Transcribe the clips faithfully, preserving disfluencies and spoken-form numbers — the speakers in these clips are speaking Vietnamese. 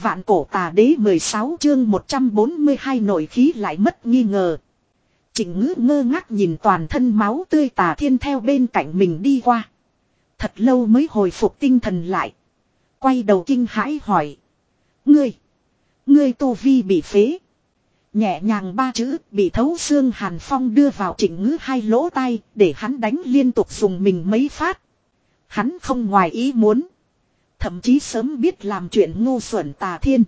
Vạn cổ tà đế mười sáu chương một trăm bốn mươi hai nội khí lại mất nghi ngờ. Trịnh Ngữ ngơ ngác nhìn toàn thân máu tươi Tà Thiên theo bên cạnh mình đi qua. Thật lâu mới hồi phục tinh thần lại. Quay đầu kinh hãi hỏi. Ngươi. Ngươi tu vi bị phế. Nhẹ nhàng ba chữ bị thấu xương Hàn Phong đưa vào Trịnh Ngữ hai lỗ tai để hắn đánh liên tục dùng mình mấy phát. Hắn không ngoài ý muốn. Thậm chí sớm biết làm chuyện ngu xuẩn Tà Thiên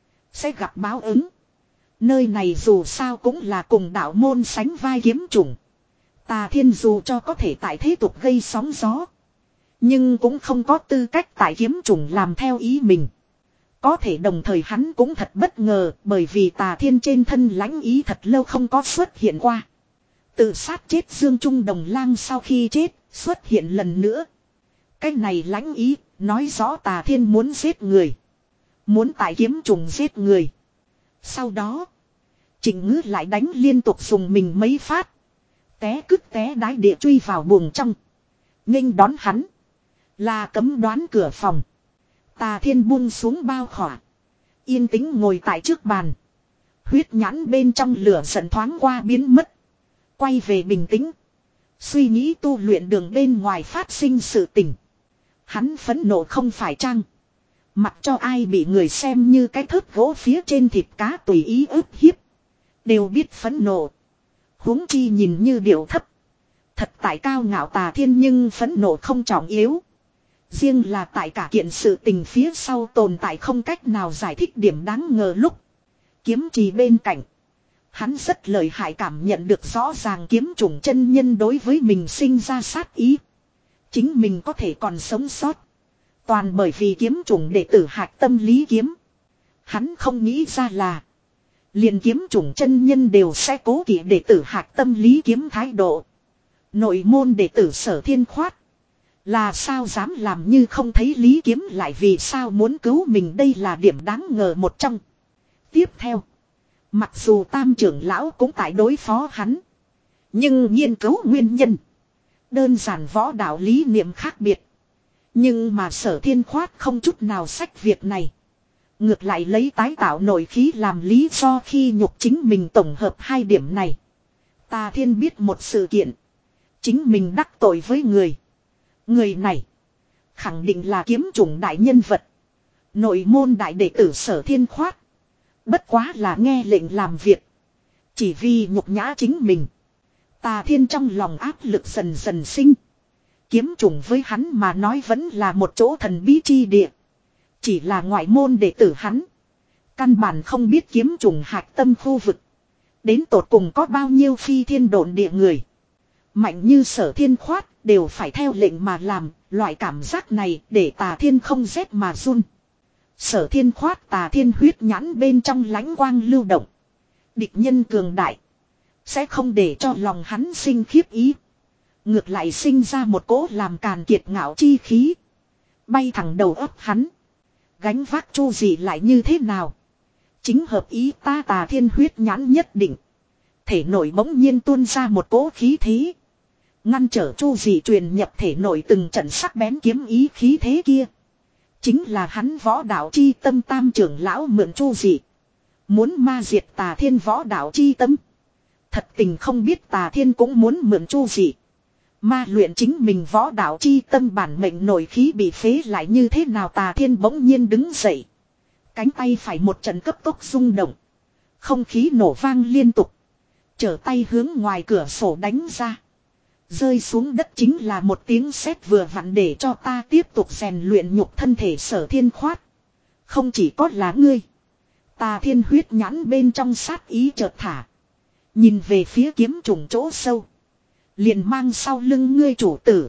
sẽ gặp báo ứng. Nơi này dù sao cũng là cùng đạo môn sánh vai kiếm chủng. Tà Thiên dù cho có thể tại thế tục gây sóng gió, nhưng cũng không có tư cách tại kiếm chủng làm theo ý mình. Có thể đồng thời hắn cũng thật bất ngờ bởi vì Tà Thiên trên thân lãnh ý thật lâu không có xuất hiện qua. Tự sát chết Dương Trung Đồng Lang sau khi chết xuất hiện lần nữa. Cái này lãnh ý nói rõ Tà Thiên muốn giết người. Muốn tại kiếm trùng giết người. Sau đó Trịnh Ngữ lại đánh liên tục dùng mình mấy phát. Té cứt té đái địa truy vào buồng trong. Nghênh đón hắn là cấm đoán cửa phòng. Tà Thiên buông xuống bao khỏa. Yên tĩnh ngồi tại trước bàn. Huyết nhãn bên trong lửa giận thoáng qua biến mất. Quay về bình tĩnh. Suy nghĩ tu luyện đường bên ngoài phát sinh sự tình. Hắn phẫn nộ không phải trang. Mặc cho ai bị người xem như cái thớt gỗ phía trên thịt cá tùy ý ức hiếp. Đều biết phẫn nộ. Huống chi nhìn như điệu thấp. Thật tại cao ngạo Tà Thiên nhưng phẫn nộ không trọng yếu. Riêng là tại cả kiện sự tình phía sau tồn tại không cách nào giải thích điểm đáng ngờ lúc. Kiếm trì bên cạnh. Hắn rất lợi hại cảm nhận được rõ ràng kiếm chủng chân nhân đối với mình sinh ra sát ý. Chính mình có thể còn sống sót. Toàn bởi vì kiếm chủng đệ tử hạch tâm lý kiếm. Hắn không nghĩ ra là liền kiếm chủng chân nhân đều sẽ cố kỵ đệ tử hạch tâm lý kiếm thái độ. Nội môn đệ tử Sở Thiên Khoát là sao dám làm như không thấy lý kiếm lại vì sao muốn cứu mình, đây là điểm đáng ngờ một trong. Tiếp theo, mặc dù Tam trưởng lão cũng tại đối phó hắn, nhưng nghiên cứu nguyên nhân đơn giản võ đạo lý niệm khác biệt. Nhưng mà Sở Thiên Khoát không chút nào xách việc này. Ngược lại lấy tái tạo nội khí làm lý do khi nhục chính mình tổng hợp hai điểm này. Tà Thiên biết một sự kiện. Chính mình đắc tội với người. Người này khẳng định là kiếm chủng đại nhân vật. Nội môn đại đệ tử Sở Thiên Khoát. Bất quá là nghe lệnh làm việc. Chỉ vì nhục nhã chính mình. Tà Thiên trong lòng áp lực dần dần sinh. Kiếm chủng với hắn mà nói vẫn là một chỗ thần bí chi địa. Chỉ là ngoại môn đệ tử hắn. Căn bản không biết kiếm chủng hạch tâm khu vực. Đến tột cùng có bao nhiêu phi thiên độn địa người. Mạnh như Sở Thiên Khoát đều phải theo lệnh mà làm. Loại cảm giác này để Tà Thiên không rét mà run. Sở Thiên Khoát Tà Thiên huyết nhãn bên trong lãnh quang lưu động. Địch nhân cường đại sẽ không để cho lòng hắn sinh khiếp ý. Ngược lại sinh ra một cỗ làm càn kiệt ngạo chi khí. Bay thẳng đầu óc hắn. Gánh vác Chu Dị lại như thế nào? Chính hợp ý ta. Tà Thiên huyết nhãn nhất định. Thể nội bỗng nhiên tuôn ra một cỗ khí thế. Ngăn trở Chu Dị truyền nhập thể nội từng trận sắc bén kiếm ý khí thế kia. Chính là hắn võ đạo chi tâm Tam trưởng lão mượn Chu Dị. Muốn ma diệt Tà Thiên võ đạo chi tâm. Thật tình không biết Tà Thiên cũng muốn mượn Chu Dị. Ma luyện chính mình võ đạo chi tâm, bản mệnh nội khí bị phế lại như thế nào. Tà Thiên bỗng nhiên đứng dậy. Cánh tay phải một trận cấp tốc rung động. Không khí nổ vang liên tục. Trở tay hướng ngoài cửa sổ đánh ra. Rơi xuống đất chính là một tiếng sét vừa vặn để cho ta tiếp tục rèn luyện nhục thân thể. Sở Thiên Khoát. Không chỉ có là ngươi. Tà Thiên huyết nhãn bên trong sát ý chợt thả. Nhìn về phía kiếm trùng chỗ sâu. Liền mang sau lưng ngươi chủ tử.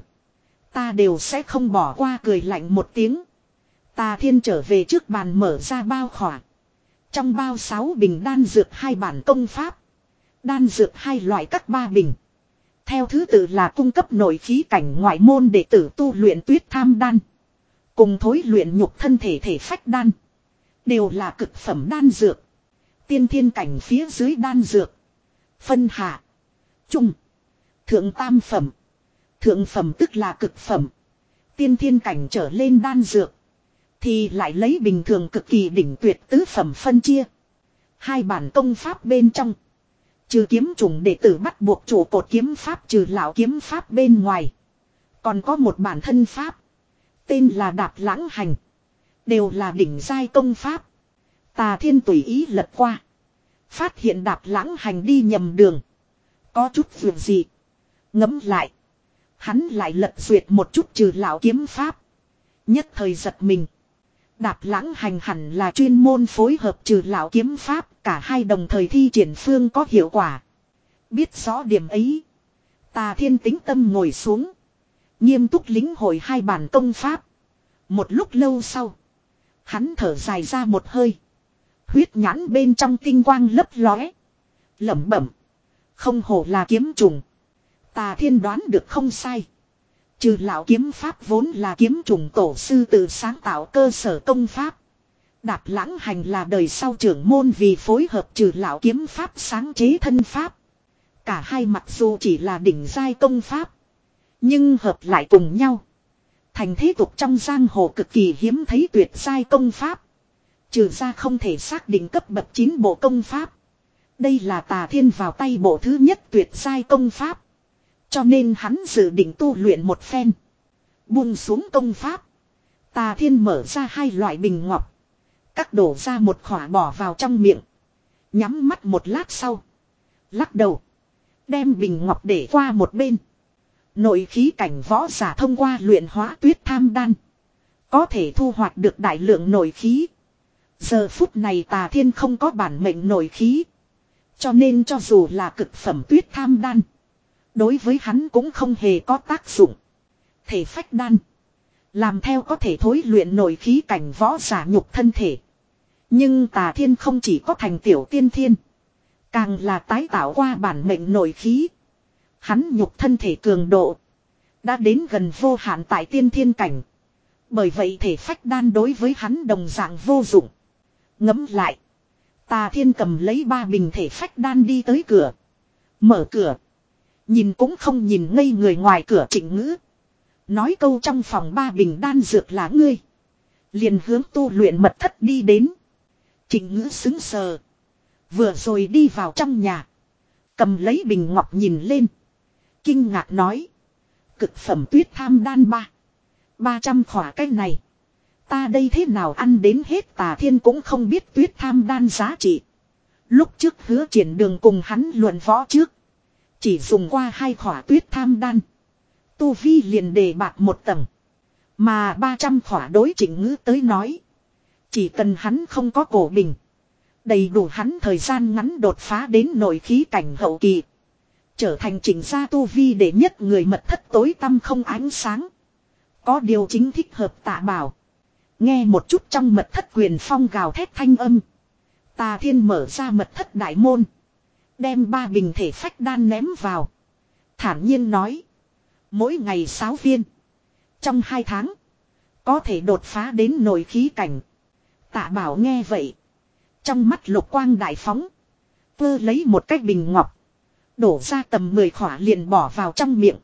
Ta đều sẽ không bỏ qua, cười lạnh một tiếng. Tà Thiên trở về trước bàn mở ra bao khỏa. Trong bao sáu bình đan dược, hai bản công pháp. Đan dược hai loại các ba bình. Theo thứ tự là cung cấp nội khí cảnh ngoại môn đệ tử tu luyện tuyết tham đan. Cùng thối luyện nhục thân thể thể phách đan. Đều là cực phẩm đan dược. Tiên thiên cảnh phía dưới đan dược. Phân hạ. Trung. Thượng tam phẩm. Thượng phẩm tức là cực phẩm. Tiên thiên cảnh trở lên đan dược. Thì lại lấy bình thường cực kỳ đỉnh tuyệt tứ phẩm phân chia. Hai bản công pháp bên trong. Trừ kiếm trùng đệ tử bắt buộc chủ cột kiếm pháp trừ lão kiếm pháp bên ngoài. Còn có một bản thân pháp. Tên là Đạp Lãng Hành. Đều là đỉnh giai công pháp. Tà Thiên tùy ý lật qua. Phát hiện Đạp Lãng Hành đi nhầm đường. Có chút việc gì. Ngẫm lại. Hắn lại lật duyệt một chút trừ lão kiếm pháp. Nhất thời giật mình. Đạp Lãng Hành hẳn là chuyên môn phối hợp trừ lão kiếm pháp. Cả hai đồng thời thi triển phương có hiệu quả. Biết rõ điểm ấy. Tà Thiên tĩnh tâm ngồi xuống. Nghiêm túc lính hội hai bản công pháp. Một lúc lâu sau. Hắn thở dài ra một hơi. Huyết nhãn bên trong tinh quang lấp lóe. Lẩm bẩm. Không hổ là kiếm trùng. Tà Thiên đoán được không sai. Trừ lão kiếm pháp vốn là kiếm trùng tổ sư tự sáng tạo cơ sở công pháp. Đạp Lãng Hành là đời sau trưởng môn vì phối hợp trừ lão kiếm pháp sáng chế thân pháp. Cả hai mặc dù chỉ là đỉnh giai công pháp. Nhưng hợp lại cùng nhau. Thành thế tục trong giang hồ cực kỳ hiếm thấy tuyệt giai công pháp. Trừ ra không thể xác định cấp bậc chín bộ công pháp. Đây là Tà Thiên vào tay bộ thứ nhất tuyệt giai công pháp. Cho nên hắn dự định tu luyện một phen. Buông xuống công pháp. Tà Thiên mở ra hai loại bình ngọc. Cắt đổ ra một khỏa bỏ vào trong miệng. Nhắm mắt một lát sau. Lắc đầu. Đem bình ngọc để qua một bên. Nội khí cảnh võ giả thông qua luyện hóa tuyết tham đan. Có thể thu hoạch được đại lượng nội khí. Giờ phút này Tà Thiên không có bản mệnh nội khí. Cho nên cho dù là cực phẩm tuyết tham đan. Đối với hắn cũng không hề có tác dụng. Thể phách đan. Làm theo có thể thối luyện nội khí cảnh võ giả nhục thân thể. Nhưng Tà Thiên không chỉ có thành tiểu tiên thiên. Càng là tái tạo qua bản mệnh nội khí. Hắn nhục thân thể cường độ. Đã đến gần vô hạn tại tiên thiên cảnh. Bởi vậy thể phách đan đối với hắn đồng dạng vô dụng. Ngẫm lại. Tà Thiên cầm lấy ba bình thể phách đan đi tới cửa. Mở cửa. Nhìn cũng không nhìn ngây người ngoài cửa Trịnh Ngữ. Nói câu trong phòng ba bình đan dược là ngươi. Liền hướng tu luyện mật thất đi đến. Trịnh Ngữ xứng sờ. Vừa rồi đi vào trong nhà. Cầm lấy bình ngọc nhìn lên. Kinh ngạc nói. Cực phẩm tuyết tham đan ba. Ba trăm khỏa cái này. Ta đây thế nào ăn đến hết. Tà Thiên cũng không biết tuyết tham đan giá trị. Lúc trước Hứa Triển Đường cùng hắn luận võ trước. Chỉ dùng qua hai khỏa tuyết tham đan. Tu vi liền đề bạc một tầng. Mà ba trăm khỏa đối Trịnh Ngữ tới nói. Chỉ cần hắn không có cổ bình. Đầy đủ hắn thời gian ngắn đột phá đến nội khí cảnh hậu kỳ. Trở thành Trịnh gia tu vi để nhất người mật thất tối tăm không ánh sáng. Có điều chính thích hợp Tạ Bảo. Nghe một chút trong mật thất quyền phong gào thét thanh âm. Tà Thiên mở ra mật thất đại môn. Đem ba bình thể phách đan ném vào. Thản nhiên nói. Mỗi ngày sáu viên. Trong hai tháng. Có thể đột phá đến nội khí cảnh. Tạ Bảo nghe vậy. Trong mắt lục quang đại phóng. Vơ lấy một cái bình ngọc. Đổ ra tầm mười khỏa liền bỏ vào trong miệng.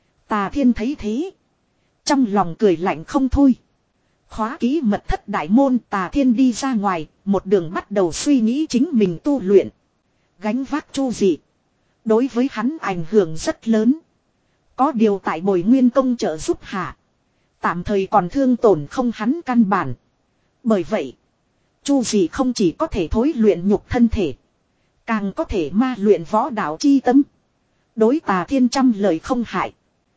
Tà Thiên thấy thế. Trong lòng cười lạnh không thôi. Khóa ký mật thất đại môn. Tà Thiên đi ra ngoài. Một đường bắt đầu suy nghĩ chính mình tu luyện. Gánh vác Chu Dị. Đối với hắn ảnh hưởng rất lớn. Có điều tại Bồi Nguyên Công trợ giúp hạ. Tạm thời còn thương tổn không hắn căn bản. Bởi vậy. Chu Dị không chỉ có thể thối luyện nhục thân thể. Càng có thể ma luyện võ đạo chi tâm. Đối Tà Thiên trăm lời không hại.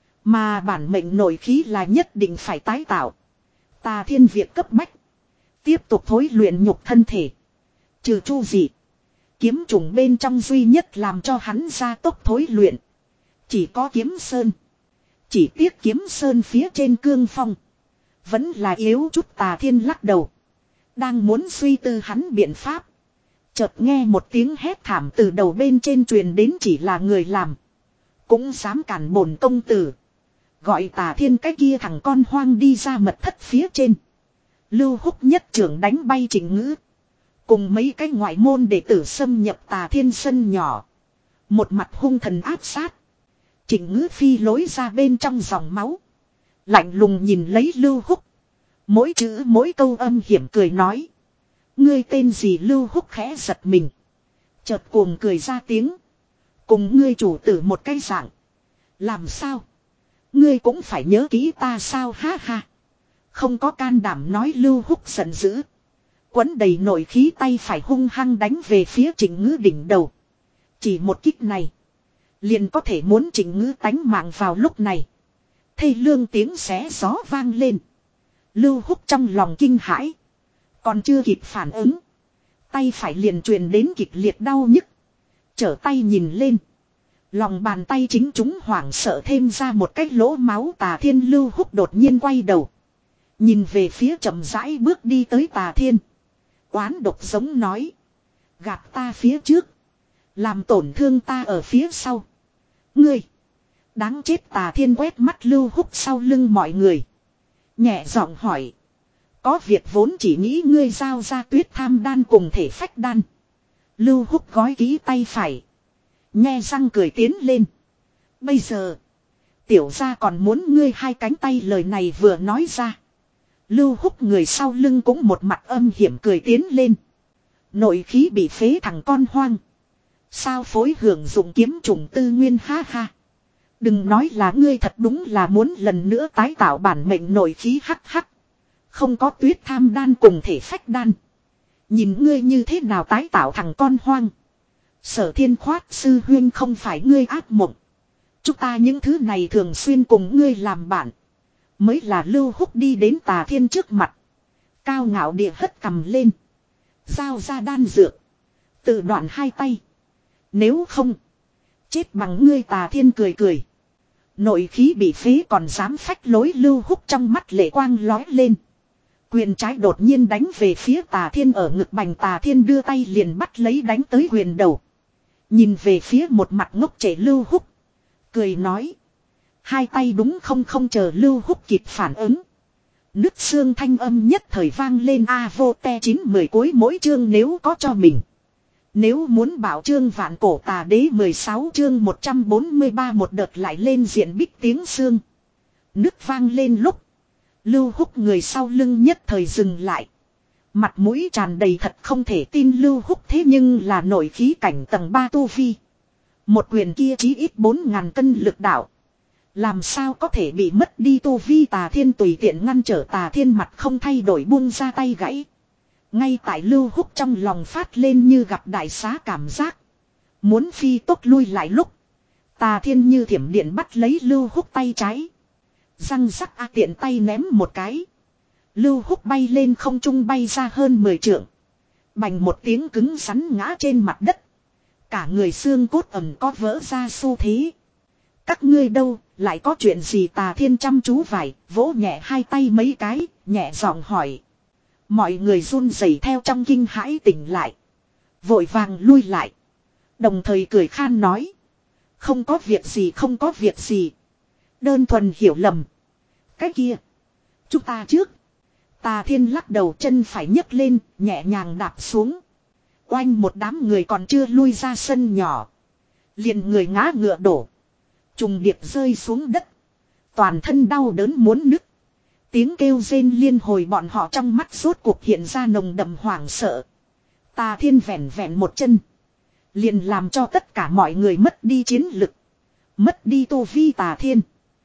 Mà bản mệnh nội khí là nhất định phải tái tạo. Tà Thiên việc cấp bách. Tiếp tục thối luyện nhục thân thể. Trừ Chu Dị. Kiếm trùng bên trong duy nhất làm cho hắn gia tốc thối luyện. Chỉ có kiếm sơn. Chỉ tiếc kiếm sơn phía trên cương phong. Vẫn là yếu chút. Tà Thiên lắc đầu. Đang muốn suy tư hắn biện pháp. Chợt nghe một tiếng hét thảm từ đầu bên trên truyền đến. Chỉ là người làm. Cũng dám cản bổn công tử. Gọi Tà Thiên cái kia thằng con hoang đi ra mật thất phía trên. Lưu Húc nhất trưởng đánh bay Trịnh Ngữ. Cùng mấy cái ngoại môn đệ tử xâm nhập Tà Thiên sân nhỏ. Một mặt hung thần áp sát. Trịnh Ngữ phi lối ra bên trong dòng máu. Lạnh lùng nhìn lấy Lưu Húc. Mỗi chữ mỗi câu âm hiểm cười nói. Ngươi tên gì? Lưu Húc khẽ giật mình. Chợt cuồng cười ra tiếng. Cùng ngươi chủ tử một cái dạng. Làm sao? Ngươi cũng phải nhớ kỹ ta sao? Ha ha. Không có can đảm nói. Lưu Húc giận dữ. Quấn đầy nội khí tay phải hung hăng đánh về phía Trịnh Ngữ đỉnh đầu. Chỉ một kích này. Liền có thể muốn Trịnh Ngữ tánh mạng vào lúc này. Thê lương tiếng xé gió vang lên. Lưu Húc trong lòng kinh hãi. Còn chưa kịp phản ứng. Tay phải liền truyền đến kịch liệt đau nhức. Trở tay nhìn lên. Lòng bàn tay chính chúng hoảng sợ thêm ra một cái lỗ máu. Tà Thiên. Lưu Húc đột nhiên quay đầu. Nhìn về phía chậm rãi bước đi tới Tà Thiên. Oán độc giống nói. Gạt ta phía trước. Làm tổn thương ta ở phía sau. Ngươi. Đáng chết. Tà Thiên quét mắt Lưu Húc sau lưng mọi người. Nhẹ giọng hỏi. Có việc vốn chỉ nghĩ ngươi giao ra tuyết tham đan cùng thể phách đan. Lưu Húc gói kỹ tay phải. Nhe răng cười tiến lên. Bây giờ. Tiểu gia còn muốn ngươi hai cánh tay. Lời này vừa nói ra. Lưu Húc người sau lưng cũng một mặt âm hiểm cười tiến lên. Nội khí bị phế thằng con hoang. Sao phối hưởng dụng kiếm trùng tư nguyên? Ha ha. Đừng nói là ngươi, thật đúng là muốn lần nữa tái tạo bản mệnh nội khí. Hắc hắc. Không có tuyết tham đan cùng thể phách đan. Nhìn ngươi như thế nào tái tạo thằng con hoang. Sở Thiên khoát sư huyên không phải ngươi ác mộng. Chúng ta những thứ này thường xuyên cùng ngươi làm bạn. Mới là. Lưu Húc đi đến Tà Thiên trước mặt. Cao ngạo địa hất cầm lên. Giao ra đan dược. Tự đoạn hai tay. Nếu không. Chết bằng ngươi. Tà Thiên cười cười. Nội khí bị phế còn dám phách lối. Lưu Húc trong mắt lệ quang lói lên. Quyền trái đột nhiên đánh về phía Tà Thiên ở ngực bành. Tà Thiên đưa tay liền bắt lấy đánh tới quyền đầu. Nhìn về phía một mặt ngốc trẻ Lưu Húc. Cười nói. Hai tay đúng không? Không chờ Lưu Húc kịp phản ứng. Nứt xương thanh âm nhất thời vang lên. A vô te chín mười cuối mỗi chương nếu có cho mình. Nếu muốn bảo chương vạn cổ tà đế mười sáu chương một trăm bốn mươi ba một đợt lại lên diện bích tiếng xương. Nứt vang lên lúc. Lưu Húc người sau lưng nhất thời dừng lại. Mặt mũi tràn đầy thật không thể tin. Lưu Húc thế nhưng là nội khí cảnh tầng ba tu vi. Một quyền kia chí ít bốn ngàn cân lực đạo. Làm sao có thể bị mất đi tu vi? Tà Thiên tùy tiện ngăn trở. Tà Thiên mặt không thay đổi buông ra tay gãy. Ngay tại Lưu Húc trong lòng phát lên như gặp đại xá cảm giác. Muốn phi tốc lui lại lúc. Tà Thiên như thiểm điện bắt lấy Lưu Húc tay trái. Răng rắc a tiện tay ném một cái. Lưu Húc bay lên không trung bay ra hơn mười trượng. Bành một tiếng cứng rắn ngã trên mặt đất. Cả người xương cốt ẩm có vỡ ra xu thế. Các ngươi đâu, lại có chuyện gì? Tà Thiên chăm chú vải, vỗ nhẹ hai tay mấy cái, nhẹ giọng hỏi. Mọi người run rẩy theo trong kinh hãi tỉnh lại. Vội vàng lui lại. Đồng thời cười khan nói. Không có việc gì, không có việc gì. Đơn thuần hiểu lầm. Cái kia. Chúng ta trước. Tà Thiên lắc đầu, chân phải nhấc lên, nhẹ nhàng đạp xuống. Oanh, một đám người còn chưa lui ra sân nhỏ. Liền người ngã ngựa đổ. Trùng điệp rơi xuống đất. Toàn thân đau đớn muốn nứt. Tiếng kêu rên liên hồi, bọn họ trong mắt rốt cuộc hiện ra nồng đậm hoảng sợ. Tà Thiên vẹn vẹn một chân. Liền làm cho tất cả mọi người mất đi chiến lực. Mất đi tu vi. Tà Thiên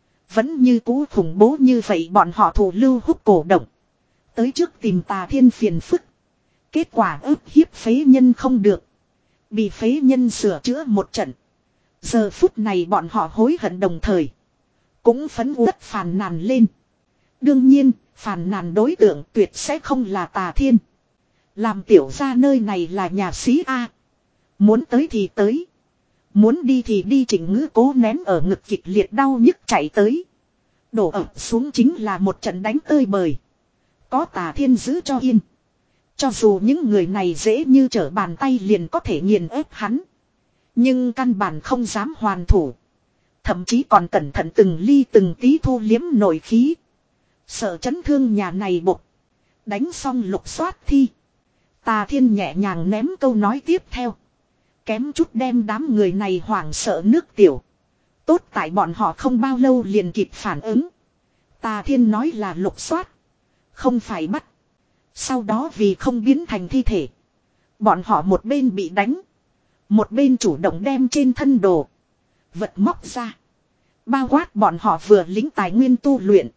vẫn như cũ khủng bố như vậy. Bọn họ thủ Lưu Húc cổ động. Tới trước tìm Tà Thiên phiền phức. Kết quả ức hiếp phế nhân không được. Bị phế nhân sửa chữa một trận. Giờ phút này bọn họ hối hận đồng thời. Cũng phấn uất phàn nàn lên. Đương nhiên, phàn nàn đối tượng tuyệt sẽ không là Tà Thiên. Làm tiểu gia nơi này là nhà xí A. Muốn tới thì tới. Muốn đi thì đi. Trịnh Ngữ cố nén ở ngực kịch liệt đau nhức chạy tới. Đổ ập xuống chính là một trận đánh tơi bời. Có Tà Thiên giữ cho yên. Cho dù những người này dễ như trở bàn tay liền có thể nghiền ép hắn. Nhưng căn bản không dám hoàn thủ. Thậm chí còn cẩn thận từng ly từng tí thu liếm nội khí. Sợ chấn thương nhà này bột. Đánh xong lục soát thi. Tà Thiên nhẹ nhàng ném câu nói tiếp theo. Kém chút đem đám người này hoảng sợ nước tiểu. Tốt tại bọn họ không bao lâu liền kịp phản ứng. Tà Thiên nói là lục soát. Không phải bắt. Sau đó vì không biến thành thi thể. Bọn họ một bên bị đánh. Một bên chủ động đem trên thân đồ. Vật móc ra. Bao quát bọn họ vừa lính tài nguyên tu luyện.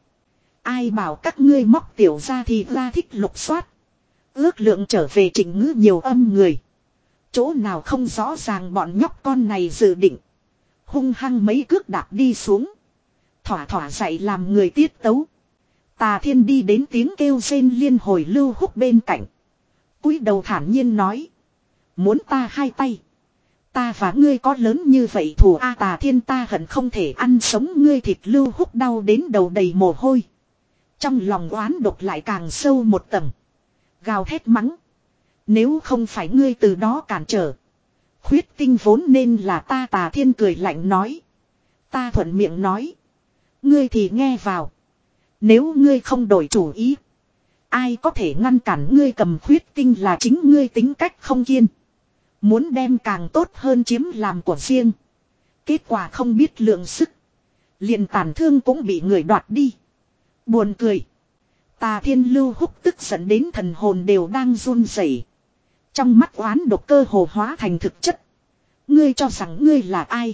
Ai bảo các ngươi móc tiểu ra thì ra thích lục soát. Ước lượng trở về Trịnh Ngữ nhiều âm người. Chỗ nào không rõ ràng bọn nhóc con này dự định. Hung hăng mấy cước đạp đi xuống. Thỏa thỏa dạy làm người tiết tấu. Tà Thiên đi đến tiếng kêu rên liên hồi Lưu Húc bên cạnh. Cúi đầu thản nhiên nói. Muốn ta hai tay. Ta và ngươi có lớn như vậy thù a Tà Thiên ta hận không thể ăn sống ngươi thịt. Lưu Húc đau đến đầu đầy mồ hôi. Trong lòng oán độc lại càng sâu một tầng. Gào thét mắng. Nếu không phải ngươi từ đó cản trở. Khuyết tinh vốn nên là ta. Tà Thiên cười lạnh nói. Ta thuận miệng nói. Ngươi thì nghe vào. Nếu ngươi không đổi chủ ý. Ai có thể ngăn cản ngươi cầm khuyết tinh là chính ngươi tính cách không kiên. Muốn đem càng tốt hơn chiếm làm của riêng. Kết quả không biết lượng sức. Liền tàn thương cũng bị người đoạt đi. Buồn cười. Tà Thiên Lưu Húc tức giận đến thần hồn đều đang run rẩy. Trong mắt oán độc cơ hồ hóa thành thực chất. Ngươi cho rằng ngươi là ai?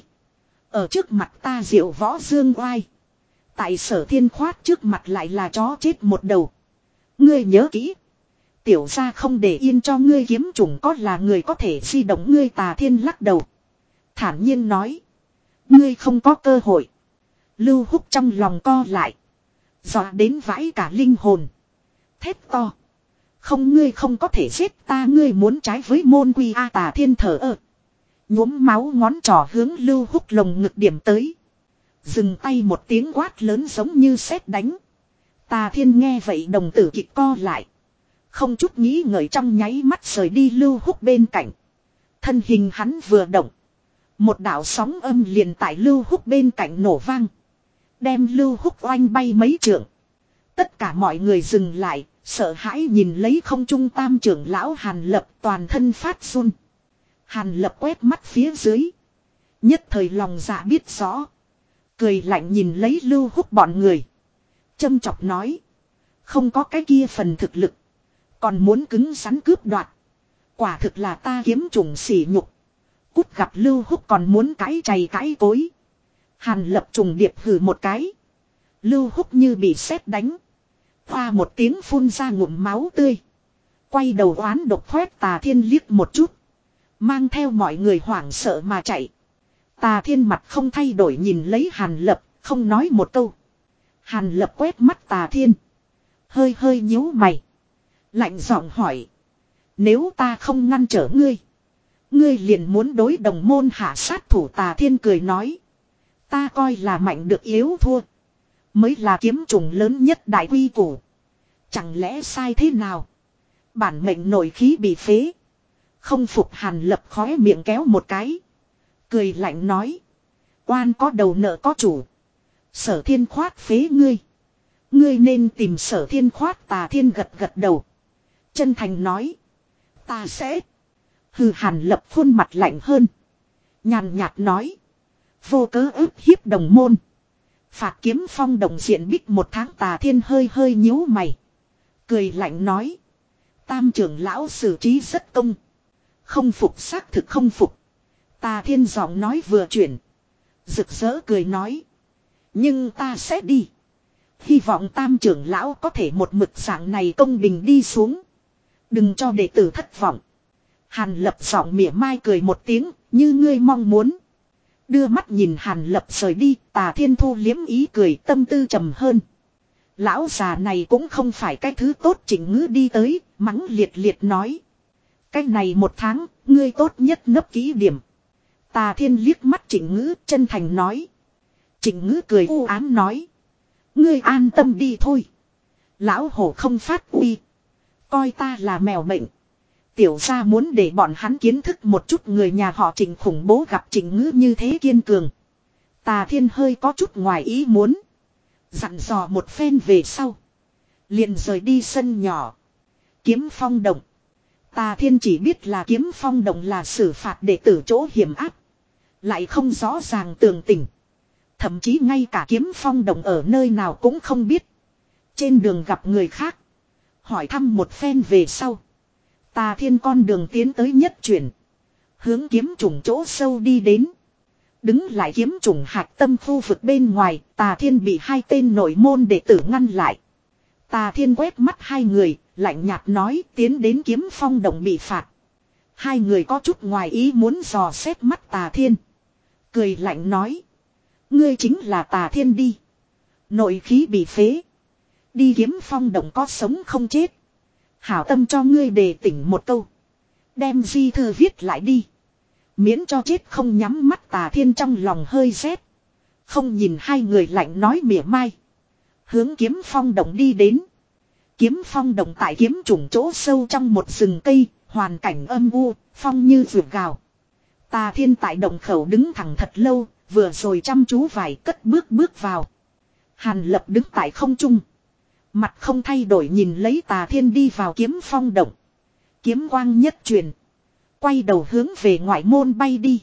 Ở trước mặt ta diệu võ dương oai. Tại Sở Thiên Khoát trước mặt lại là chó chết một đầu. Ngươi nhớ kỹ. Tiểu gia không để yên cho ngươi kiếm chủng có là người có thể di động ngươi. Tà Thiên lắc đầu. Thản nhiên nói. Ngươi không có cơ hội. Lưu Húc trong lòng co lại. Dọa đến vãi cả linh hồn. Thét to. Không ngươi không có thể giết ta. Ngươi muốn trái với môn quy a. Tà Thiên thở ơ. Nhuốm máu ngón trỏ hướng Lưu Húc lồng ngực điểm tới. Dừng tay một tiếng quát lớn giống như sét đánh. Tà Thiên nghe vậy đồng tử kịch co lại. Không chút nghĩ ngợi trong nháy mắt rời đi Lưu Húc bên cạnh. Thân hình hắn vừa động. Một đạo sóng âm liền tại Lưu Húc bên cạnh nổ vang. Đem Lưu Húc oanh bay mấy trượng. Tất cả mọi người dừng lại, sợ hãi nhìn lấy không trung tam trưởng lão Hàn Lập toàn thân phát run. Hàn Lập quét mắt phía dưới. Nhất thời lòng dạ biết rõ. Cười lạnh nhìn lấy Lưu Húc bọn người. Châm chọc nói. Không có cái kia phần thực lực. Còn muốn cứng rắn cướp đoạt. Quả thực là ta kiếm chủng sỉ nhục. Cút gặp Lưu Húc còn muốn cãi chày cãi cối. Hàn Lập trùng điệp hừ một cái. Lưu Húc như bị sét đánh. Hoa một tiếng phun ra ngụm máu tươi. Quay đầu oán độc khoét Tà Thiên liếc một chút. Mang theo mọi người hoảng sợ mà chạy. Tà Thiên mặt không thay đổi nhìn lấy Hàn Lập, không nói một câu. Hàn Lập quét mắt Tà Thiên. Hơi hơi nhíu mày. Lạnh giọng hỏi. Nếu ta không ngăn trở ngươi. Ngươi liền muốn đối đồng môn hạ sát thủ. Tà Thiên cười nói. Ta coi là mạnh được yếu thua. Mới là kiếm chủng lớn nhất đại quy củ. Chẳng lẽ sai thế nào? Bản mệnh nổi khí bị phế. Không phục. Hàn Lập khóe miệng kéo một cái. Cười lạnh nói. Oan có đầu nợ có chủ. Sở Thiên Khoát phế ngươi. Ngươi nên tìm Sở Thiên Khoát. Tà Thiên gật gật đầu. Chân thành nói. Ta sẽ. Hừ. Hàn Lập khuôn mặt lạnh hơn. Nhàn nhạt nói. Vô cớ ức hiếp đồng môn. Phạt Kiếm Phong đồng diện bích một tháng. Tà Thiên hơi hơi nhíu mày. Cười lạnh nói. Tam trưởng lão xử trí rất công. Không phục xác thực không phục. Tà Thiên giọng nói vừa chuyển. Rực rỡ cười nói. Nhưng ta sẽ đi. Hy vọng tam trưởng lão có thể một mực dạng này công bình đi xuống. Đừng cho đệ tử thất vọng. Hàn Lập giọng mỉa mai cười một tiếng. Như ngươi mong muốn. Đưa mắt nhìn Hàn Lập rời đi. Tà Thiên thu liếm ý cười tâm tư trầm hơn. Lão già này cũng không phải cái thứ tốt. Trịnh Ngữ đi tới. Mắng liệt liệt nói. Cái này một tháng. Ngươi tốt nhất nấp kỹ điểm. Tà Thiên liếc mắt Trịnh Ngữ chân thành nói. Trịnh Ngữ cười u ám nói. Ngươi an tâm đi thôi. Lão hổ không phát uy. Coi ta là mèo bệnh. Tiểu gia muốn để bọn hắn kiến thức một chút người nhà họ Trịnh khủng bố. Gặp Trịnh Ngữ như thế kiên cường. Tà Thiên hơi có chút ngoài ý muốn. Dặn dò một phen về sau. Liền rời đi sân nhỏ. Kiếm Phong động. Tà Thiên chỉ biết là Kiếm Phong động là xử phạt đệ tử chỗ hiểm áp. Lại không rõ ràng tường tình. Thậm chí ngay cả Kiếm Phong động ở nơi nào cũng không biết. Trên đường gặp người khác. Hỏi thăm một phen về sau. Tà Thiên con đường tiến tới nhất chuyển. Hướng kiếm trùng chỗ sâu đi đến. Đứng lại kiếm trùng hạch tâm khu vực bên ngoài, Tà Thiên bị hai tên nội môn đệ tử ngăn lại. Tà Thiên quét mắt hai người, lạnh nhạt nói tiến đến kiếm phong động bị phạt. Hai người có chút ngoài ý muốn dò xét mắt Tà Thiên. Cười lạnh nói. Ngươi chính là Tà Thiên đi. Nội khí bị phế. Đi kiếm phong động có sống không chết. Hảo tâm cho ngươi đề tỉnh một câu. Đem di thư viết lại đi. Miễn cho chết không nhắm mắt. Tà Thiên trong lòng hơi rét. Không nhìn hai người lạnh nói mỉa mai. Hướng kiếm phong động đi đến. Kiếm phong động tại kiếm trùng chỗ sâu trong một rừng cây. Hoàn cảnh âm u, phong như vượt gào. Tà Thiên tại động khẩu đứng thẳng thật lâu. Vừa rồi chăm chú vài cất bước bước vào. Hàn Lập đứng tại không trung. Mặt không thay đổi nhìn lấy Tà Thiên đi vào kiếm phong động. Kiếm quang nhất truyền. Quay đầu hướng về ngoại môn bay đi.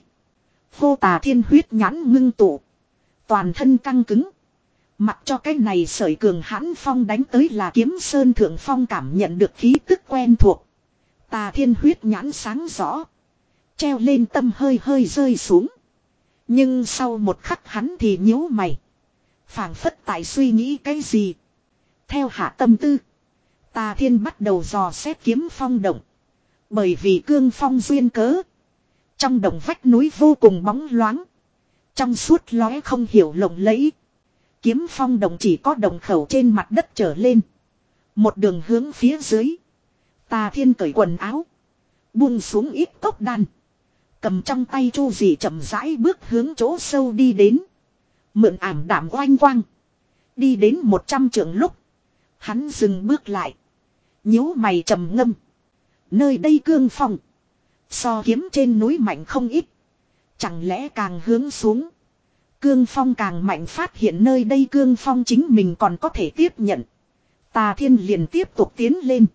Hô Tà Thiên huyết nhãn ngưng tụ. Toàn thân căng cứng. Mặc cho cái này sởi cường hãn phong đánh tới là kiếm sơn thượng phong cảm nhận được khí tức quen thuộc. Tà Thiên huyết nhãn sáng rõ. Treo lên tâm hơi hơi rơi xuống. Nhưng sau một khắc hắn thì nhíu mày. Phảng phất tại suy nghĩ cái gì. Theo hạ tâm tư. Tà Thiên bắt đầu dò xét kiếm phong động. Bởi vì cương phong duyên cớ. Trong động vách núi vô cùng bóng loáng. Trong suốt lóe không hiểu lộng lẫy. Kiếm phong động chỉ có động khẩu trên mặt đất trở lên. Một đường hướng phía dưới. Tà Thiên cởi quần áo. Buông xuống ít cốc đan. Cầm trong tay chu dị chậm rãi bước hướng chỗ sâu đi đến. Mượn ảm đạm oanh quang. Đi đến một trăm trượng lúc. Hắn dừng bước lại. Nhíu mày trầm ngâm. Nơi đây cương phong. So kiếm trên núi mạnh không ít. Chẳng lẽ càng hướng xuống. Cương phong càng mạnh phát hiện nơi đây cương phong chính mình còn có thể tiếp nhận. Tà Thiên liền tiếp tục tiến lên.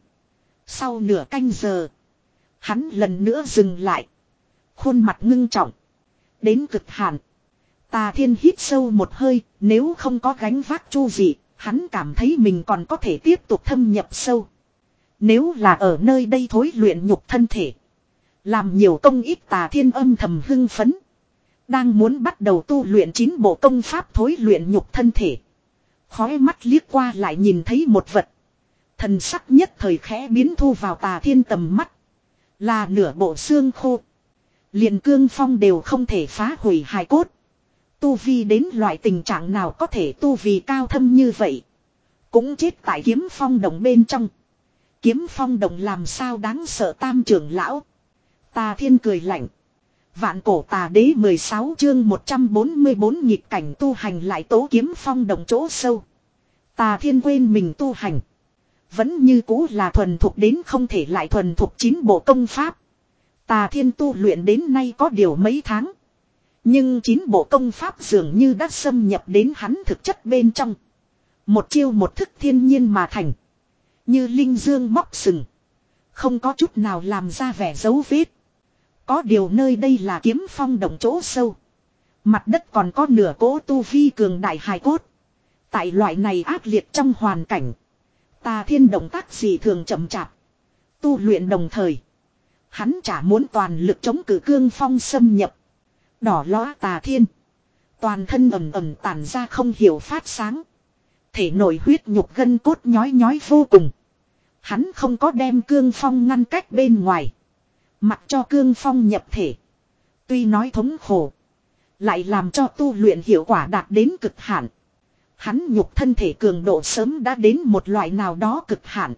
Sau nửa canh giờ. Hắn lần nữa dừng lại. Khuôn mặt ngưng trọng. Đến cực hạn. Tà Thiên hít sâu một hơi. Nếu không có gánh vác chu dị. Hắn cảm thấy mình còn có thể tiếp tục thâm nhập sâu. Nếu là ở nơi đây thối luyện nhục thân thể. Làm nhiều công ít. Tà Thiên âm thầm hưng phấn. Đang muốn bắt đầu tu luyện chín bộ công pháp thối luyện nhục thân thể. Khói mắt liếc qua lại nhìn thấy một vật. Thần sắc nhất thời khẽ biến thu vào Tà Thiên tầm mắt. Là nửa bộ xương khô. Liền cương phong đều không thể phá hủy hài cốt. Tu vi đến loại tình trạng nào có thể tu vi cao thâm như vậy. Cũng chết tại kiếm phong động bên trong. Kiếm phong động làm sao đáng sợ tam trưởng lão. Tà Thiên cười lạnh. Vạn cổ tà đế mười sáu chương một trăm bốn mươi bốn nhịp cảnh tu hành lại tố kiếm phong động chỗ sâu. Tà Thiên quên mình tu hành. Vẫn như cũ là thuần thục đến không thể lại thuần thục chín bộ công pháp. Tà Thiên tu luyện đến nay có điều mấy tháng. Nhưng chín bộ công pháp dường như đã xâm nhập đến hắn thực chất bên trong. Một chiêu một thức thiên nhiên mà thành. Như linh dương móc sừng. Không có chút nào làm ra vẻ dấu vết. Có điều nơi đây là kiếm phong động chỗ sâu. Mặt đất còn có nửa cỗ tu vi cường đại hài cốt. Tại loại này ác liệt trong hoàn cảnh. Tà Thiên động tác gì thường chậm chạp. Tu luyện đồng thời. Hắn chả muốn toàn lực chống cự cương phong xâm nhập. Đỏ lóa Tà Thiên. Toàn thân ẩm ẩm tản ra không hiểu phát sáng. Thể nội huyết nhục gân cốt nhói nhói vô cùng. Hắn không có đem cương phong ngăn cách bên ngoài. Mặc cho cương phong nhập thể. Tuy nói thống khổ. Lại làm cho tu luyện hiệu quả đạt đến cực hạn. Hắn nhục thân thể cường độ sớm đã đến một loại nào đó cực hạn.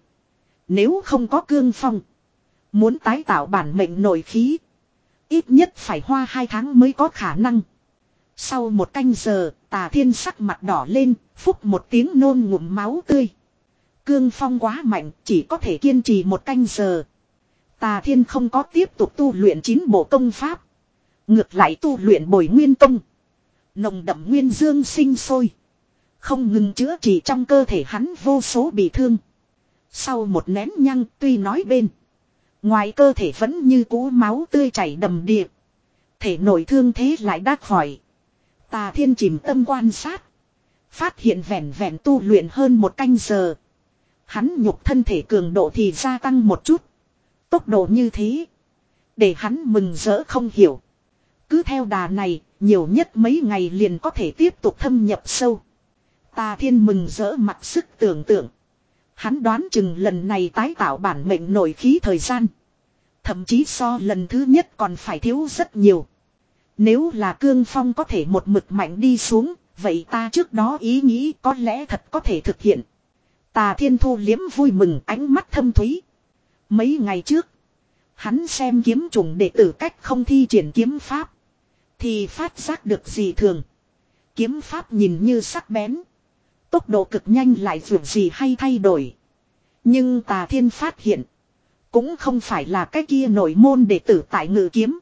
Nếu không có cương phong. Muốn tái tạo bản mệnh nội khí. Ít nhất phải hoa hai tháng mới có khả năng. Sau một canh giờ, Tà Thiên sắc mặt đỏ lên, phúc một tiếng nôn ngụm máu tươi. Cương phong quá mạnh, chỉ có thể kiên trì một canh giờ. Tà Thiên không có tiếp tục tu luyện chín bộ công pháp. Ngược lại tu luyện Bồi Nguyên Công. Nồng đậm nguyên dương sinh sôi. Không ngừng chữa trị trong cơ thể hắn vô số bị thương. Sau một nén nhăng tuy nói bên. Ngoài cơ thể vẫn như cũ máu tươi chảy đầm đìa. Thể nội thương thế lại đã khỏi. Tà Thiên chìm tâm quan sát. Phát hiện vẹn vẹn tu luyện hơn một canh giờ. Hắn nhục thân thể cường độ thì gia tăng một chút. Tốc độ như thế. Để hắn mừng rỡ không hiểu. Cứ theo đà này, nhiều nhất mấy ngày liền có thể tiếp tục thâm nhập sâu. Tà Thiên mừng rỡ mặc sức tưởng tượng. Hắn đoán chừng lần này tái tạo bản mệnh nội khí thời gian. Thậm chí so lần thứ nhất còn phải thiếu rất nhiều. Nếu là Cương Phong có thể một mực mạnh đi xuống, vậy ta trước đó ý nghĩ có lẽ thật có thể thực hiện. Tà Thiên thu liếm vui mừng, ánh mắt thâm thúy. Mấy ngày trước, hắn xem kiếm trùng đệ tử cách không thi triển kiếm pháp. Thì phát giác được gì thường. Kiếm pháp nhìn như sắc bén. Tốc độ cực nhanh lại vượt gì hay thay đổi. Nhưng Tà Thiên phát hiện. Cũng không phải là cái kia nội môn đệ tử tại ngự kiếm.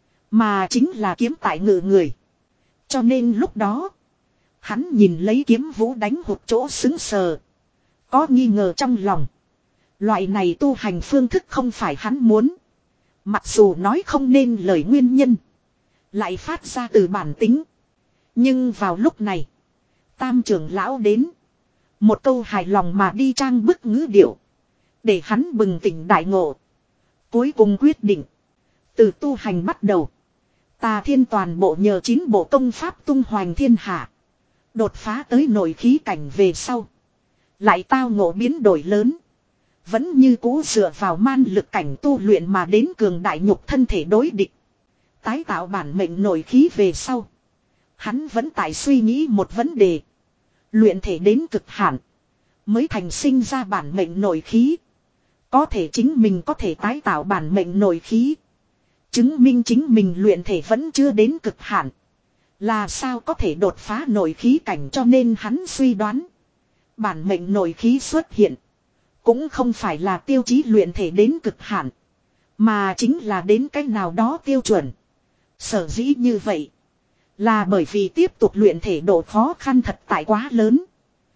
Mà chính là kiếm tại ngự người. Cho nên lúc đó. Hắn nhìn lấy kiếm vũ đánh hụt chỗ xứng sờ. Có nghi ngờ trong lòng. Loại này tu hành phương thức không phải hắn muốn. Mặc dù nói không nên lời nguyên nhân. Lại phát ra từ bản tính. Nhưng vào lúc này. Tam trưởng lão đến. Một câu hài lòng mà đi trang bức ngữ điệu. Để hắn bừng tỉnh đại ngộ. Cuối cùng quyết định. Từ tu hành bắt đầu. Tà Thiên toàn bộ nhờ chín bộ công pháp tung hoành thiên hạ. Đột phá tới nội khí cảnh về sau. Lại tao ngộ biến đổi lớn. Vẫn như cũ dựa vào man lực cảnh tu luyện mà đến cường đại nhục thân thể đối địch. Tái tạo bản mệnh nội khí về sau. Hắn vẫn tại suy nghĩ một vấn đề. Luyện thể đến cực hạn. Mới thành sinh ra bản mệnh nội khí. Có thể chính mình có thể tái tạo bản mệnh nội khí. Chứng minh chính mình luyện thể vẫn chưa đến cực hạn. Là sao có thể đột phá nội khí cảnh, cho nên hắn suy đoán. Bản mệnh nội khí xuất hiện. Cũng không phải là tiêu chí luyện thể đến cực hạn. Mà chính là đến cách nào đó tiêu chuẩn. Sở dĩ như vậy. Là bởi vì tiếp tục luyện thể độ khó khăn thật tại quá lớn.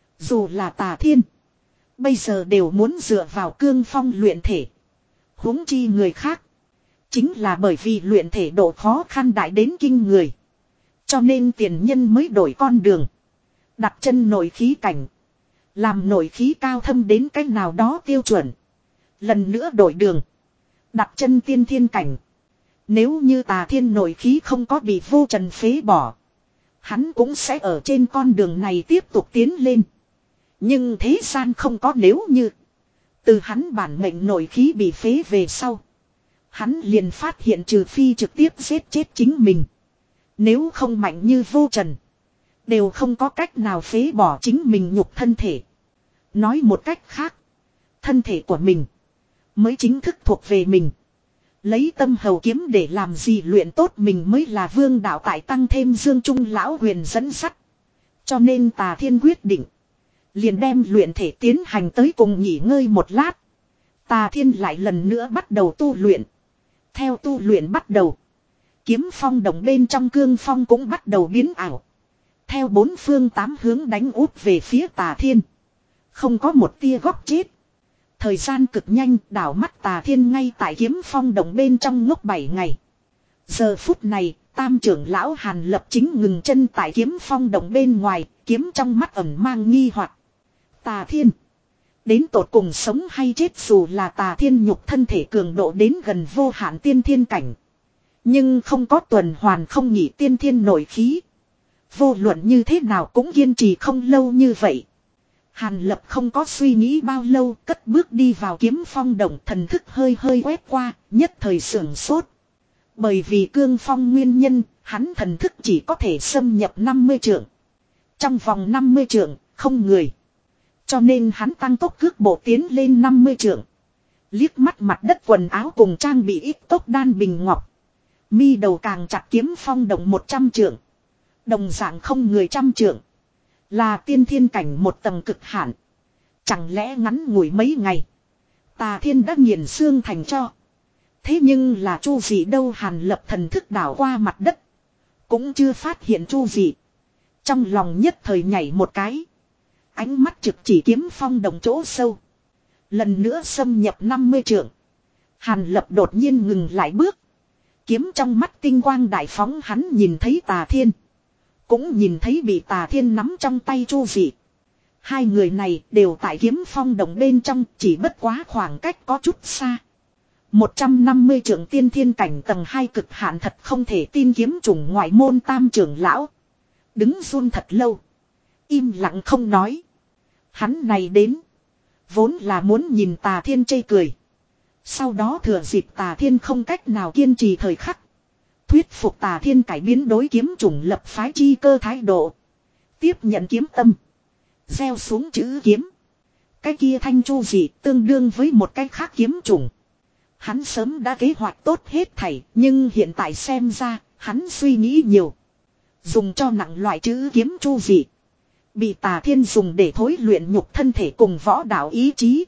Dù là Tà Thiên. Bây giờ đều muốn dựa vào Cương Phong luyện thể. Huống chi người khác. Chính là bởi vì luyện thể độ khó khăn đại đến kinh người. Cho nên tiền nhân mới đổi con đường. Đặt chân nội khí cảnh. Làm nội khí cao thâm đến cách nào đó tiêu chuẩn. Lần nữa đổi đường. Đặt chân tiên thiên cảnh. Nếu như Tà Thiên nội khí không có bị vô trần phế bỏ. Hắn cũng sẽ ở trên con đường này tiếp tục tiến lên. Nhưng thế gian không có nếu như. Từ hắn bản mệnh nội khí bị phế về sau. Hắn liền phát hiện trừ phi trực tiếp giết chết chính mình. Nếu không mạnh như vô trần. Đều không có cách nào phế bỏ chính mình nhục thân thể. Nói một cách khác. Thân thể của mình. Mới chính thức thuộc về mình. Lấy tâm hầu kiếm để làm gì luyện tốt mình mới là vương đạo, tại tăng thêm Dương Trung lão huyền dẫn sắt. Cho nên Tà Thiên quyết định. Liền đem luyện thể tiến hành tới cùng nghỉ ngơi một lát. Tà Thiên lại lần nữa bắt đầu tu luyện. Theo tu luyện bắt đầu. Kiếm phong đồng bên trong Cương Phong cũng bắt đầu biến ảo. Theo bốn phương tám hướng đánh úp về phía Tà Thiên. Không có một tia góc chết. Thời gian cực nhanh, đảo mắt Tà Thiên ngay tại kiếm phong đồng bên trong ngốc bảy ngày. Giờ phút này, tam trưởng lão Hàn Lập chính ngừng chân tại kiếm phong đồng bên ngoài, kiếm trong mắt ẩn mang nghi hoặc. Tà Thiên. Đến tột cùng sống hay chết, dù là Tà Thiên nhục thân thể cường độ đến gần vô hạn tiên thiên cảnh. Nhưng không có tuần hoàn không nghỉ tiên thiên nội khí. Vô luận như thế nào cũng kiên trì không lâu như vậy. Hàn Lập không có suy nghĩ bao lâu, cất bước đi vào kiếm phong đồng, thần thức hơi hơi quét qua, nhất thời sưởng sốt. Bởi vì Cương Phong nguyên nhân, hắn thần thức chỉ có thể xâm nhập năm mươi trượng. Trong vòng năm mươi trượng, không người. Cho nên hắn tăng tốc cước bộ tiến lên năm mươi trượng. Liếc mắt mặt đất quần áo cùng trang bị ít tốc đan bình ngọc. Mi đầu càng chặt kiếm phong đồng một trăm trượng. Đồng dạng không người trăm trượng. Là tiên thiên cảnh một tầng cực hạn. Chẳng lẽ ngắn ngủi mấy ngày. Tà Thiên đã nghiền xương thành cho. Thế nhưng là Chu Dị đâu? Hàn Lập thần thức đảo qua mặt đất. Cũng chưa phát hiện Chu Dị. Trong lòng nhất thời nhảy một cái. Ánh mắt trực chỉ kiếm phong đồng chỗ sâu. Lần nữa xâm nhập năm mươi trượng. Hàn Lập đột nhiên ngừng lại bước. Kiếm trong mắt tinh quang đại phóng, hắn nhìn thấy Tà Thiên. Cũng nhìn thấy bị Tà Thiên nắm trong tay Chu Dị. Hai người này đều tại Kiếm Phong Động bên trong, chỉ bất quá khoảng cách có chút xa. một trăm năm mươi trượng tiên thiên cảnh tầng hai cực hạn thật không thể tin kiếm chủng ngoại môn tam trưởng lão. Đứng run thật lâu. Im lặng không nói. Hắn này đến. Vốn là muốn nhìn Tà Thiên chê cười. Sau đó thừa dịp Tà Thiên không cách nào kiên trì thời khắc. Thuyết phục Tà Thiên cải biến đối kiếm chủng lập phái chi cơ thái độ. Tiếp nhận kiếm tâm. Gieo xuống chữ kiếm. Cái kia thanh chu dị tương đương với một cái khác kiếm chủng. Hắn sớm đã kế hoạch tốt hết thảy, nhưng hiện tại xem ra, hắn suy nghĩ nhiều. Dùng cho nặng loại chữ kiếm chu dị. Bị Tà Thiên dùng để thối luyện nhục thân thể cùng võ đạo ý chí.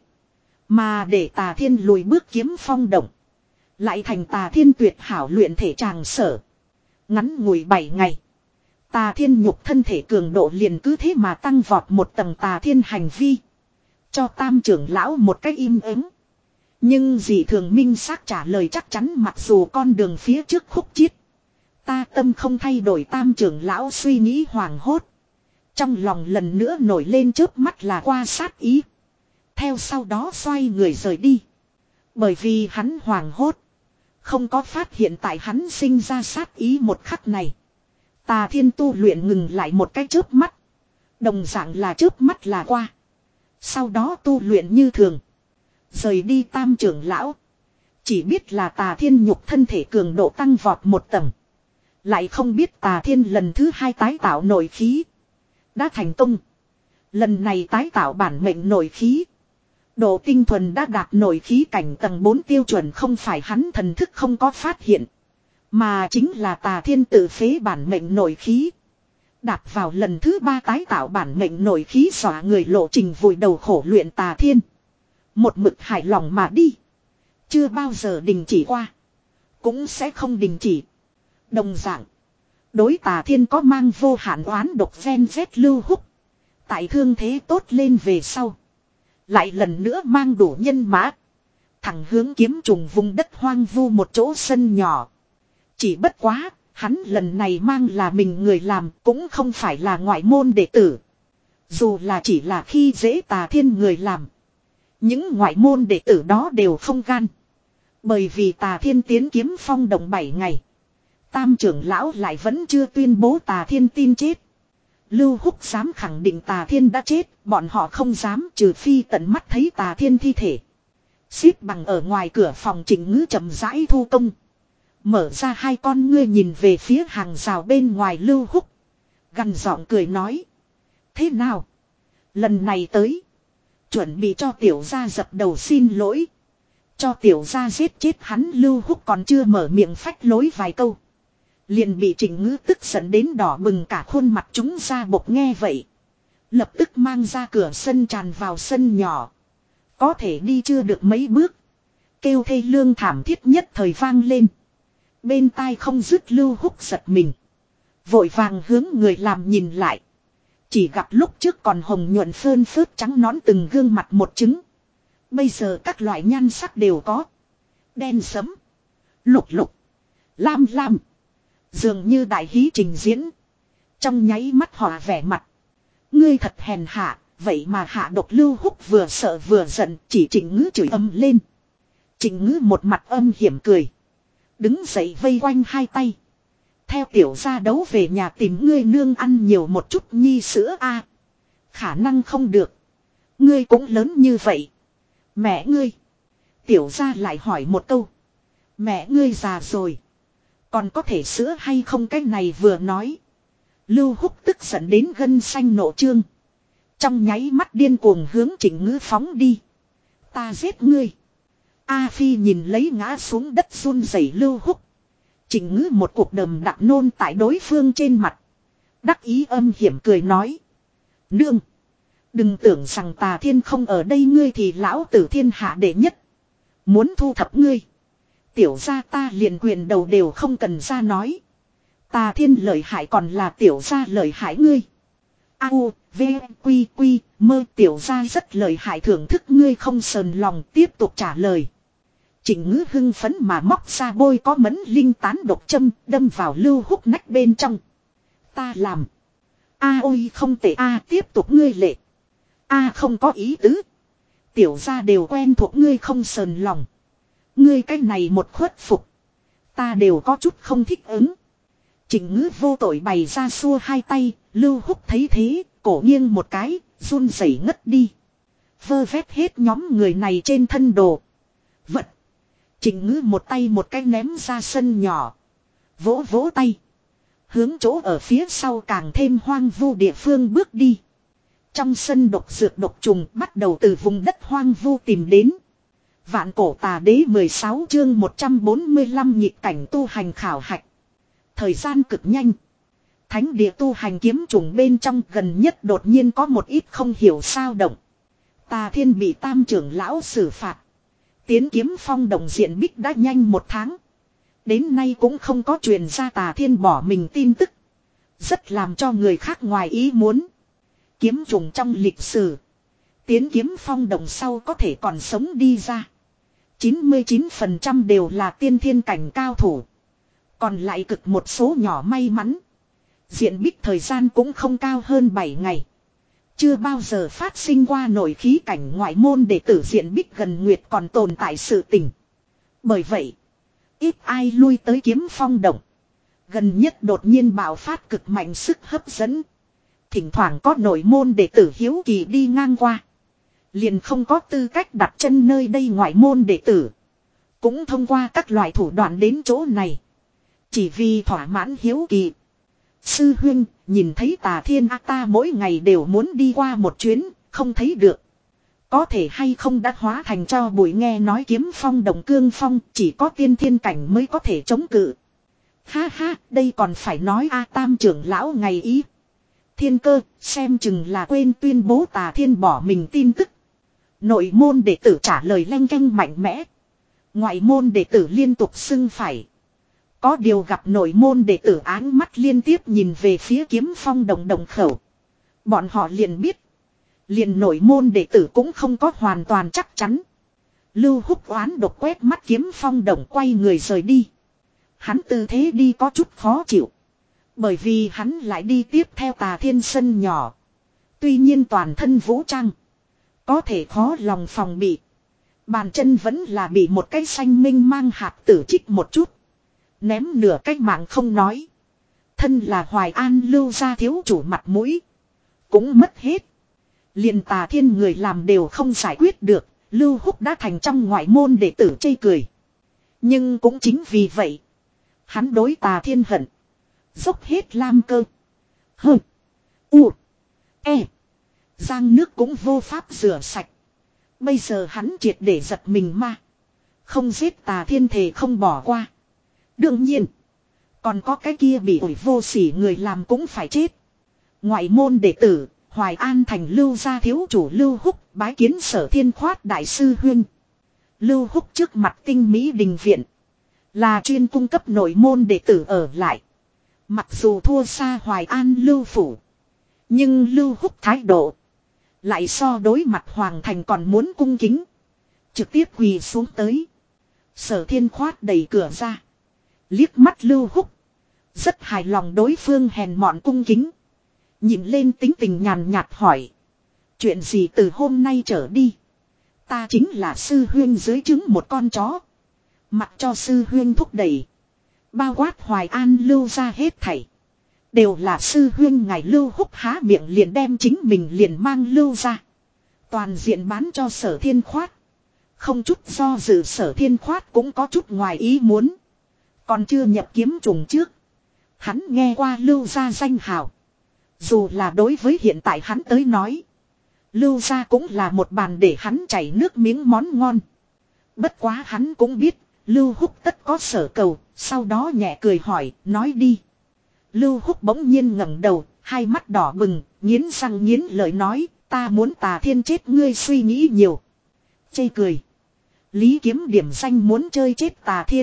Mà để Tà Thiên lùi bước Kiếm Phong Động. Lại thành Tà Thiên tuyệt hảo luyện thể tràng sở. Ngắn ngủi bảy ngày. Tà Thiên nhục thân thể cường độ liền cứ thế mà tăng vọt một tầng Tà Thiên hành vi. Cho tam trưởng lão một cách im ắng. Nhưng dị thường minh xác trả lời chắc chắn mặc dù con đường phía trước khúc chiết. Ta tâm không thay đổi tam trưởng lão suy nghĩ hoảng hốt. Trong lòng lần nữa nổi lên chớp mắt là qua sát ý. Theo sau đó xoay người rời đi. Bởi vì hắn hoảng hốt. Không có phát hiện tại hắn sinh ra sát ý một khắc này. Tà Thiên tu luyện ngừng lại một cái chớp mắt. Đồng dạng là chớp mắt là qua. Sau đó tu luyện như thường. Rời đi tam trưởng lão. Chỉ biết là Tà Thiên nhục thân thể cường độ tăng vọt một tầng. Lại không biết Tà Thiên lần thứ hai tái tạo nội khí. Đã thành công. Lần này tái tạo bản mệnh nội khí. Độ tinh thuần đã đạt nội khí cảnh tầng bốn tiêu chuẩn, không phải hắn thần thức không có phát hiện. Mà chính là Tà Thiên tự phế bản mệnh nội khí. Đạp vào lần thứ ba tái tạo bản mệnh nội khí xóa người lộ trình vùi đầu khổ luyện Tà Thiên. Một mực hài lòng mà đi. Chưa bao giờ đình chỉ qua. Cũng sẽ không đình chỉ. Đồng dạng. Đối Tà Thiên có mang vô hạn oán độc ven vét Lưu Húc. Tại thương thế tốt lên về sau. Lại lần nữa mang đủ nhân mã. Thẳng hướng kiếm trùng vùng đất hoang vu một chỗ sân nhỏ. Chỉ bất quá, hắn lần này mang là mình người làm, cũng không phải là ngoại môn đệ tử. Dù là chỉ là khi dễ Tà Thiên người làm. Những ngoại môn đệ tử đó đều không gan. Bởi vì Tà Thiên tiến Kiếm Phong Động bảy ngày. Tam trưởng lão lại vẫn chưa tuyên bố Tà Thiên tin chết. Lưu Húc dám khẳng định Tà Thiên đã chết, bọn họ không dám trừ phi tận mắt thấy Tà Thiên thi thể. Xếp bằng ở ngoài cửa phòng Trịnh Ngữ chậm rãi thu công. Mở ra hai con ngươi nhìn về phía hàng rào bên ngoài Lưu Húc. Gằn giọng cười nói. Thế nào? Lần này tới. Chuẩn bị cho tiểu gia dập đầu xin lỗi. Cho tiểu gia giết chết hắn. Lưu Húc còn chưa mở miệng phách lối vài câu. Liền bị Trịnh Ngữ tức giận đến đỏ bừng cả khuôn mặt chúng ra bộc nghe vậy. Lập tức mang ra cửa sân tràn vào sân nhỏ. Có thể đi chưa được mấy bước. Kêu thê lương thảm thiết nhất thời vang lên. Bên tai không dứt Lưu Húc giật mình. Vội vàng hướng người làm nhìn lại. Chỉ gặp lúc trước còn hồng nhuận phơn phớt trắng nõn từng gương mặt một trứng. Bây giờ các loại nhan sắc đều có. Đen sẫm, lục lục, lam lam. Dường như đại hí trình diễn. Trong nháy mắt họ vẻ mặt. Ngươi thật hèn hạ, vậy mà hạ độc. Lưu Húc vừa sợ vừa giận, chỉ Trịnh Ngữ chửi âm lên. Trịnh Ngữ một mặt âm hiểm cười. Đứng dậy vây quanh hai tay. Theo tiểu gia đấu về nhà tìm ngươi nương ăn nhiều một chút nhi sữa a. Khả năng không được. Ngươi cũng lớn như vậy. Mẹ ngươi. Tiểu gia lại hỏi một câu. Mẹ ngươi già rồi. Còn có thể sữa hay không, cái này vừa nói. Lưu Húc tức giận đến gân xanh nộ trương. Trong nháy mắt điên cuồng hướng Trịnh Ngữ phóng đi. Ta giết ngươi. A Phi nhìn lấy ngã xuống đất run rẩy Lưu Húc. Trịnh Ngữ một cuộc đầm đặc nôn tại đối phương trên mặt. Đắc ý âm hiểm cười nói. Nương. Đừng tưởng rằng Tà Thiên không ở đây, ngươi thì lão tử thiên hạ đệ nhất. Muốn thu thập ngươi. Tiểu gia ta liền quyền đầu đều không cần ra nói. Tà Thiên lợi hại còn là tiểu gia lợi hại ngươi. A u, v, quy, quy, mơ. Tiểu gia rất lợi hại, thưởng thức ngươi không sờn lòng. Tiếp tục trả lời. Trịnh Ngữ hưng phấn mà móc ra bôi có mẫn linh tán độc châm, đâm vào Lưu Húc nách bên trong. Ta làm. A ôi không tệ a, tiếp tục ngươi lệ. A không có ý tứ. Tiểu gia đều quen thuộc ngươi không sờn lòng. Ngươi cái này một khuất phục. Ta đều có chút không thích ứng. Trịnh Ngữ vô tội bày ra xua hai tay. Lưu Húc thấy thế, cổ nghiêng một cái, run rẩy ngất đi. Vơ vét hết nhóm người này trên thân đồ. Vật. Trịnh Ngữ một tay một cái ném ra sân nhỏ. Vỗ vỗ tay. Hướng chỗ ở phía sau càng thêm hoang vu địa phương bước đi. Trong sân độc dược độc trùng bắt đầu từ vùng đất hoang vu tìm đến. Vạn cổ tà đế mười sáu chương một trăm bốn mươi lăm nhịp cảnh tu hành khảo hạch. Thời gian cực nhanh. Thánh địa tu hành kiếm trùng bên trong gần nhất đột nhiên có một ít không hiểu sao động. Tà Thiên bị tam trưởng lão xử phạt. Tiến kiếm phong đồng diện bích đã nhanh một tháng. Đến nay cũng không có truyền ra Tà Thiên bỏ mình tin tức. Rất làm cho người khác ngoài ý muốn. Kiếm trùng trong lịch sử. Tiến kiếm phong đồng sau có thể còn sống đi ra. chín mươi chín phần trăm đều là tiên thiên cảnh cao thủ. Còn lại cực một số nhỏ may mắn. Diện bích thời gian cũng không cao hơn bảy ngày. Chưa bao giờ phát sinh qua nổi khí cảnh ngoại môn đệ tử diện bích gần nguyệt còn tồn tại sự tình. Bởi vậy, ít ai lui tới kiếm phong động. Gần nhất đột nhiên bạo phát cực mạnh sức hấp dẫn. Thỉnh thoảng có nội môn đệ tử hiếu kỳ đi ngang qua. Liền không có tư cách đặt chân nơi đây ngoại môn đệ tử. Cũng thông qua các loại thủ đoạn đến chỗ này. Chỉ vì thỏa mãn hiếu kỳ. Sư huynh, nhìn thấy Tà Thiên A ta mỗi ngày đều muốn đi qua một chuyến, không thấy được. Có thể hay không đã hóa thành cho bụi nghe nói kiếm phong đồng cương phong, chỉ có tiên thiên cảnh mới có thể chống cự. Ha ha, đây còn phải nói A tam trưởng lão ngày ý. Thiên Cơ, xem chừng là quên tuyên bố Tà Thiên bỏ mình tin tức. Nội môn đệ tử trả lời leng keng mạnh mẽ. Ngoại môn đệ tử liên tục xưng phải. Có điều gặp nội môn đệ tử áng mắt liên tiếp nhìn về phía kiếm phong đồng đồng khẩu. Bọn họ liền biết. Liền nội môn đệ tử cũng không có hoàn toàn chắc chắn. Lưu Húc oán độc quét mắt kiếm phong đồng quay người rời đi. Hắn tư thế đi có chút khó chịu. Bởi vì hắn lại đi tiếp theo Tà Thiên sân nhỏ. Tuy nhiên toàn thân vũ trang. Có thể khó lòng phòng bị. Bàn chân vẫn là bị một cái xanh minh mang hạt tử chích một chút. Ném nửa cái mạng không nói. Thân là Hoài An lưu ra thiếu chủ mặt mũi. Cũng mất hết. Liền Tà Thiên người làm đều không giải quyết được. Lưu Húc đã thành trong ngoại môn đệ tử chê cười. Nhưng cũng chính vì vậy. Hắn đối Tà Thiên hận. Dốc hết lam cơ. Hơ. U. E. Giang nước cũng vô pháp rửa sạch. Bây giờ hắn triệt để giật mình ma. Không giết Tà Thiên thể không bỏ qua. Đương nhiên. Còn có cái kia bị ủi vô sỉ người làm cũng phải chết. Ngoại môn đệ tử. Hoài An thành lưu gia thiếu chủ Lưu Húc bái kiến Sở Thiên Khoát đại sư huynh. Lưu Húc trước mặt tinh mỹ đình viện. Là chuyên cung cấp nội môn đệ tử ở lại. Mặc dù thua xa Hoài An Lưu Phủ. Nhưng Lưu Húc thái độ. Lại so đối mặt Hoàng Thành còn muốn cung kính. Trực tiếp quỳ xuống tới. Sở Thiên Khoát đẩy cửa ra. Liếc mắt Lưu Húc. Rất hài lòng đối phương hèn mọn cung kính. Nhìn lên tính tình nhàn nhạt hỏi. Chuyện gì từ hôm nay trở đi. Ta chính là sư huyên dưới trứng một con chó. Mặc cho sư huyên thúc đẩy. Bao quát Hoài An lưu ra hết thảy. Đều là sư huyên ngài Lưu Húc há miệng liền đem chính mình liền mang lưu ra. Toàn diện bán cho Sở Thiên Khoát. Không chút do dự Sở Thiên Khoát cũng có chút ngoài ý muốn. Còn chưa nhập kiếm trùng trước. Hắn nghe qua lưu ra danh hào. Dù là đối với hiện tại hắn tới nói. Lưu ra cũng là một bàn để hắn chảy nước miếng món ngon. Bất quá hắn cũng biết. Lưu Húc tất có sở cầu. Sau đó nhẹ cười hỏi. Nói đi. Lưu Húc bỗng nhiên ngẩng đầu. Hai mắt đỏ bừng. Nghiến răng nghiến lợi nói. Ta muốn Tà Thiên chết ngươi suy nghĩ nhiều. Chê cười. Lý Kiếm điểm danh muốn chơi chết Tà Thiên.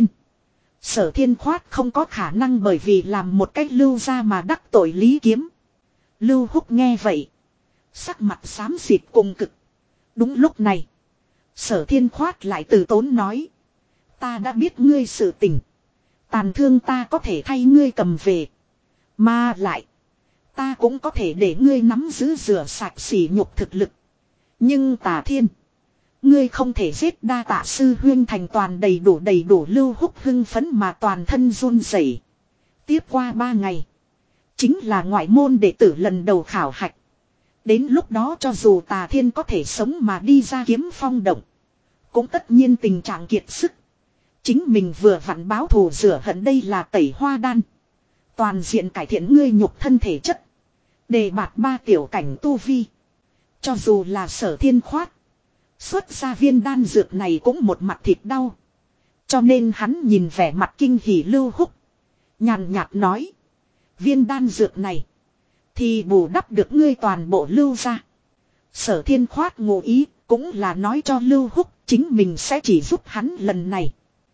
Sở Thiên Khoát không có khả năng bởi vì làm một cách lưu ra mà đắc tội Lý Kiếm. Lưu Húc nghe vậy. Sắc mặt xám xịt cùng cực. Đúng lúc này. Sở Thiên Khoát lại từ tốn nói. Ta đã biết ngươi sự tình. Tàn thương ta có thể thay ngươi cầm về. Mà lại. Ta cũng có thể để ngươi nắm giữ rửa sạch sỉ nhục thực lực. Nhưng Tà Thiên. Ngươi không thể giết đa tạ sư huyên thành toàn đầy đủ đầy đủ Lưu Húc hưng phấn mà toàn thân run rẩy. Tiếp qua ba ngày. Chính là ngoại môn đệ tử lần đầu khảo hạch. Đến lúc đó cho dù Tà Thiên có thể sống mà đi ra kiếm phong động. Cũng tất nhiên tình trạng kiệt sức. Chính mình vừa vặn báo thù rửa hận đây là tẩy hoa đan. Toàn diện cải thiện ngươi nhục thân thể chất. Đề bạt ba tiểu cảnh tu vi. Cho dù là Sở Thiên khoát. Xuất ra viên đan dược này cũng một mặt thịt đau. Cho nên hắn nhìn vẻ mặt kinh hỉ Lưu Húc. Nhàn nhạt nói. Viên đan dược này. Thì bù đắp được ngươi toàn bộ Lưu ra. Sở Thiên khoát ngụ ý. Cũng là nói cho Lưu Húc. Chính mình sẽ chỉ giúp hắn lần này.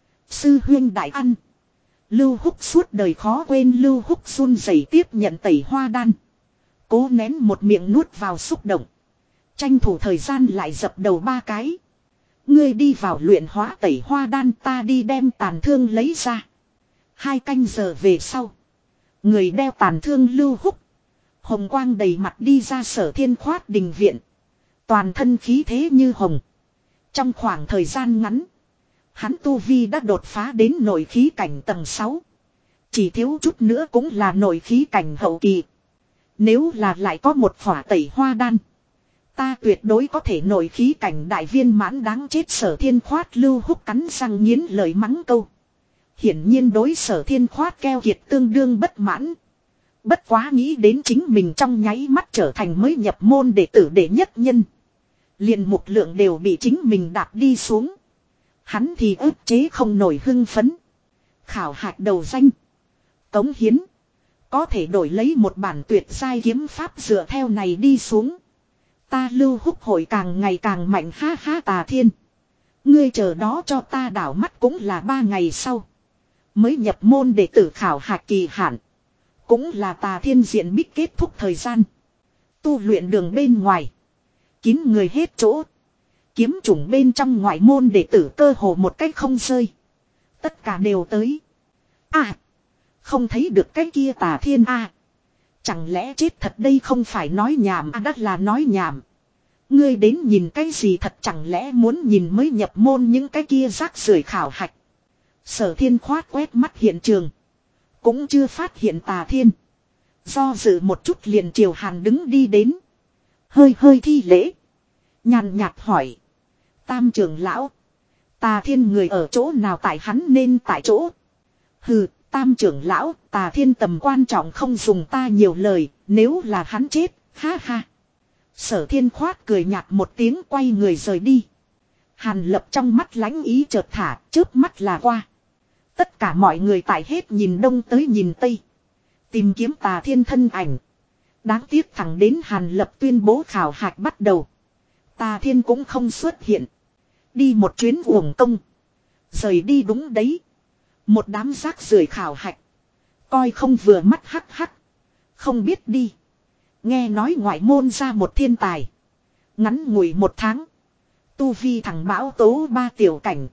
Sư huyên đại ăn. Lưu Húc suốt đời khó quên. Lưu Húc run rẩy tiếp nhận tẩy hoa đan. Cố nén một miệng nuốt vào xúc động. Tranh thủ thời gian lại dập đầu ba cái. Ngươi đi vào luyện hóa tẩy hoa đan, ta đi đem tàn thương lấy ra. Hai canh giờ về sau. Người đeo tàn thương Lưu Húc. Hồng quang đầy mặt đi ra Sở Thiên khoát đình viện. Toàn thân khí thế như hồng. Trong khoảng thời gian ngắn. Hắn tu vi đã đột phá đến nội khí cảnh tầng sáu. Chỉ thiếu chút nữa cũng là nội khí cảnh hậu kỳ. Nếu là lại có một khỏa tẩy hoa đan. Ta tuyệt đối có thể nội khí cảnh đại viên mãn đáng chết. Sở Thiên khoát Lưu Húc cắn răng nghiến lời mắng câu. Hiển nhiên đối Sở Thiên khoát keo kiệt tương đương bất mãn. Bất quá nghĩ đến chính mình trong nháy mắt trở thành mới nhập môn đệ tử đệ nhất nhân. Liền mục lượng đều bị chính mình đạp đi xuống. Hắn thì ức chế không nổi hưng phấn. Khảo hạch đầu danh. Cống hiến. Có thể đổi lấy một bản tuyệt giai kiếm pháp dựa theo này đi xuống. Ta Lưu Húc hội càng ngày càng mạnh ha ha. Tà Thiên. Ngươi chờ đó cho ta đảo mắt cũng là ba ngày sau. Mới nhập môn đệ tử khảo hạch kỳ hạn. Cũng là Tà Thiên diện bích kết thúc thời gian. Tu luyện đường bên ngoài. Kín người hết chỗ. Kiếm chủng bên trong ngoại môn đệ tử cơ hồ một cách không rơi. Tất cả đều tới. À. Không thấy được cái kia Tà Thiên à. Chẳng lẽ chết thật đây không phải nói nhảm à, đắt là nói nhảm. Ngươi đến nhìn cái gì thật chẳng lẽ muốn nhìn mới nhập môn những cái kia rác rưởi khảo hạch. Sở Thiên khoát quét mắt hiện trường. Cũng chưa phát hiện Tà Thiên. Do dự một chút liền Triều Hàn đứng đi đến. Hơi hơi thi lễ. Nhàn nhạt hỏi. Tam trưởng lão. Tà Thiên người ở chỗ nào tại hắn nên tại chỗ. Hừ, Tam trưởng lão, Tà Thiên tầm quan trọng không dùng ta nhiều lời, nếu là hắn chết, ha ha. Sở Thiên khoát cười nhạt một tiếng quay người rời đi. Hàn Lập trong mắt lãnh ý chợt thả, chớp mắt là qua. Tất cả mọi người tại hết nhìn đông tới nhìn tây. Tìm kiếm Tà Thiên thân ảnh. Đáng tiếc thẳng đến Hàn Lập tuyên bố khảo hạch bắt đầu. Tà Thiên cũng không xuất hiện. Đi một chuyến uổng công. Rời đi đúng đấy. Một đám rác rưởi khảo hạch. Coi không vừa mắt hắc hắc. Không biết đi. Nghe nói ngoại môn ra một thiên tài. Ngắn ngủi một tháng. Tu vi thằng bão tố ba tiểu cảnh.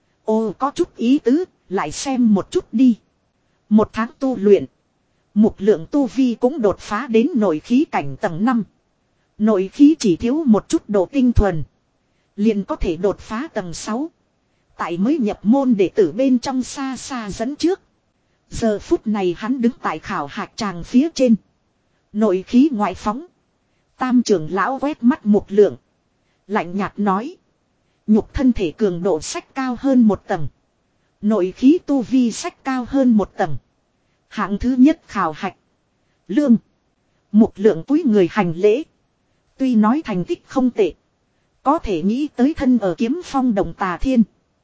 Ồ có chút ý tứ. Lại xem một chút đi. Một tháng tu luyện. Mục lượng tu vi cũng đột phá đến nội khí cảnh tầng năm. Nội khí chỉ thiếu một chút độ tinh thuần. Liền có thể đột phá tầng sáu. Tại mới nhập môn đệ tử bên trong xa xa dẫn trước. Giờ phút này hắn đứng tại khảo hạch tràng phía trên. Nội khí ngoại phóng. Tam trưởng lão quét mắt Mục lượng. Lạnh nhạt nói. Nhục thân thể cường độ sách cao hơn một tầng. Nội khí tu vi sách cao hơn một tầng. Hạng thứ nhất khảo hạch. Lương. Mục lượng túi người hành lễ. Tuy nói thành tích không tệ. Có thể nghĩ tới thân ở kiếm phong đồng Tà Thiên.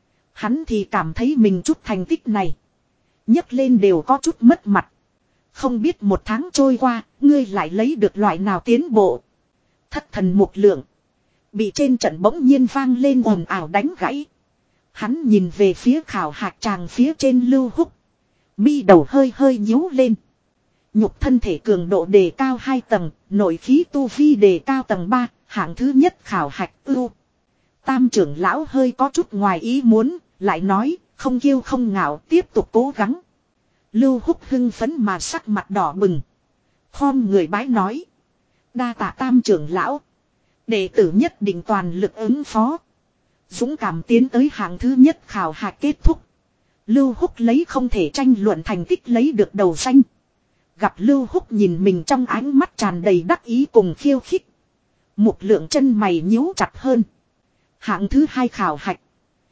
Hắn thì cảm thấy mình chút thành tích này. nhấc lên đều có chút mất mặt. Không biết một tháng trôi qua, ngươi lại lấy được loại nào tiến bộ. Thất thần Mục lượng. Bị trên trận bỗng nhiên vang lên ồn ào đánh gãy. Hắn nhìn về phía khảo hạch tràng phía trên Lưu Húc. Mi đầu hơi hơi nhíu lên. Nhục thân thể cường độ đề cao hai tầng, nội khí tu vi đề cao tầng ba, hạng thứ nhất khảo hạch ưu. Tam trưởng lão hơi có chút ngoài ý muốn, lại nói, không kiêu không ngạo, tiếp tục cố gắng. Lưu Húc hưng phấn mà sắc mặt đỏ bừng. Khom người bái nói. Đa tạ Tam trưởng lão. Đệ tử nhất định toàn lực ứng phó. Dũng cảm tiến tới hạng thứ nhất khảo hạch kết thúc. Lưu Húc lấy không thể tranh luận thành tích lấy được đầu danh. Gặp Lưu Húc nhìn mình trong ánh mắt tràn đầy đắc ý cùng khiêu khích. Mục Lượng chân mày nhíu chặt hơn. Hạng thứ hai khảo hạch.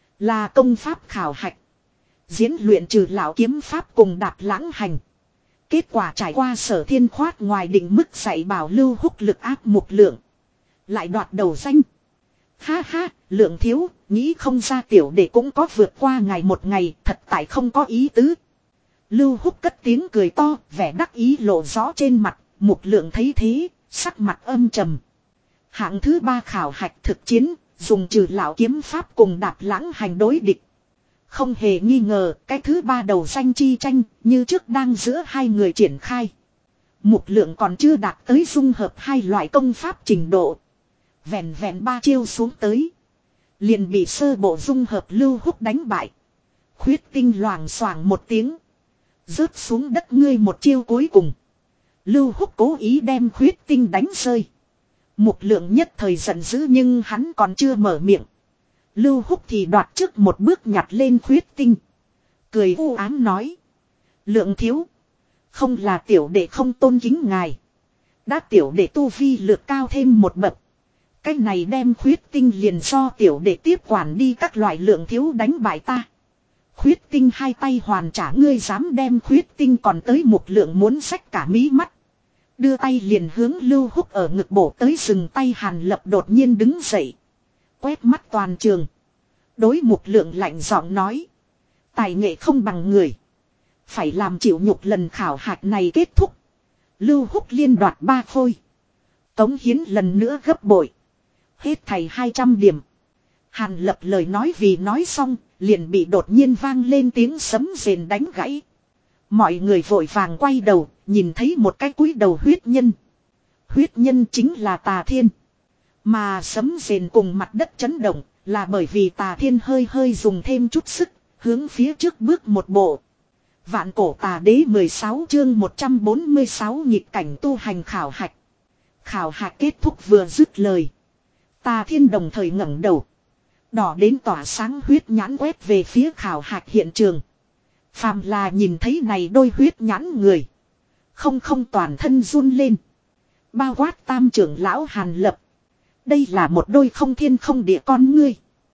Là công pháp khảo hạch. Diễn luyện trừ lão kiếm pháp cùng đạp lãng hành. Kết quả trải qua Sở Thiên khoát ngoài định mức dạy bảo Lưu Húc lực áp Mục Lượng. Lại đoạt đầu danh. Ha ha, Lượng thiếu, nghĩ không ra tiểu đệ cũng có vượt qua ngày một ngày, thật tại không có ý tứ. Lưu Húc cất tiếng cười to, vẻ đắc ý lộ rõ trên mặt, Mục Lượng thấy thế, sắc mặt âm trầm. Hạng thứ ba khảo hạch thực chiến, dùng trừ lão kiếm pháp cùng đạp lãng hành đối địch. Không hề nghi ngờ, cái thứ ba đầu danh chi tranh, như trước đang giữa hai người triển khai. Mục Lượng còn chưa đạt tới dung hợp hai loại công pháp trình độ. Vẹn vẹn ba chiêu xuống tới. Liền bị sơ bộ dung hợp Lưu Húc đánh bại. Khuyết tinh loảng xoảng một tiếng. Rớt xuống đất ngươi một chiêu cuối cùng. Lưu Húc cố ý đem khuyết tinh đánh rơi. Mục Lượng nhất thời giận dữ nhưng hắn còn chưa mở miệng. Lưu Húc thì đoạt trước một bước nhặt lên khuyết tinh. Cười u ám nói. Lượng thiếu. Không là tiểu đệ không tôn kính ngài. Đã tiểu đệ tu vi lược cao thêm một bậc. Cái này đem khuyết tinh liền do tiểu đệ tiếp quản đi các loại Lượng thiếu đánh bại ta. Khuyết tinh hai tay hoàn trả ngươi dám đem khuyết tinh còn tới Mục Lượng muốn xách cả mí mắt. Đưa tay liền hướng Lưu Húc ở ngực bổ tới dừng tay Hàn Lập đột nhiên đứng dậy. Quét mắt toàn trường. Đối Mục Lượng lạnh giọng nói. Tài nghệ không bằng người. Phải làm chịu nhục lần khảo hạch này kết thúc. Lưu Húc liên đoạt ba khôi. Tống hiến lần nữa gấp bội. Hết thầy hai trăm điểm. Hàn Lập lời nói vì nói xong, liền bị đột nhiên vang lên tiếng sấm rền đánh gãy. Mọi người vội vàng quay đầu, nhìn thấy một cái cúi đầu huyết nhân. Huyết nhân chính là Tà Thiên. Mà sấm rền cùng mặt đất chấn động, là bởi vì Tà Thiên hơi hơi dùng thêm chút sức, hướng phía trước bước một bộ. Vạn cổ tà đế mười sáu chương một trăm bốn mươi sáu nghịch cảnh tu hành khảo hạch. Khảo hạch kết thúc vừa dứt lời. Tà Thiên đồng thời ngẩng đầu. Đỏ đến tỏa sáng huyết nhãn quét về phía khảo hạch hiện trường. Phàm là nhìn thấy này đôi huyết nhãn người. Không không toàn thân run lên. Bao quát tam trưởng lão Hàn Lập. Đây là một đôi không thiên không địa con ngươi.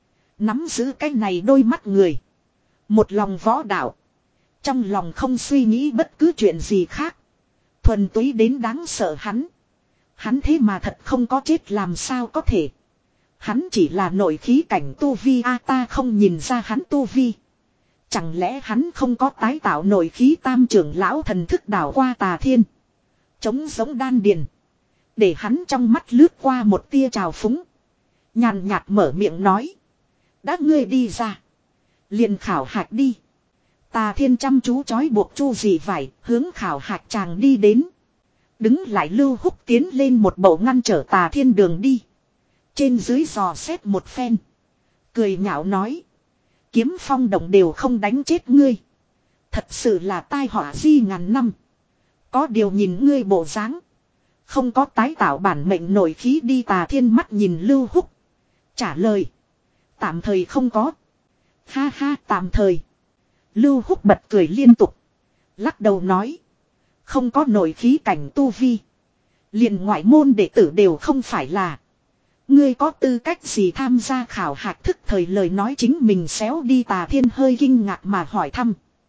Nắm giữ cái này đôi mắt người. Một lòng võ đạo. Trong lòng không suy nghĩ bất cứ chuyện gì khác. Thuần túy đến đáng sợ hắn. Hắn thế mà thật không có chết làm sao có thể. Hắn chỉ là nội khí cảnh tu vi a ta không nhìn ra hắn tu vi. Chẳng lẽ hắn không có tái tạo nội khí tam trưởng lão thần thức đảo qua Tà Thiên. Chống giống đan điền. Để hắn trong mắt lướt qua một tia trào phúng. Nhàn nhạt mở miệng nói. Đã ngươi đi ra. Liền khảo hạch đi. Tà Thiên chăm chú chói buộc chu dị vải hướng khảo hạch chàng đi đến. Đứng lại Lưu Húc tiến lên một bộ ngăn trở Tà Thiên đường đi. Trên dưới dò xét một phen. Cười nhạo nói. Kiếm phong động đều không đánh chết ngươi. Thật sự là tai họa di ngàn năm. Có điều nhìn ngươi bộ dáng. Không có tái tạo bản mệnh nội khí đi. Tà Thiên mắt nhìn Lưu Húc. Trả lời. Tạm thời không có. Ha ha tạm thời. Lưu Húc bật cười liên tục. Lắc đầu nói. Không có nội khí cảnh tu vi. Liền ngoại môn đệ tử đều không phải là. Ngươi có tư cách gì tham gia khảo hạch thức thời lời nói chính mình xéo đi. Tà Thiên hơi kinh ngạc mà hỏi thăm.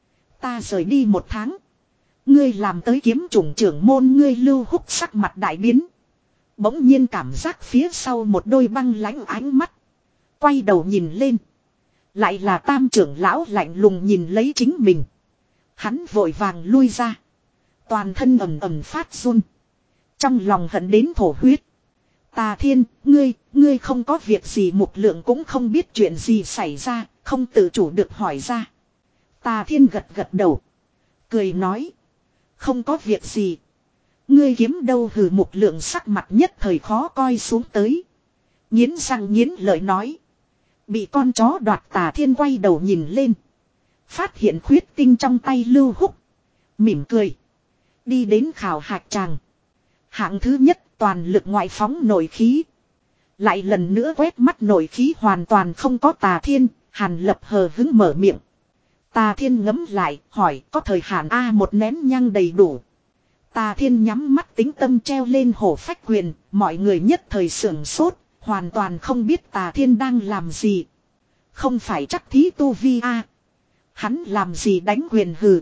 Ta rời đi một tháng. Ngươi làm tới kiếm chủng trưởng môn ngươi. Lưu Húc sắc mặt đại biến. Bỗng nhiên cảm giác phía sau một đôi băng lãnh ánh mắt. Quay đầu nhìn lên. Lại là tam trưởng lão lạnh lùng nhìn lấy chính mình. Hắn vội vàng lui ra. Toàn thân ầm ầm phát run. Trong lòng hận đến thổ huyết. Tà Thiên, ngươi, ngươi không có việc gì. Mục Lượng cũng không biết chuyện gì xảy ra, không tự chủ được hỏi ra. Tà Thiên gật gật đầu. Cười nói. Không có việc gì. Ngươi kiếm đâu hừ. Mục Lượng sắc mặt nhất thời khó coi xuống tới. Nghiến răng nghiến lợi nói. Bị con chó đoạt. Tà Thiên quay đầu nhìn lên. Phát hiện khuyết tinh trong tay Lưu Húc. Mỉm cười. Đi đến khảo hạch tràng. Hạng thứ nhất toàn lực ngoại phóng nội khí. Lại lần nữa quét mắt nội khí hoàn toàn không có Tà Thiên, Hàn Lập hờ hứng mở miệng. Tà Thiên ngấm lại, hỏi có thời hạn A một nén nhang đầy đủ. Tà Thiên nhắm mắt tính tâm treo lên hổ phách quyền, mọi người nhất thời sưởng sốt, hoàn toàn không biết Tà Thiên đang làm gì. Không phải chắc thí tu vi A. Hắn làm gì đánh quyền hừ.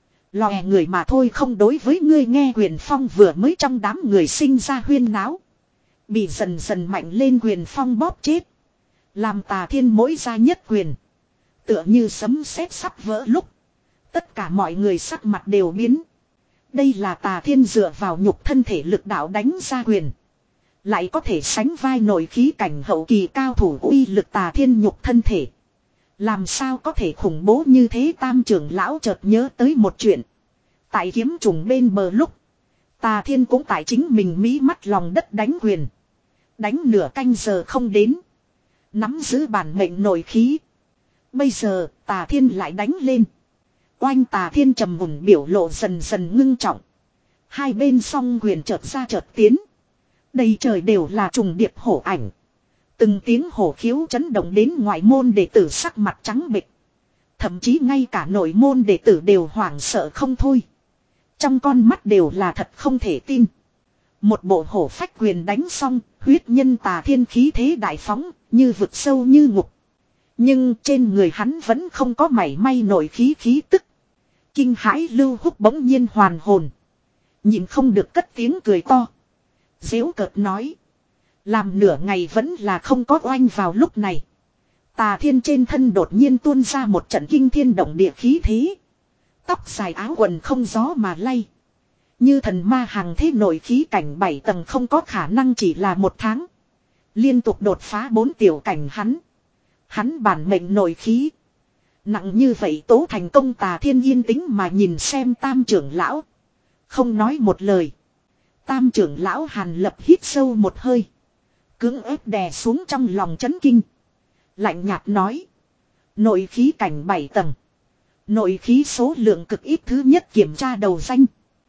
Lòe người mà thôi, không đối với ngươi. Nghe Quyền Phong vừa mới trong đám người sinh ra huyên náo. Bị dần dần mạnh lên Quyền Phong bóp chết. Làm Tà Thiên mỗi ra nhất quyền. Tựa như sấm sét sắp vỡ lúc. Tất cả mọi người sắc mặt đều biến. Đây là Tà Thiên dựa vào nhục thân thể lực đạo đánh ra quyền. Lại có thể sánh vai nội khí cảnh hậu kỳ cao thủ uy lực Tà Thiên nhục thân thể. Làm sao có thể khủng bố như thế? Tam trưởng lão chợt nhớ tới một chuyện. Tại kiếm trùng bên bờ lúc. Tà Thiên cũng tại chính mình mí mắt lòng đất đánh quyền. Đánh nửa canh giờ không đến. Nắm giữ bản mệnh nội khí. Bây giờ Tà Thiên lại đánh lên. Oanh! Tà Thiên trầm mùn biểu lộ dần dần ngưng trọng. Hai bên song quyền chợt ra chợt tiến. Đầy trời đều là trùng điệp hổ ảnh. Từng tiếng hổ khiếu chấn động đến ngoại môn đệ tử sắc mặt trắng bệch. Thậm chí ngay cả nội môn đệ tử đều hoảng sợ không thôi. Trong con mắt đều là thật không thể tin. Một bộ hổ phách quyền đánh xong, huyết nhân Tà Thiên khí thế đại phóng, như vực sâu như ngục. Nhưng trên người hắn vẫn không có mảy may nổi khí khí tức. Kinh hãi Lưu Húc bỗng nhiên hoàn hồn. Nhìn không được cất tiếng cười to. Giễu cợt nói. Làm nửa ngày vẫn là không có oanh. Vào lúc này. Tà Thiên trên thân đột nhiên tuôn ra một trận kinh thiên động địa khí thế. Tóc dài áo quần không gió mà lay. Như thần ma hàng thế nội khí cảnh bảy tầng không có khả năng chỉ là một tháng. Liên tục đột phá bốn tiểu cảnh hắn. Hắn bản mệnh nội khí. Nặng như vậy tố thành công. Tà Thiên yên tĩnh mà nhìn xem tam trưởng lão. Không nói một lời. Tam trưởng lão Hàn Lập hít sâu một hơi. Cưỡng ép đè xuống trong lòng chấn kinh. Lạnh nhạt nói. Nội khí cảnh bảy tầng. Nội khí số lượng cực ít, thứ nhất kiểm tra đầu danh.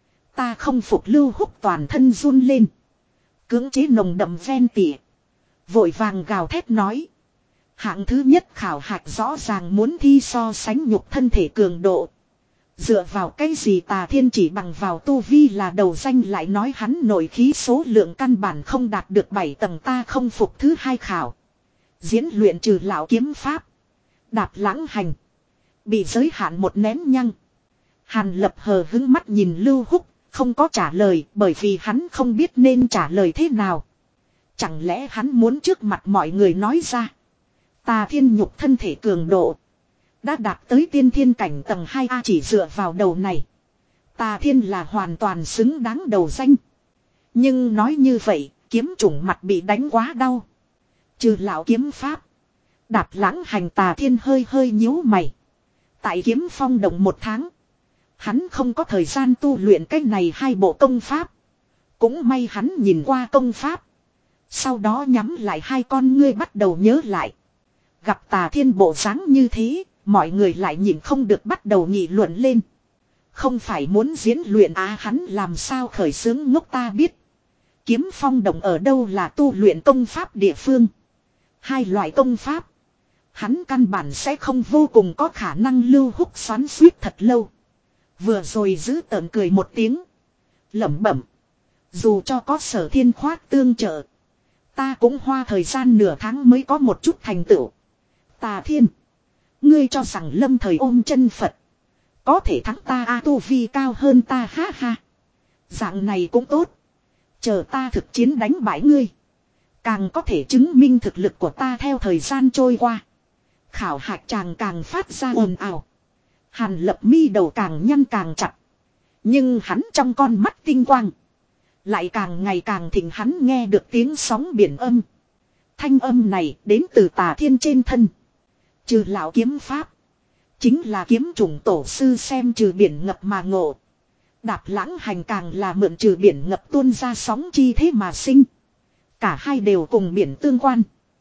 Ta không phục. Lưu Húc toàn thân run lên. Cưỡng chế nồng đậm ven tỉa. Vội vàng gào thét nói. Hạng thứ nhất khảo hạch rõ ràng muốn thi so sánh nhục thân thể cường độ. Dựa vào cái gì? Tà Thiên chỉ bằng vào tu vi là đầu danh, lại nói hắn nội khí số lượng căn bản không đạt được bảy tầng. Ta không phục. Thứ hai khảo. Diễn luyện trừ lão kiếm pháp. Đạp lãng hành. Bị giới hạn một nén nhăng. Hàn Lập hờ hứng mắt nhìn Lưu Húc. Không có trả lời bởi vì hắn không biết nên trả lời thế nào. Chẳng lẽ hắn muốn trước mặt mọi người nói ra. Tà Thiên nhục thân thể cường độ. Đã đạt tới tiên thiên cảnh tầng hai A, chỉ dựa vào đầu này. Tà Thiên là hoàn toàn xứng đáng đầu danh. Nhưng nói như vậy, kiếm chủng mặt bị đánh quá đau. Trừ lão kiếm pháp. Đạp lãng hành. Tà Thiên hơi hơi nhíu mày. Tại kiếm phong động một tháng. Hắn không có thời gian tu luyện cái này hai bộ công pháp. Cũng may hắn nhìn qua công pháp. Sau đó nhắm lại hai con ngươi bắt đầu nhớ lại. Gặp Tà Thiên bộ dáng như thế, mọi người lại nhìn không được bắt đầu nghị luận lên. Không phải muốn diễn luyện á, hắn làm sao khởi xướng ngốc? Ta biết. Kiếm phong động ở đâu là tu luyện công pháp địa phương. Hai loại công pháp. Hắn căn bản sẽ không vô cùng có khả năng. Lưu Húc xoắn suýt thật lâu. Vừa rồi giữ tợn cười một tiếng. Lẩm bẩm. Dù cho có Sở Thiên khoát tương trợ. Ta cũng hoa thời gian nửa tháng mới có một chút thành tựu. Tà Thiên. Ngươi cho rằng lâm thời ôm chân Phật. Có thể thắng ta a? Tu vi cao hơn ta, ha ha. Dạng này cũng tốt. Chờ ta thực chiến đánh bại ngươi. Càng có thể chứng minh thực lực của ta. Theo thời gian trôi qua. Khảo hạch chàng càng phát ra ồn ào. Hàn Lập mi đầu càng nhăn càng chặt. Nhưng hắn trong con mắt tinh quang. Lại càng ngày càng thịnh. Hắn nghe được tiếng sóng biển âm. Thanh âm này đến từ Tà Thiên trên thân. Trừ lão kiếm pháp. Chính là kiếm chủng tổ sư xem trừ biển ngập mà ngộ. Đạp lãng hành càng là mượn trừ biển ngập tuôn ra sóng chi thế mà sinh. Cả hai đều cùng biển tương quan.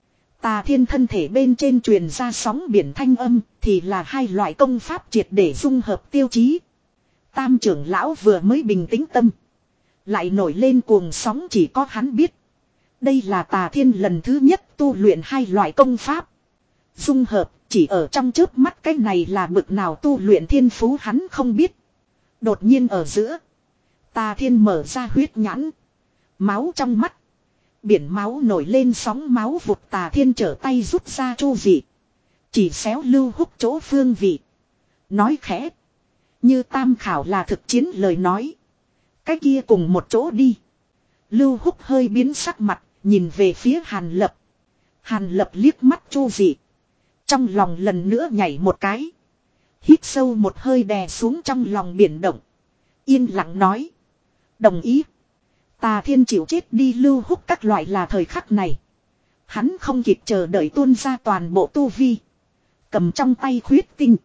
Tà Thiên thân thể bên trên truyền ra sóng biển thanh âm thì là hai loại công pháp triệt để dung hợp tiêu chí. Tam trưởng lão vừa mới bình tĩnh tâm. Lại nổi lên cuồng sóng, chỉ có hắn biết. Đây là Tà Thiên lần thứ nhất tu luyện hai loại công pháp. Dung hợp chỉ ở trong chớp mắt, cái này là bực nào tu luyện thiên phú hắn không biết. Đột nhiên ở giữa, Tà Thiên mở ra huyết nhãn. Máu trong mắt. Biển máu nổi lên sóng máu vụt. Tà Thiên trở tay rút ra chu dị. Chỉ xéo Lưu Húc chỗ phương vị. Nói khẽ. Như tam khảo là thực chiến lời nói. Cái kia cùng một chỗ đi. Lưu Húc hơi biến sắc mặt. Nhìn về phía Hàn Lập. Hàn Lập liếc mắt chu dị. Trong lòng lần nữa nhảy một cái. Hít sâu một hơi đè xuống trong lòng biển động. Yên lặng nói. Đồng ý. Tà Thiên chịu chết đi. Lưu Húc các loại là thời khắc này. Hắn không kịp chờ đợi tuôn ra toàn bộ tu vi. Cầm trong tay khuyết tinh.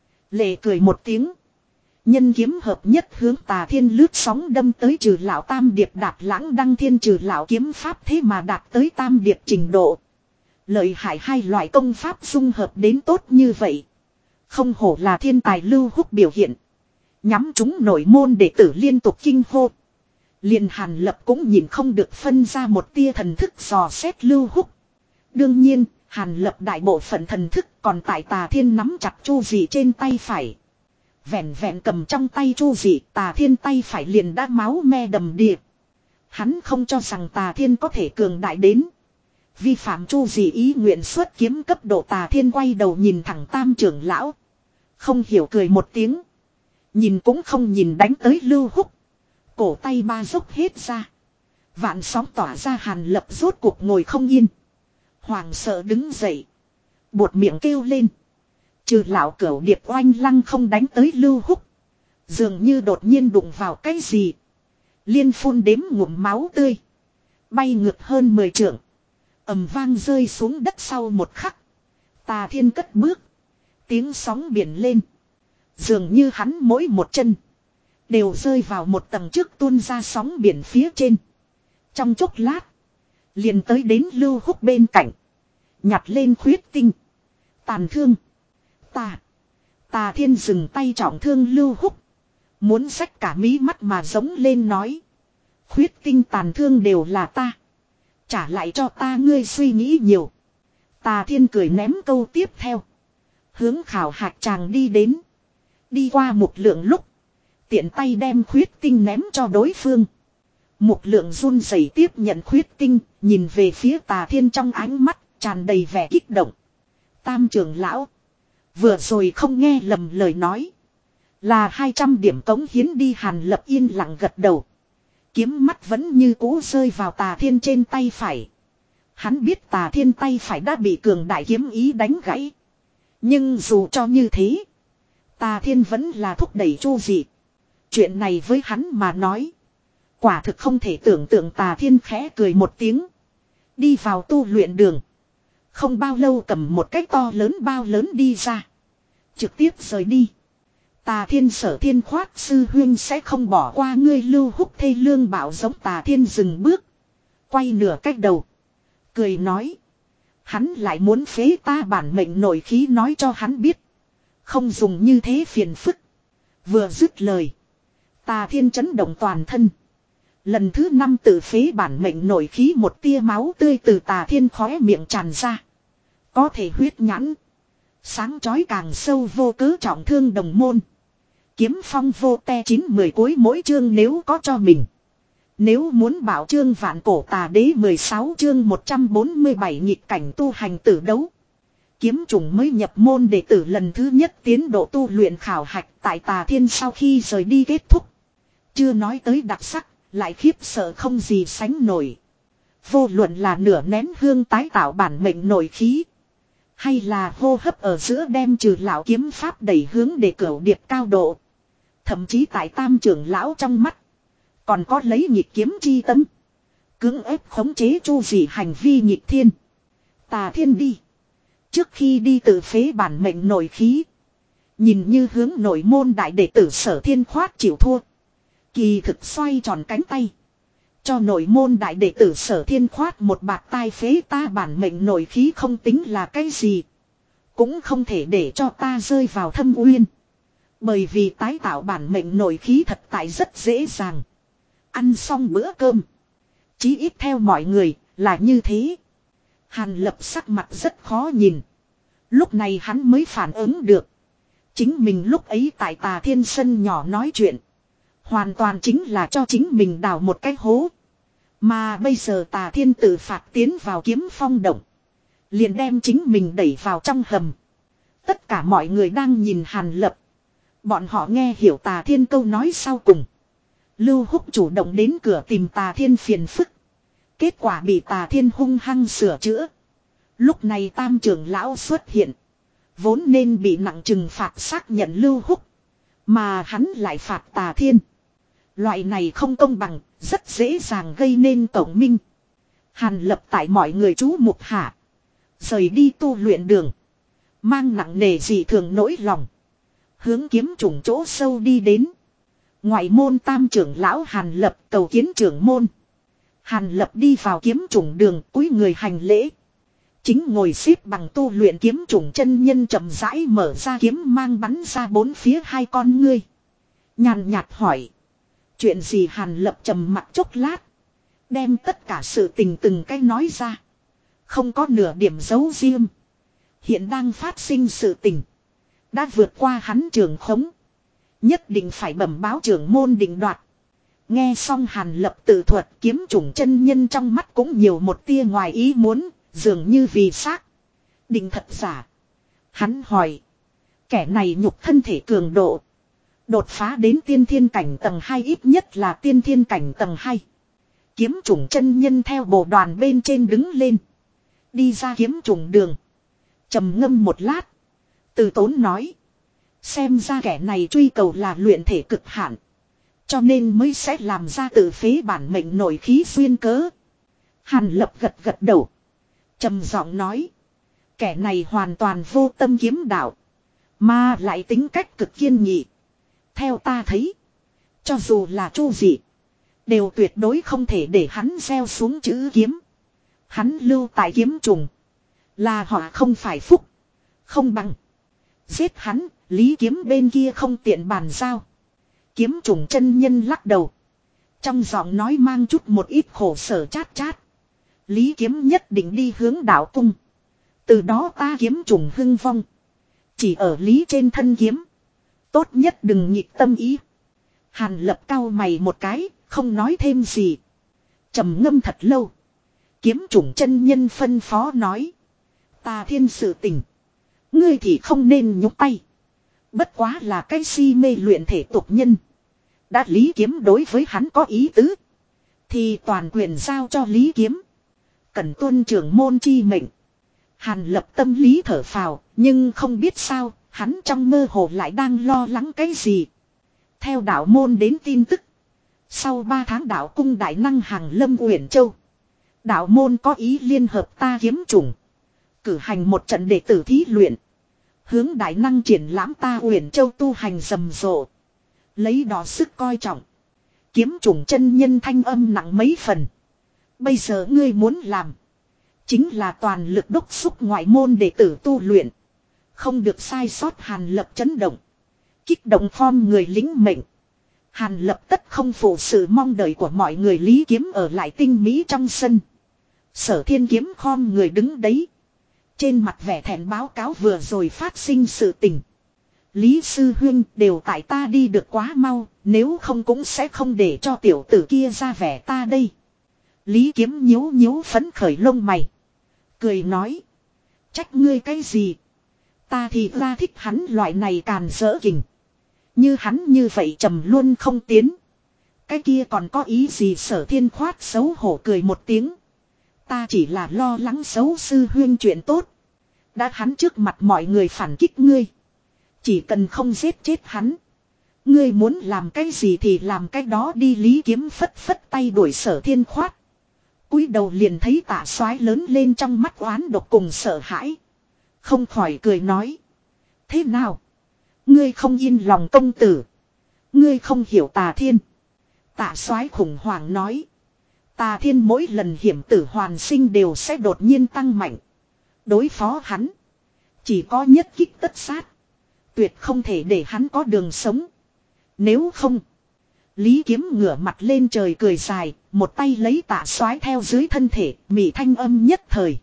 Lệ cười một tiếng. Nhân kiếm hợp nhất hướng Tà Thiên lướt sóng đâm tới. Trừ lão tam điệp đạt lãng đăng thiên trừ lão kiếm pháp thế mà đạt tới tam điệp trình độ. Lợi hại hai loại công pháp dung hợp đến tốt như vậy. Không hổ là thiên tài. Lưu Húc biểu hiện. Nhắm chúng nội môn đệ tử liên tục kinh hô. Liền Hàn Lập cũng nhìn không được phân ra một tia thần thức dò xét Lưu Húc. Đương nhiên, Hàn Lập đại bộ phận thần thức còn tại Tà Thiên nắm chặt chu dị trên tay phải. Vẹn vẹn cầm trong tay chu dị, Tà Thiên tay phải liền đã máu me đầm đìa. Hắn không cho rằng Tà Thiên có thể cường đại đến. Vi phạm chu dị ý nguyện xuất kiếm cấp độ. Tà Thiên quay đầu nhìn thẳng Tam trưởng lão. Không hiểu cười một tiếng. Nhìn cũng không nhìn đánh tới Lưu Húc. Cổ tay ba dốc hết ra. Vạn sóng tỏa ra. Hàn Lập rốt cuộc ngồi không yên. Hoàng sợ đứng dậy. Buột miệng kêu lên. Trừ lão cửu điệp oanh lăng không đánh tới Lưu Húc. Dường như đột nhiên đụng vào cái gì. Liên phun đếm ngụm máu tươi. Bay ngược hơn mười trượng. Ầm vang rơi xuống đất sau một khắc. Tà Thiên cất bước. Tiếng sóng biển lên. Dường như hắn mỗi một chân. Đều rơi vào một tầng trước tuôn ra sóng biển phía trên. Trong chốc lát. Liền tới đến Lưu Húc bên cạnh. Nhặt lên khuyết tinh. Tàn thương. Tà. Tà Thiên dừng tay trọng thương Lưu Húc. Muốn xách cả mí mắt mà giống lên nói. Khuyết tinh tàn thương đều là ta. Trả lại cho ta, ngươi suy nghĩ nhiều. Tà Thiên cười ném câu tiếp theo. Hướng khảo hạch chàng đi đến. Đi qua một lượng lúc. Tiện tay đem khuyết tinh ném cho đối phương. Một lượng run rẩy tiếp nhận khuyết tinh. Nhìn về phía Tà Thiên trong ánh mắt tràn đầy vẻ kích động. Tam trưởng lão. Vừa rồi không nghe lầm lời nói. Là hai trăm điểm cống hiến đi. Hàn Lập yên lặng gật đầu. Kiếm mắt vẫn như cũ rơi vào Tà Thiên trên tay phải. Hắn biết Tà Thiên tay phải đã bị cường đại kiếm ý đánh gãy. Nhưng dù cho như thế. Tà Thiên vẫn là thúc đẩy chu dị. Chuyện này với hắn mà nói. Quả thực không thể tưởng tượng. Tà Thiên khẽ cười một tiếng. Đi vào tu luyện đường. Không bao lâu cầm một cái to lớn bao lớn đi ra. Trực tiếp rời đi. Tà Thiên Sở Thiên khoát sư huyên sẽ không bỏ qua ngươi. Lưu Húc thê lương bảo giống. Tà Thiên dừng bước. Quay nửa cách đầu. Cười nói. Hắn lại muốn phế ta bản mệnh nội khí, nói cho hắn biết. Không dùng như thế phiền phức. Vừa dứt lời. Tà Thiên chấn động toàn thân. Lần thứ năm tự phế bản mệnh nội khí, một tia máu tươi từ Tà Thiên khóe miệng tràn ra. Có thể huyết nhãn. Sáng chói càng sâu vô cớ trọng thương đồng môn. Kiếm phong vô te chín mười cuối mỗi chương nếu có cho mình. Nếu muốn bảo chương vạn cổ tà đế mười sáu chương một trăm bốn mươi bảy nghịch cảnh tu hành tử đấu. Kiếm trùng mới nhập môn đệ tử lần thứ nhất tiến độ tu luyện khảo hạch tại Tà Thiên sau khi rời đi kết thúc. Chưa nói tới đặc sắc, lại khiếp sợ không gì sánh nổi. Vô luận là nửa nén hương tái tạo bản mệnh nội khí. Hay là hô hấp ở giữa đem trừ lão kiếm pháp đẩy hướng để cửu điệp cao độ. Thậm chí tại Tam trưởng lão trong mắt. Còn có lấy nhịp kiếm chi tâm. Cưỡng ép khống chế chu dị hành vi nhịp thiên. Tà Thiên đi. Trước khi đi tự phế bản mệnh nội khí. Nhìn như hướng nội môn đại đệ tử Sở Thiên khoát chịu thua. Kỳ thực xoay tròn cánh tay. Cho nội môn đại đệ tử Sở Thiên khoát một bạt tai, phế ta bản mệnh nội khí không tính là cái gì. Cũng không thể để cho ta rơi vào thâm uyên. Bởi vì tái tạo bản mệnh nội khí thật tại rất dễ dàng. Ăn xong bữa cơm. Chí ít theo mọi người, là như thế. Hàn Lập sắc mặt rất khó nhìn. Lúc này hắn mới phản ứng được. Chính mình lúc ấy tại Tà Thiên sân nhỏ nói chuyện. Hoàn toàn chính là cho chính mình đào một cái hố. Mà bây giờ Tà Thiên tự phạt tiến vào Kiếm Phong động. Liền đem chính mình đẩy vào trong hầm. Tất cả mọi người đang nhìn Hàn Lập. Bọn họ nghe hiểu Tà Thiên câu nói sau cùng. Lưu Húc chủ động đến cửa tìm Tà Thiên phiền phức. Kết quả bị Tà Thiên hung hăng sửa chữa. Lúc này Tam trưởng lão xuất hiện. Vốn nên bị nặng trừng phạt xác nhận Lưu Húc. Mà hắn lại phạt Tà Thiên. Loại này không công bằng, rất dễ dàng gây nên tổng minh. Hàn Lập tại mọi người chú mục hạ. Rời đi tu luyện đường. Mang nặng nề dị thường nỗi lòng. Hướng kiếm trùng chỗ sâu đi đến. Ngoại môn Tam trưởng lão Hàn Lập cầu kiến trưởng môn. Hàn Lập đi vào kiếm trùng đường cúi người hành lễ. Chính ngồi xếp bằng tu luyện kiếm trùng chân nhân chậm rãi mở ra kiếm mang bắn ra bốn phía hai con ngươi. Nhàn nhạt hỏi. Chuyện gì Hàn Lập trầm mặc chốc lát. Đem tất cả sự tình từng cái nói ra. Không có nửa điểm giấu riêng. Hiện đang phát sinh sự tình. Đã vượt qua hắn trường khống. Nhất định phải bẩm báo trưởng môn định đoạt. Nghe xong Hàn Lập tự thuật kiếm trùng chân nhân trong mắt cũng nhiều một tia ngoài ý muốn. Dường như vì xác. Định thật giả. Hắn hỏi. Kẻ này nhục thân thể cường độ. Đột phá đến tiên thiên cảnh tầng hai ít nhất là tiên thiên cảnh tầng hai. Kiếm trùng chân nhân theo bộ đoàn bên trên đứng lên. Đi ra kiếm trùng đường. Trầm ngâm một lát. Từ tốn nói. Xem ra kẻ này truy cầu là luyện thể cực hạn. Cho nên mới sẽ làm ra tự phế bản mệnh nổi khí xuyên cớ. Hàn Lập gật gật đầu. Trầm giọng nói. Kẻ này hoàn toàn vô tâm kiếm đạo. Mà lại tính cách cực kiên nghị. Theo ta thấy. Cho dù là Chu Dị. Đều tuyệt đối không thể để hắn gieo xuống chữ kiếm. Hắn lưu tại kiếm trùng. Là họ không phải phúc. Không bằng. Giết hắn. Lý Kiếm bên kia không tiện bàn giao. Kiếm trùng chân nhân lắc đầu. Trong giọng nói mang chút một ít khổ sở chát chát. Lý Kiếm nhất định đi hướng đạo cung. Từ đó ta kiếm trùng hưng vong. Chỉ ở Lý trên thân kiếm. Tốt nhất đừng nhịp tâm ý. Hàn Lập cau mày một cái, không nói thêm gì. Trầm ngâm thật lâu. Kiếm trùng chân nhân phân phó nói. Ta thiên sự tình. Ngươi thì không nên nhúc tay. Bất quá là cái si mê luyện thể tục nhân. Đã Lý Kiếm đối với hắn có ý tứ. Thì toàn quyền giao cho Lý Kiếm. Cần tuân trưởng môn chi mệnh. Hàn Lập tâm lý thở phào. Nhưng không biết sao. Hắn trong mơ hồ lại đang lo lắng cái gì. Theo đạo môn đến tin tức. Sau ba tháng đạo cung đại năng hàng lâm Uyển Châu. Đạo môn có ý liên hợp ta kiếm chủng. Cử hành một trận đệ tử thí luyện. Hướng đại năng triển lãm ta Uyển Châu tu hành rầm rộ. Lấy đó sức coi trọng. Kiếm chủng chân nhân thanh âm nặng mấy phần. Bây giờ ngươi muốn làm. Chính là toàn lực đốc xúc ngoại môn đệ tử tu luyện. Không được sai sót. Hàn Lập chấn động. Kích động form người lính mệnh. Hàn Lập tất không phụ sự mong đợi của mọi người. Lý Kiếm ở lại tinh mỹ trong sân. Sở Thiên Kiếm khom người đứng đấy. Trên mặt vẻ thẹn báo cáo vừa rồi phát sinh sự tình. Lý Sư Huynh đều tại ta đi được quá mau. Nếu không cũng sẽ không để cho tiểu tử kia ra vẻ ta đây. Lý Kiếm nhíu nhíu phấn khởi lông mày. Cười nói. Trách ngươi cái gì? Ta thì ra thích hắn loại này càn rỡ kình. Như hắn như vậy trầm luôn không tiến. Cái kia còn có ý gì? Sở Thiên khoát xấu hổ cười một tiếng. Ta chỉ là lo lắng xấu sư huyên chuyện tốt. Đã hắn trước mặt mọi người phản kích ngươi. Chỉ cần không giết chết hắn. Ngươi muốn làm cái gì thì làm cái đó đi. Lý Kiếm phất phất tay đuổi Sở Thiên khoát. Cúi đầu liền thấy Tạ Soái lớn lên trong mắt oán độc cùng sợ hãi. Không khỏi cười nói. Thế nào? Ngươi không yên lòng công tử. Ngươi không hiểu Tà Thiên. Tạ Soái khủng hoảng nói. Tà Thiên mỗi lần hiểm tử hoàn sinh đều sẽ đột nhiên tăng mạnh. Đối phó hắn. Chỉ có nhất kích tất sát. Tuyệt không thể để hắn có đường sống. Nếu không. Lý Kiếm ngửa mặt lên trời cười dài, một tay lấy Tạ Soái theo dưới thân thể, mị thanh âm nhất thời.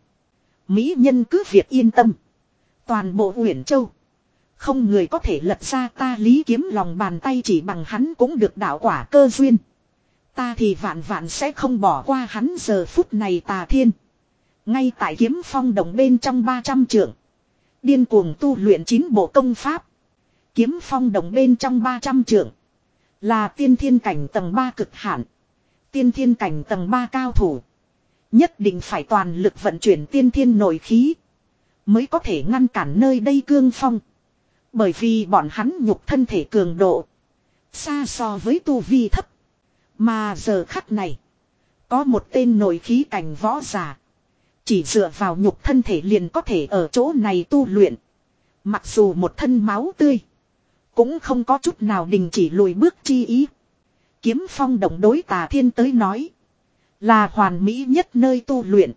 Mỹ nhân cứ việc yên tâm. Toàn bộ Uyển Châu, không người có thể lật ra ta Lý Kiếm lòng bàn tay, chỉ bằng hắn cũng được đạo quả cơ duyên. Ta thì vạn vạn sẽ không bỏ qua hắn. Giờ phút này Tà Thiên ngay tại Kiếm Phong Đồng bên trong ba trăm trượng, điên cuồng tu luyện chín bộ công pháp. Kiếm Phong Đồng bên trong ba trăm trượng là tiên thiên cảnh tầng ba cực hạn. Tiên thiên cảnh tầng ba cao thủ nhất định phải toàn lực vận chuyển tiên thiên nội khí mới có thể ngăn cản nơi đây cương phong. Bởi vì bọn hắn nhục thân thể cường độ xa so với tu vi thấp. Mà giờ khắc này, có một tên nội khí cảnh võ giả, chỉ dựa vào nhục thân thể liền có thể ở chỗ này tu luyện. Mặc dù một thân máu tươi, cũng không có chút nào đình chỉ lùi bước chi ý. Kiếm Phong Đồng đối Tà Thiên tới nói, là hoàn mỹ nhất nơi tu luyện,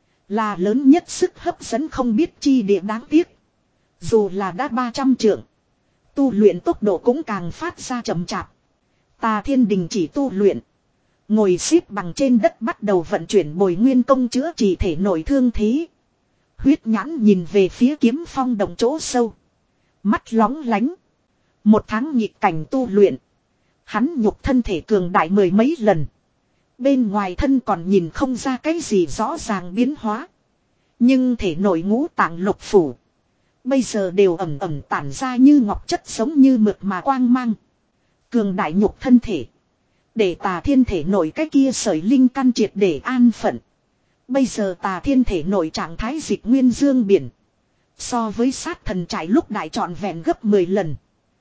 là lớn nhất sức hấp dẫn không biết chi địa. Đáng tiếc, dù là đã ba trăm trượng, tu luyện tốc độ cũng càng phát ra chậm chạp. Tà Thiên đình chỉ tu luyện, ngồi xếp bằng trên đất bắt đầu vận chuyển Bồi Nguyên công chữa trị thể nội thương thế. Huyết nhãn nhìn về phía Kiếm Phong Đồng chỗ sâu, mắt lóng lánh. Một tháng nhịp cảnh tu luyện, hắn nhục thân thể cường đại mười mấy lần. Bên ngoài thân còn nhìn không ra cái gì rõ ràng biến hóa, nhưng thể nội ngũ tạng lục phủ bây giờ đều ẩm ẩm tản ra như ngọc chất, giống như mượt mà quang mang. Cường đại nhục thân thể, để Tà Thiên thể nội cái kia sợi linh căn triệt để an phận. Bây giờ Tà Thiên thể nội trạng thái dịch nguyên dương biển, so với sát thần trải lúc đại trọn vẹn gấp mười lần.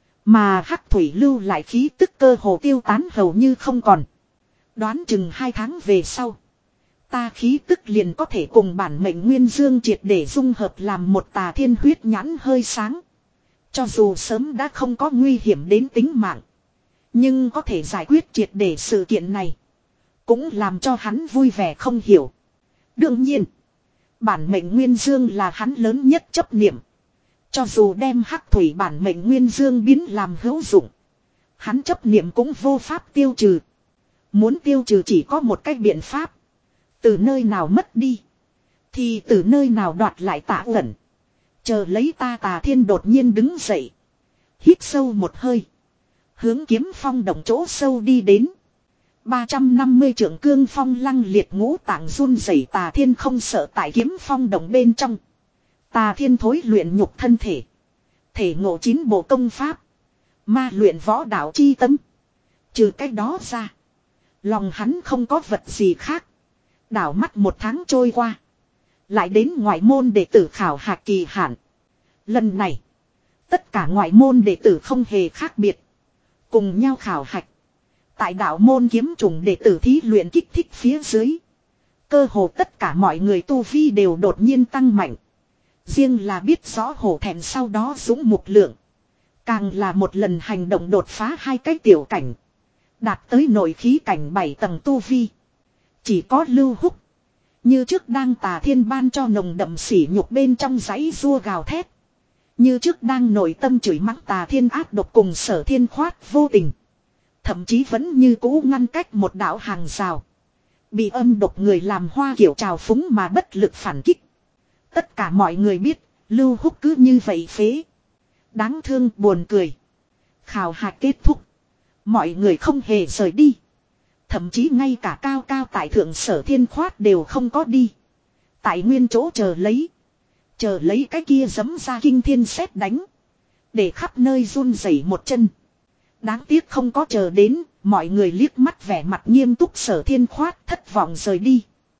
Mà hắc thủy lưu lại khí tức cơ hồ tiêu tán hầu như không còn. Đoán chừng hai tháng về sau, ta khí tức liền có thể cùng bản mệnh nguyên dương triệt để dung hợp làm một. Tà Thiên huyết nhãn hơi sáng. Cho dù sớm đã không có nguy hiểm đến tính mạng, nhưng có thể giải quyết triệt để sự kiện này, cũng làm cho hắn vui vẻ không hiểu. Đương nhiên, bản mệnh nguyên dương là hắn lớn nhất chấp niệm. Cho dù đem hắc thủy bản mệnh nguyên dương biến làm hữu dụng, hắn chấp niệm cũng vô pháp tiêu trừ. Muốn tiêu trừ chỉ có một cách biện pháp. Từ nơi nào mất đi, thì từ nơi nào đoạt lại. Tạ Ẩn, chờ lấy ta. Tà Thiên đột nhiên đứng dậy, hít sâu một hơi, hướng Kiếm Phong Đồng chỗ sâu đi đến. ba trăm năm mươi trượng cương phong lăng liệt, ngũ tạng run rẩy. Tà Thiên không sợ tại Kiếm Phong Đồng bên trong. Tà Thiên thối luyện nhục thân thể, thể ngộ chín bộ công pháp, ma luyện võ đạo chi tâm. Trừ cách đó ra, lòng hắn không có vật gì khác. Đảo mắt một tháng trôi qua, lại đến ngoại môn đệ tử khảo hạch kỳ hạn. Lần này, tất cả ngoại môn đệ tử không hề khác biệt, cùng nhau khảo hạch. Tại đạo môn kiếm trùng đệ tử thí luyện kích thích phía dưới, cơ hồ tất cả mọi người tu vi đều đột nhiên tăng mạnh. Riêng là biết rõ hổ thẹn sau đó dũng mục lượng, càng là một lần hành động đột phá hai cái tiểu cảnh, đạt tới nội khí cảnh bảy tầng tu vi. Chỉ có Lưu Húc, như trước đang Tà Thiên ban cho nồng đậm sỉ nhục bên trong giấy rua gào thét. Như trước đang nội tâm chửi mắng Tà Thiên ác độc cùng Sở Thiên khoát vô tình. Thậm chí vẫn như cũ ngăn cách một đạo hàng rào, bị âm độc người làm hoa kiểu trào phúng mà bất lực phản kích. Tất cả mọi người biết, Lưu Húc cứ như vậy phế. Đáng thương buồn cười. Khảo hạch kết thúc, mọi người không hề rời đi. Thậm chí ngay cả cao cao tại thượng Sở Thiên khoát đều không có đi. Tại nguyên chỗ chờ lấy. Chờ lấy cái kia giấm ra kinh thiên sét đánh, để khắp nơi run rẩy một chân. Đáng tiếc không có chờ đến, mọi người liếc mắt vẻ mặt nghiêm túc Sở Thiên khoát thất vọng rời đi.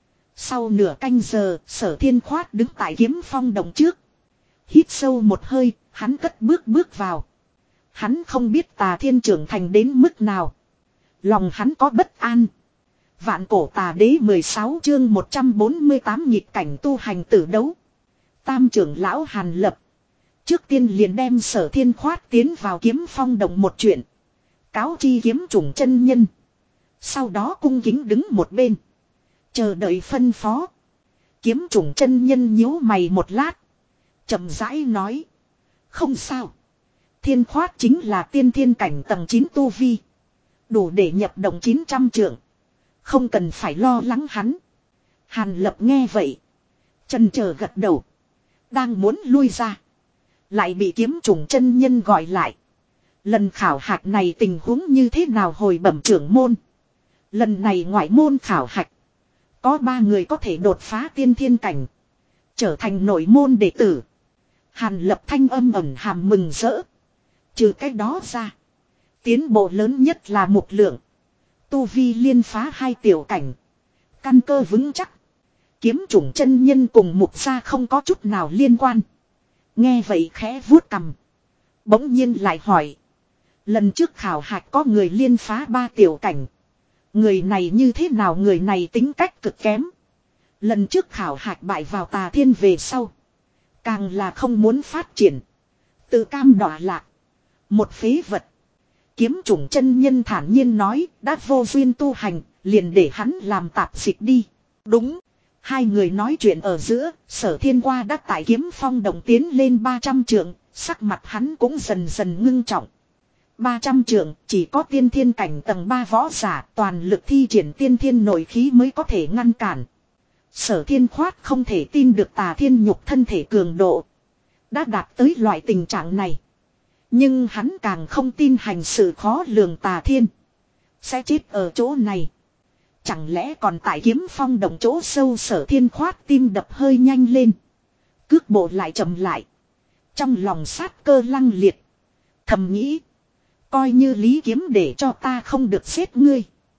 Sau nửa canh giờ, Sở Thiên khoát đứng tại Kiếm Phong Đồng trước. Hít sâu một hơi, hắn cất bước bước vào. Hắn không biết Tà Thiên trưởng thành đến mức nào. Lòng hắn có bất an. Vạn cổ tà đế mười sáu chương một trăm bốn mươi tám nhịp cảnh tu hành tử đấu. Tam trưởng lão Hàn Lập trước tiên liền đem Sở Thiên khoát tiến vào Kiếm Phong Đồng một chuyện cáo chi kiếm trùng chân nhân. Sau đó cung kính đứng một bên, chờ đợi phân phó. Kiếm trùng chân nhân nhíu mày một lát, chậm rãi nói: không sao. Thiên khoát chính là tiên thiên cảnh tầng chín tu vi, Đủ để nhập động chín trăm trượng. Không cần phải lo lắng hắn. Hàn Lập nghe vậy. Chần chờ gật đầu. Đang muốn lui ra. Lại bị kiếm trùng chân nhân gọi lại. Lần khảo hạch này tình huống như thế nào hồi bẩm trưởng môn. Lần này ngoại môn khảo hạch. Có ba người có thể đột phá tiên thiên cảnh. Trở thành nội môn đệ tử. Hàn Lập thanh âm ẩn hàm mừng rỡ. Trừ cái đó ra. Tiến bộ lớn nhất là Mục Lượng. Tu vi liên phá hai tiểu cảnh. Căn cơ vững chắc. Kiếm chủng chân nhân cùng Mục gia không có chút nào liên quan. Nghe vậy khẽ vuốt cằm. Bỗng nhiên lại hỏi. Lần trước khảo hạch có người liên phá ba tiểu cảnh. Người này như thế nào? Người này tính cách cực kém. Lần trước khảo hạch bại vào Tà Thiên về sau. Càng là không muốn phát triển. Tự cam đọa lạc. Một phế vật. Kiếm chủng chân nhân thản nhiên nói. Đã vô duyên tu hành. Liền để hắn làm tạp dịch đi. Đúng. Hai người nói chuyện ở giữa. Sở Thiên Qua đã tại kiếm phong đồng tiến lên ba trăm trượng. Sắc mặt hắn cũng dần dần ngưng trọng. ba trăm trượng chỉ có tiên thiên cảnh tầng ba võ giả. Toàn lực thi triển tiên thiên nội khí mới có thể ngăn cản. Sở Thiên Khoát không thể tin được Tà Thiên nhục thân thể cường độ. Đã đạt tới loại tình trạng này. Nhưng hắn càng không tin hành sự khó lường Tà Thiên. Sẽ chết ở chỗ này. Chẳng lẽ còn tại kiếm phong động chỗ sâu? Sở Thiên Khoát tim đập hơi nhanh lên. Cước bộ lại chậm lại. Trong lòng sát cơ lăng liệt. Thầm nghĩ. Coi như Lý Kiếm để cho ta không được giết ngươi.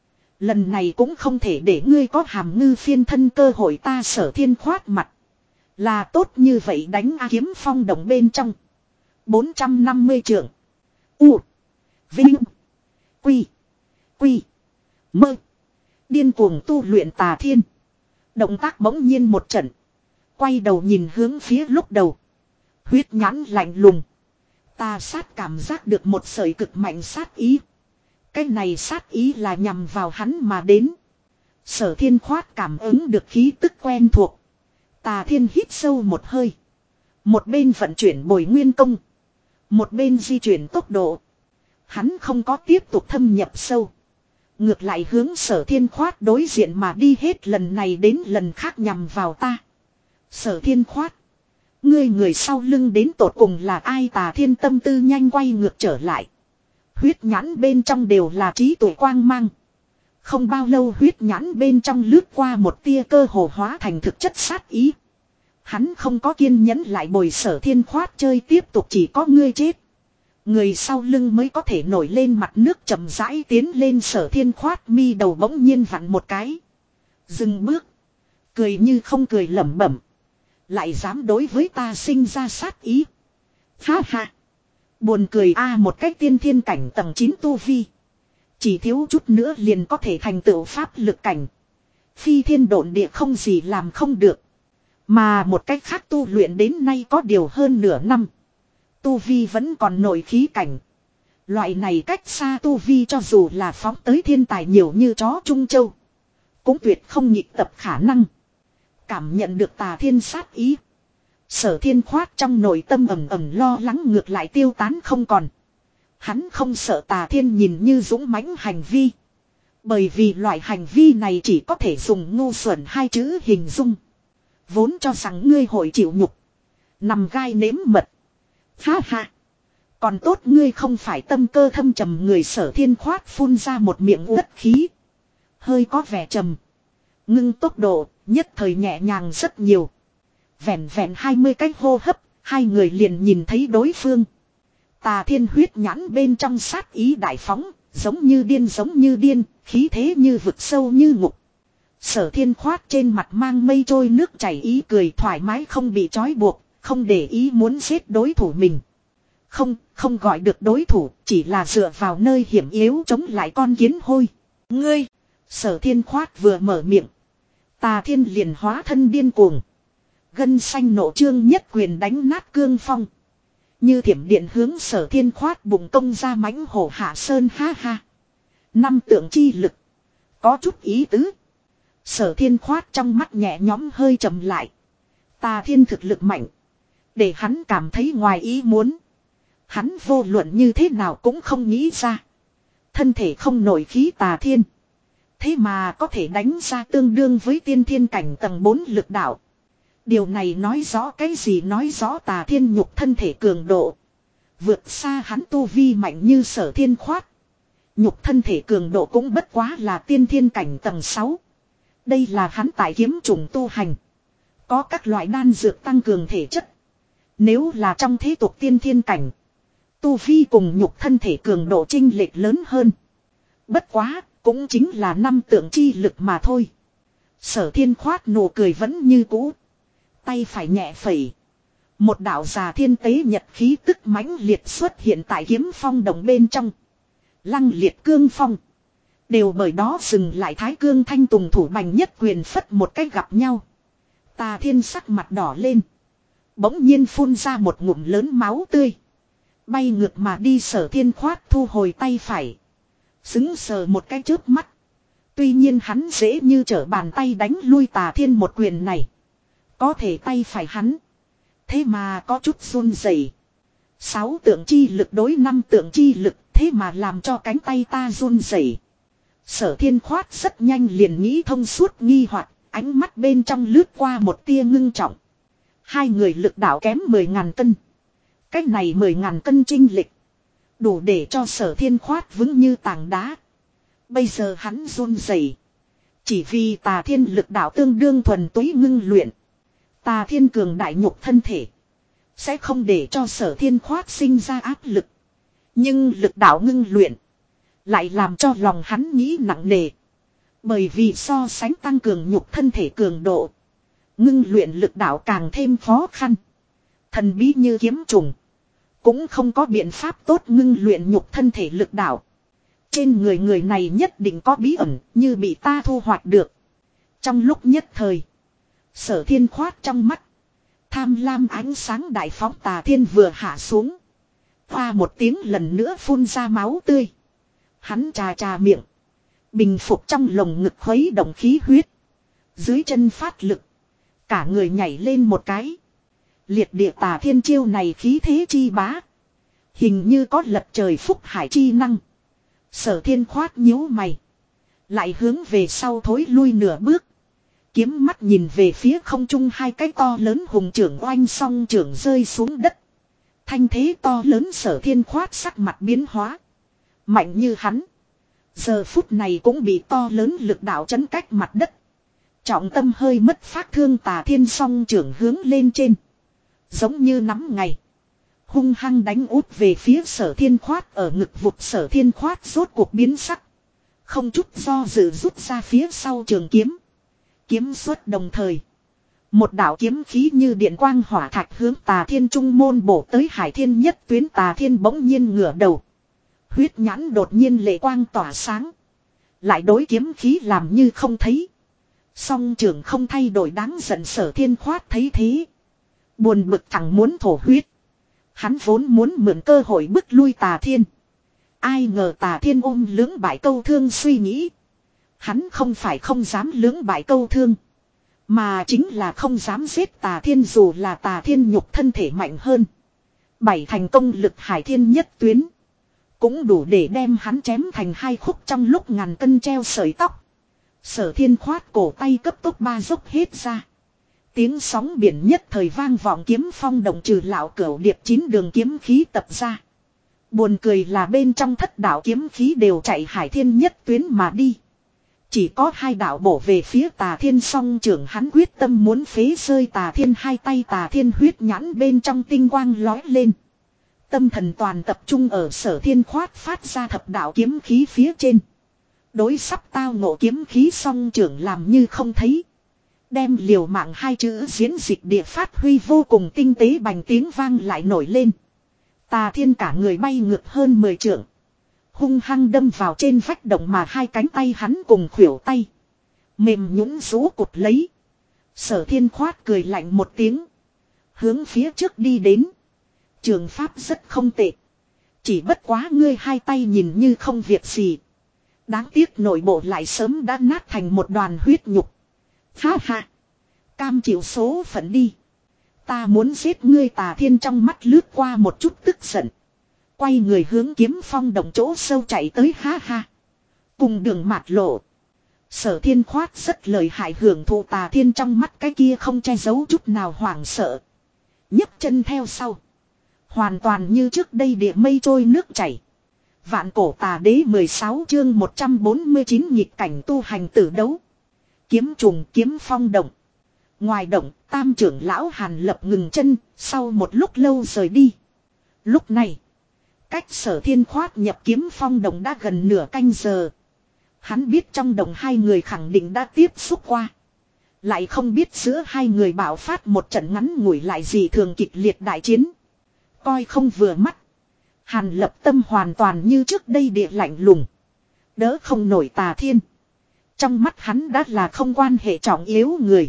Lần này cũng không thể để ngươi có hàm ngư phiên thân cơ hội. Ta Sở Thiên Khoát mặt. Là tốt như vậy đánh A kiếm phong động bên trong. bốn trăm năm mươi trượng. U. Vinh. Quy. Quy. Mơ. Điên cuồng tu luyện Tà Thiên. Động tác bỗng nhiên một trận. Quay đầu nhìn hướng phía lúc đầu. Huyết nhãn lạnh lùng. Ta sát cảm giác được một sợi cực mạnh sát ý. Cái này sát ý là nhằm vào hắn mà đến. Sở Thiên Khoát cảm ứng được khí tức quen thuộc. Tà Thiên hít sâu một hơi. Một bên vận chuyển Bồi Nguyên Công. Một bên di chuyển tốc độ. Hắn không có tiếp tục thâm nhập sâu. Ngược lại hướng Sở Thiên Khoát đối diện mà đi, hết lần này đến lần khác nhằm vào ta. Sở Thiên Khoát. Ngươi người sau lưng đến tột cùng là ai? Tà Thiên tâm tư nhanh quay ngược trở lại. Huyết nhãn bên trong đều là trí tuệ quang mang. Không bao lâu huyết nhãn bên trong lướt qua một tia cơ hồ hóa thành thực chất sát ý. Hắn không có kiên nhẫn lại bồi Sở Thiên Khoát chơi tiếp tục, chỉ có ngươi chết. Người sau lưng mới có thể nổi lên mặt nước chậm rãi tiến lên. Sở Thiên Khoát mi đầu bỗng nhiên vặn một cái. Dừng bước. Cười như không cười lẩm bẩm. Lại dám đối với ta sinh ra sát ý. Ha ha. Buồn cười a, một cách tiên thiên cảnh tầng chín tu vi. Chỉ thiếu chút nữa liền có thể thành tựu pháp lực cảnh. Phi thiên độn địa không gì làm không được. Mà một cách khác tu luyện đến nay có điều hơn nửa năm. Tu vi vẫn còn nội khí cảnh. Loại này cách xa tu vi cho dù là phóng tới thiên tài nhiều như chó Trung Châu. Cũng tuyệt không nhịp tập khả năng. Cảm nhận được Tà Thiên sát ý. Sở Thiên Khoát trong nội tâm ầm ầm lo lắng ngược lại tiêu tán không còn. Hắn không sợ Tà Thiên nhìn như dũng mãnh hành vi. Bởi vì loại hành vi này chỉ có thể dùng ngu xuẩn hai chữ hình dung. Vốn cho rằng ngươi hội chịu nhục. Nằm gai nếm mật. Ha ha. Còn tốt ngươi không phải tâm cơ thâm trầm người. Sở Thiên Khoát phun ra một miệng uất khí. Hơi có vẻ trầm. Ngưng tốc độ, nhất thời nhẹ nhàng rất nhiều. Vẹn vẹn hai mươi cái hô hấp, hai người liền nhìn thấy đối phương. Tà Thiên huyết nhãn bên trong sát ý đại phóng, giống như điên giống như điên, khí thế như vực sâu như ngục. Sở Thiên Khoát trên mặt mang mây trôi nước chảy ý cười thoải mái không bị trói buộc, không để ý muốn giết đối thủ mình. Không, không gọi được đối thủ, chỉ là dựa vào nơi hiểm yếu chống lại con kiến hôi. Ngươi! Sở Thiên Khoát vừa mở miệng. Tà Thiên liền hóa thân điên cuồng. Gân xanh nộ trương nhất quyền đánh nát cương phong. Như thiểm điện hướng Sở Thiên Khoát bụng công ra mãnh hổ hạ sơn. Ha ha. Năm tượng chi lực. Có chút ý tứ. Sở Thiên Khoát trong mắt nhẹ nhõm hơi trầm lại. Tà Thiên thực lực mạnh. Để hắn cảm thấy ngoài ý muốn. Hắn vô luận như thế nào cũng không nghĩ ra. thân thể không nổi khí tà thiên. Thế mà có thể đánh ra tương đương với tiên thiên cảnh tầng bốn lực đạo. Điều này nói rõ cái gì? Nói rõ tà thiên nhục thân thể cường độ vượt xa hắn tu vi mạnh như Sở Thiên Khoát. Nhục thân thể cường độ cũng bất quá là tiên thiên cảnh tầng sáu. Đây là hắn tại kiếm trùng tu hành. Có các loại đan dược tăng cường thể chất. Nếu là trong thế tục tiên thiên cảnh, tu vi cùng nhục thân thể cường độ chênh lệch lớn hơn. Bất quá, cũng chính là năm tượng chi lực mà thôi. Sở Thiên Khoát nụ cười vẫn như cũ. Tay phải nhẹ phẩy. Một đạo già thiên tế nhật khí tức mãnh liệt xuất hiện tại kiếm phong đồng bên trong. Lăng liệt cương phong. Đều bởi đó dừng lại thái cương thanh tùng thủ bành nhất quyền phất một cách gặp nhau. Tà thiên sắc mặt đỏ lên. Bỗng nhiên phun ra một ngụm lớn máu tươi. Bay ngược mà đi. Sở Thiên Khoát thu hồi tay phải. Xứng sờ một cái chớp mắt. Tuy nhiên hắn dễ như trở bàn tay đánh lui tà thiên một quyền này. Có thể tay phải hắn. Thế mà có chút run rẩy. Sáu tượng chi lực đối năm tượng chi lực. Thế mà làm cho cánh tay ta run rẩy. Sở Thiên Khoát rất nhanh liền nghĩ thông suốt nghi hoặc. Ánh mắt bên trong lướt qua một tia ngưng trọng. Hai người lực đạo kém mười ngàn cân. Cách này mười ngàn cân chênh lệch. Đủ để cho Sở Thiên Khoát vững như tảng đá. Bây giờ hắn run rẩy. Chỉ vì tà thiên lực đạo tương đương thuần túy ngưng luyện. Tà thiên cường đại nhục thân thể. Sẽ không để cho Sở Thiên Khoát sinh ra áp lực. Nhưng lực đạo ngưng luyện. Lại làm cho lòng hắn nghĩ nặng nề. Bởi vì so sánh tăng cường nhục thân thể cường độ. Ngưng luyện lực đạo càng thêm khó khăn. Thần bí như kiếm trùng. Cũng không có biện pháp tốt ngưng luyện nhục thân thể lực đạo. Trên người người này nhất định có bí ẩn như bị ta thu hoạch được. Trong lúc nhất thời. Sở Thiên Khoát trong mắt. Tham lam ánh sáng đại phóng tà thiên vừa hạ xuống. Hoa một tiếng lần nữa phun ra máu tươi. Hắn trà trà miệng. Bình phục trong lồng ngực khuấy động khí huyết. Dưới chân phát lực. Cả người nhảy lên một cái. Liệt địa tà thiên chiêu này khí thế chi bá. Hình như có lật trời phúc hải chi năng. Sở Thiên Khoát nhíu mày. Lại hướng về sau thối lui nửa bước. Kiếm mắt nhìn về phía không trung hai cái to lớn hùng trưởng oanh song trưởng rơi xuống đất. Thanh thế to lớn Sở Thiên Khoát sắc mặt biến hóa. Mạnh như hắn. Giờ phút này cũng bị to lớn lực đạo chấn cách mặt đất. Trọng tâm hơi mất phát thương tà thiên song trưởng hướng lên trên. Giống như nắm ngày. Hung hăng đánh út về phía Sở Thiên Khoát ở ngực vụt. Sở Thiên Khoát rốt cuộc biến sắc. Không chút do dự rút ra phía sau trường kiếm. Kiếm xuất đồng thời. Một đạo kiếm khí như điện quang hỏa thạch hướng tà thiên trung môn bổ tới. Hải thiên nhất tuyến tà thiên bỗng nhiên ngửa đầu. Huyết nhãn đột nhiên lệ quang tỏa sáng. Lại đối kiếm khí làm như không thấy. Song trưởng không thay đổi đáng giận. Sở Thiên Khoát thấy thế. Buồn bực thẳng muốn thổ huyết. Hắn vốn muốn mượn cơ hội bức lui tà thiên. Ai ngờ tà thiên ôm lưỡng bại câu thương suy nghĩ. Hắn không phải không dám lưỡng bại câu thương. Mà chính là không dám giết tà thiên dù là tà thiên nhục thân thể mạnh hơn. Bảy thành công lực hải thiên nhất tuyến. Cũng đủ để đem hắn chém thành hai khúc trong lúc ngàn cân treo sợi tóc. Sở Thiên Khoát cổ tay cấp tốc ba dốc hết ra. Tiếng sóng biển nhất thời vang vọng kiếm phong động trừ lão cửu điệp chín đường kiếm khí tập ra. Buồn cười là bên trong thất đạo kiếm khí đều chạy hải thiên nhất tuyến mà đi. Chỉ có hai đạo bổ về phía tà thiên song trưởng hắn quyết tâm muốn phế rơi tà thiên hai tay tà thiên huyết nhãn bên trong tinh quang lói lên. Tâm thần toàn tập trung ở Sở Thiên Khoát phát ra thập đạo kiếm khí phía trên. Đối sắp tao ngộ kiếm khí song trưởng làm như không thấy. Đem liều mạng hai chữ diễn dịch địa phát huy vô cùng tinh tế bành tiếng vang lại nổi lên. Tà thiên cả người bay ngược hơn mười trượng. Hung hăng đâm vào trên vách động mà hai cánh tay hắn cùng khuỷu tay. Mềm nhũn rũ cụt lấy. Sở Thiên Khoát cười lạnh một tiếng. Hướng phía trước đi đến. Trường pháp rất không tệ. Chỉ bất quá ngươi hai tay nhìn như không việc gì. Đáng tiếc nội bộ lại sớm đã nát thành một đoàn huyết nhục. Ha ha. Cam chịu số phận đi. Ta muốn giết ngươi tà thiên trong mắt lướt qua một chút tức giận. Quay người hướng Kiếm Phong Động chỗ sâu chạy tới, ha ha. Cùng đường mạt lộ. Sở Thiên Khoát rất lợi hại, hưởng thụ Tà Thiên trong mắt cái kia không che giấu chút nào hoảng sợ. nhấc chân theo sau. Hoàn toàn như trước đây địa mây trôi nước chảy. Vạn cổ tà đế mười sáu chương một trăm bốn mươi chín nhịp cảnh tu hành tử đấu. Kiếm trùng Kiếm Phong Động. Ngoài động, tam trưởng lão Hàn Lập ngừng chân, sau một lúc lâu rời đi. Lúc này, cách Sở Thiên Khoát nhập Kiếm Phong Động đã gần nửa canh giờ. Hắn biết trong động hai người khẳng định đã tiếp xúc qua. Lại không biết giữa hai người bạo phát một trận ngắn ngủi lại gì thường kịch liệt đại chiến. Coi không vừa mắt. Hàn Lập tâm hoàn toàn như trước đây địa lạnh lùng. Đỡ không nổi Tà Thiên. Trong mắt hắn đã là không quan hệ trọng yếu người.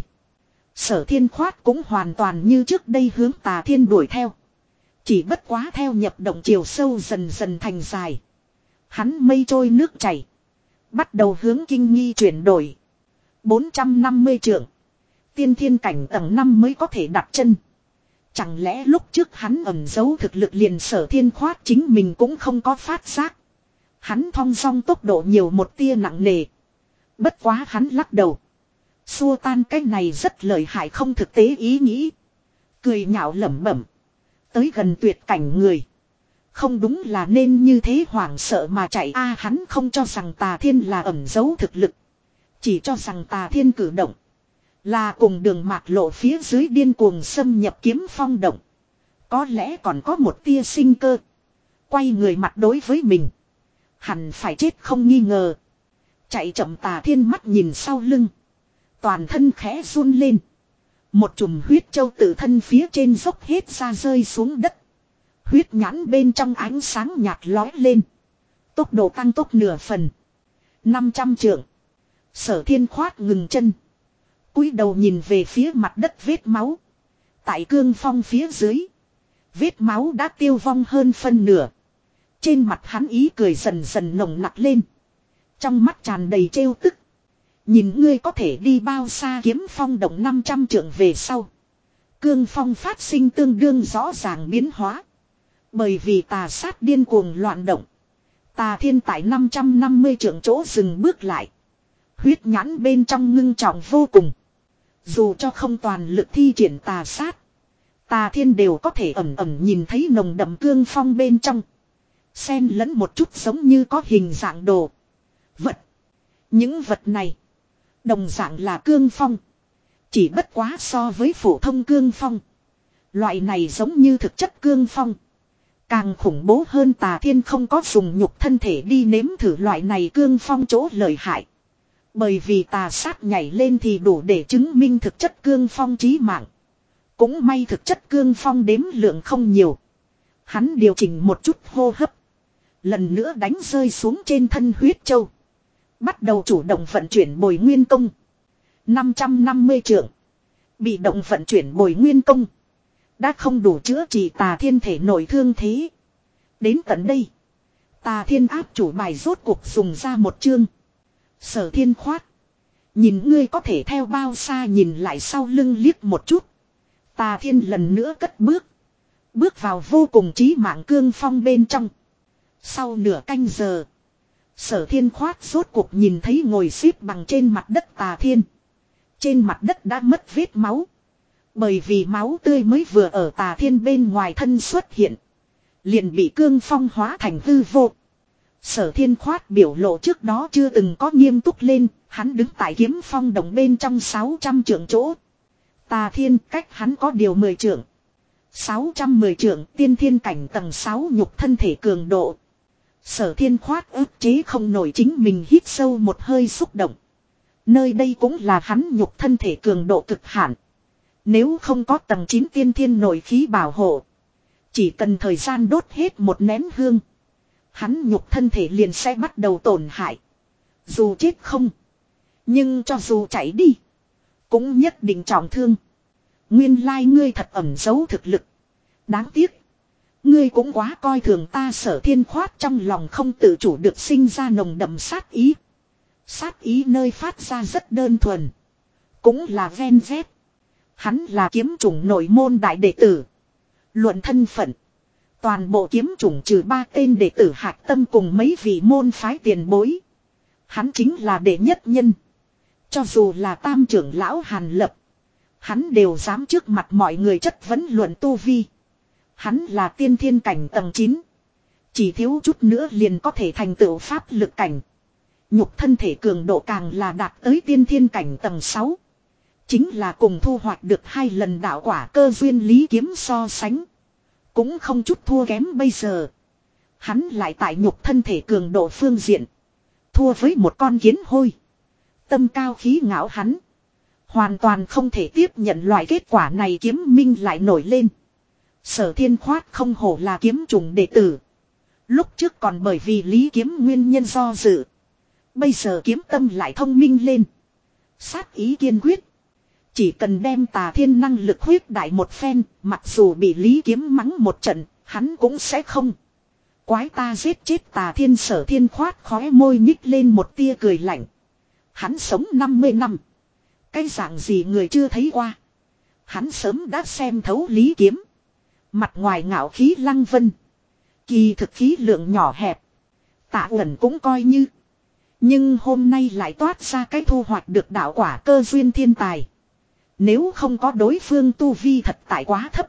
Sở Thiên Khoát cũng hoàn toàn như trước đây hướng Tà Thiên đuổi theo. Chỉ bất quá theo nhập động chiều sâu dần dần thành dài. Hắn mây trôi nước chảy. Bắt đầu hướng kinh nghi chuyển đổi. bốn trăm năm mươi trượng. Tiên thiên cảnh tầng năm mới có thể đặt chân. Chẳng lẽ lúc trước hắn ẩn giấu thực lực liền Sở Thiên Khoát chính mình cũng không có phát giác. Hắn thong dong tốc độ nhiều một tia nặng nề. Bất quá hắn lắc đầu. Xua tan cái này rất lợi hại không thực tế ý nghĩ. Cười nhạo lẩm bẩm. Tới gần tuyệt cảnh người. Không đúng là nên như thế hoảng sợ mà chạy a à, hắn không cho rằng Tà Thiên là ẩn giấu thực lực. Chỉ cho rằng Tà Thiên cử động. Là cùng đường mạt lộ phía dưới điên cuồng xâm nhập Kiếm Phong Động. Có lẽ còn có một tia sinh cơ. Quay người mặt đối với mình. Hẳn phải chết không nghi ngờ. Chạy chậm Tà Thiên mắt nhìn sau lưng. Toàn thân khẽ run lên. Một chùm huyết châu tự thân phía trên dốc hết ra rơi xuống đất. Huyết nhãn bên trong ánh sáng nhạt lói lên. Tốc độ tăng tốc nửa phần. năm trăm trượng. Sở Thiên Khoát ngừng chân. Cúi đầu nhìn về phía mặt đất vết máu. Tại cương phong phía dưới. Vết máu đã tiêu vong hơn phân nửa. Trên mặt hắn ý cười dần dần nồng nặc lên. Trong mắt tràn đầy trêu tức. Nhìn ngươi có thể đi bao xa Kiếm Phong Động năm trăm trượng về sau. Cương phong phát sinh tương đương rõ ràng biến hóa. Bởi vì tà sát điên cuồng loạn động. Tà Thiên tại năm trăm năm mươi trượng chỗ dừng bước lại. Huyết nhãn bên trong ngưng trọng vô cùng. Dù cho không toàn lực thi triển tà sát. Tà Thiên đều có thể ẩm ẩm nhìn thấy nồng đậm cương phong bên trong. Xen lẫn một chút giống như có hình dạng đồ. Vật. Những vật này. Đồng dạng là cương phong. Chỉ bất quá so với phổ thông cương phong. Loại này giống như thực chất cương phong. Càng khủng bố hơn Tà Thiên không có dùng nhục thân thể đi nếm thử loại này cương phong chỗ lợi hại. Bởi vì tà sát nhảy lên thì đủ để chứng minh thực chất cương phong chí mạng. Cũng may thực chất cương phong đếm lượng không nhiều. Hắn điều chỉnh một chút hô hấp. Lần nữa đánh rơi xuống trên thân huyết châu. Bắt đầu chủ động vận chuyển bồi nguyên công. năm trăm năm mươi trượng. Bị động vận chuyển bồi nguyên công. Đã không đủ chữa trị Tà Thiên thể nội thương thế. Đến tận đây. Tà Thiên áp chủ bài rốt cuộc dùng ra một chương. Sở Thiên Khoát. Nhìn ngươi có thể theo bao xa nhìn lại sau lưng liếc một chút. Tà Thiên lần nữa cất bước. Bước vào vô cùng chí mạng cương phong bên trong. Sau nửa canh giờ. Sở Thiên Khoát rốt cuộc nhìn thấy ngồi xếp bằng trên mặt đất Tà Thiên. Trên mặt đất đã mất vết máu. Bởi vì máu tươi mới vừa ở Tà Thiên bên ngoài thân xuất hiện. Liền bị cương phong hóa thành hư vô. Sở Thiên Khoát biểu lộ trước đó chưa từng có nghiêm túc lên. Hắn đứng tại Kiếm Phong Động bên trong sáu trăm trượng chỗ. Tà Thiên cách hắn có điều mười trượng. sáu trăm mười trượng tiên thiên cảnh tầng sáu nhục thân thể cường độ. Sở Thiên Khoát ức chế không nổi chính mình hít sâu một hơi xúc động. Nơi đây cũng là hắn nhục thân thể cường độ cực hạn. Nếu không có tầng chín tiên thiên nội khí bảo hộ. Chỉ cần thời gian đốt hết một nén hương. Hắn nhục thân thể liền sẽ bắt đầu tổn hại. Dù chết không. Nhưng cho dù chạy đi. Cũng nhất định trọng thương. Nguyên lai ngươi thật ẩn giấu thực lực. Đáng tiếc. Ngươi cũng quá coi thường ta. Sở Thiên Khoát trong lòng không tự chủ được sinh ra nồng đậm sát ý. Sát ý nơi phát ra rất đơn thuần. Cũng là ven vét. Hắn là kiếm chủng nội môn đại đệ tử. Luận thân phận. Toàn bộ kiếm chủng trừ ba tên đệ tử hạch tâm cùng mấy vị môn phái tiền bối. Hắn chính là đệ nhất nhân. Cho dù là tam trưởng lão Hàn Lập. Hắn đều dám trước mặt mọi người chất vấn luận tu vi. Hắn là tiên thiên cảnh tầng chín. Chỉ thiếu chút nữa liền có thể thành tựu pháp lực cảnh. Nhục thân thể cường độ càng là đạt tới tiên thiên cảnh tầng sáu. Chính là cùng thu hoạch được hai lần đạo quả cơ duyên Lý Kiếm so sánh. Cũng không chút thua kém bây giờ. Hắn lại tại nhục thân thể cường độ phương diện. Thua với một con kiến hôi. Tâm cao khí ngạo hắn. Hoàn toàn không thể tiếp nhận loại kết quả này. Kiếm minh lại nổi lên. Sở Thiên Khoát không hổ là kiếm trùng đệ tử. Lúc trước còn bởi vì Lý Kiếm nguyên nhân do dự. Bây giờ kiếm tâm lại thông minh lên. Sát ý kiên quyết. Chỉ cần đem Tà Thiên năng lực huyết đại một phen. Mặc dù bị Lý Kiếm mắng một trận. Hắn cũng sẽ không. Quái ta giết chết Tà Thiên. Sở Thiên Khoát khóe môi nhích lên một tia cười lạnh. Hắn sống năm mươi năm. Cái dạng gì người chưa thấy qua. Hắn sớm đã xem thấu Lý Kiếm. Mặt ngoài ngạo khí lăng vân. Kỳ thực khí lượng nhỏ hẹp. Tạ Uẩn cũng coi như. Nhưng hôm nay lại toát ra cái thu hoạch được đạo quả cơ duyên thiên tài. Nếu không có đối phương tu vi thật tại quá thấp.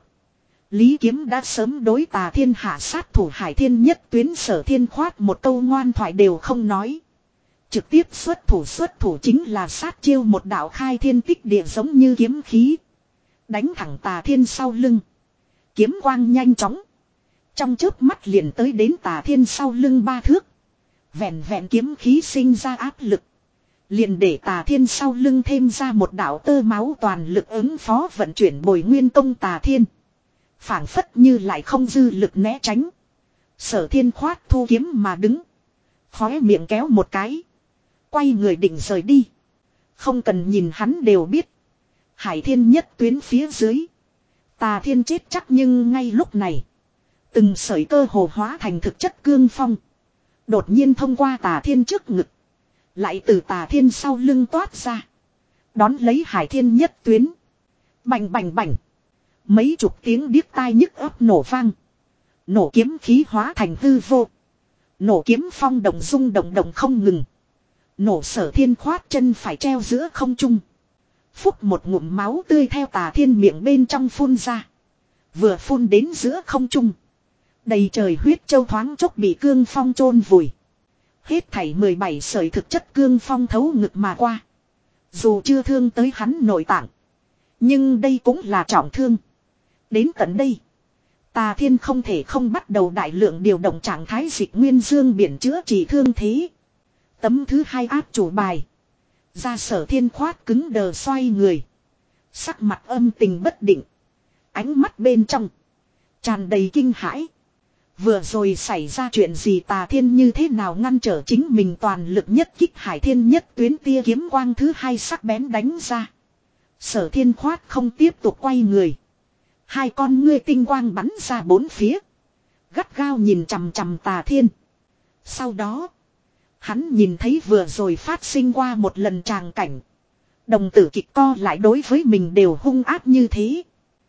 Lý Kiếm đã sớm đối Tà Thiên hạ sát thủ Hải Thiên nhất tuyến. Sở Thiên Khoát một câu ngoan thoại đều không nói. Trực tiếp xuất thủ xuất thủ chính là sát chiêu một đạo khai thiên tích địa giống như kiếm khí. Đánh thẳng Tà Thiên sau lưng. Kiếm quang nhanh chóng. Trong chớp mắt liền tới đến Tà Thiên sau lưng ba thước. Vẹn vẹn kiếm khí sinh ra áp lực. Liền để Tà Thiên sau lưng thêm ra một đạo tơ máu toàn lực ứng phó vận chuyển bồi nguyên công Tà Thiên. Phảng phất như lại không dư lực né tránh. Sở Thiên Khoát thu kiếm mà đứng. Khóe miệng kéo một cái. Quay người định rời đi. Không cần nhìn hắn đều biết. Hải Thiên nhất tuyến phía dưới. Tà Thiên chết chắc nhưng ngay lúc này. Từng sợi cơ hồ hóa thành thực chất cương phong. Đột nhiên thông qua Tà Thiên trước ngực. Lại từ Tà Thiên sau lưng toát ra. Đón lấy Hải Thiên nhất tuyến. Bành bành bành. Mấy chục tiếng điếc tai nhức ấp nổ vang. Nổ kiếm khí hóa thành hư vô. Nổ kiếm phong động rung động động không ngừng. Nổ Sở Thiên Khoát chân phải treo giữa không trung. Phúc một ngụm máu tươi theo Tà Thiên miệng bên trong phun ra. Vừa phun đến giữa không trung. Đầy trời huyết châu thoáng chốc bị cương phong chôn vùi. Hết thảy mười bảy sợi thực chất cương phong thấu ngực mà qua. Dù chưa thương tới hắn nội tạng. Nhưng đây cũng là trọng thương. Đến tận đây. Tà Thiên không thể không bắt đầu đại lượng điều động trạng thái dịch nguyên dương biển chữa trị thương thế. Tấm thứ hai áp chủ bài. Ra Sở Thiên Khoát cứng đờ xoay người. Sắc mặt âm tình bất định. Ánh mắt bên trong. Tràn đầy kinh hãi. Vừa rồi xảy ra chuyện gì Tà Thiên như thế nào ngăn trở chính mình toàn lực nhất kích Hải Thiên nhất tuyến tia kiếm quang thứ hai sắc bén đánh ra. Sở Thiên Khoát không tiếp tục quay người. Hai con ngươi tinh quang bắn ra bốn phía. Gắt gao nhìn chằm chằm Tà Thiên. Sau đó. Hắn nhìn thấy vừa rồi phát sinh qua một lần tràng cảnh. Đồng tử kịch co lại đối với mình đều hung ác như thế.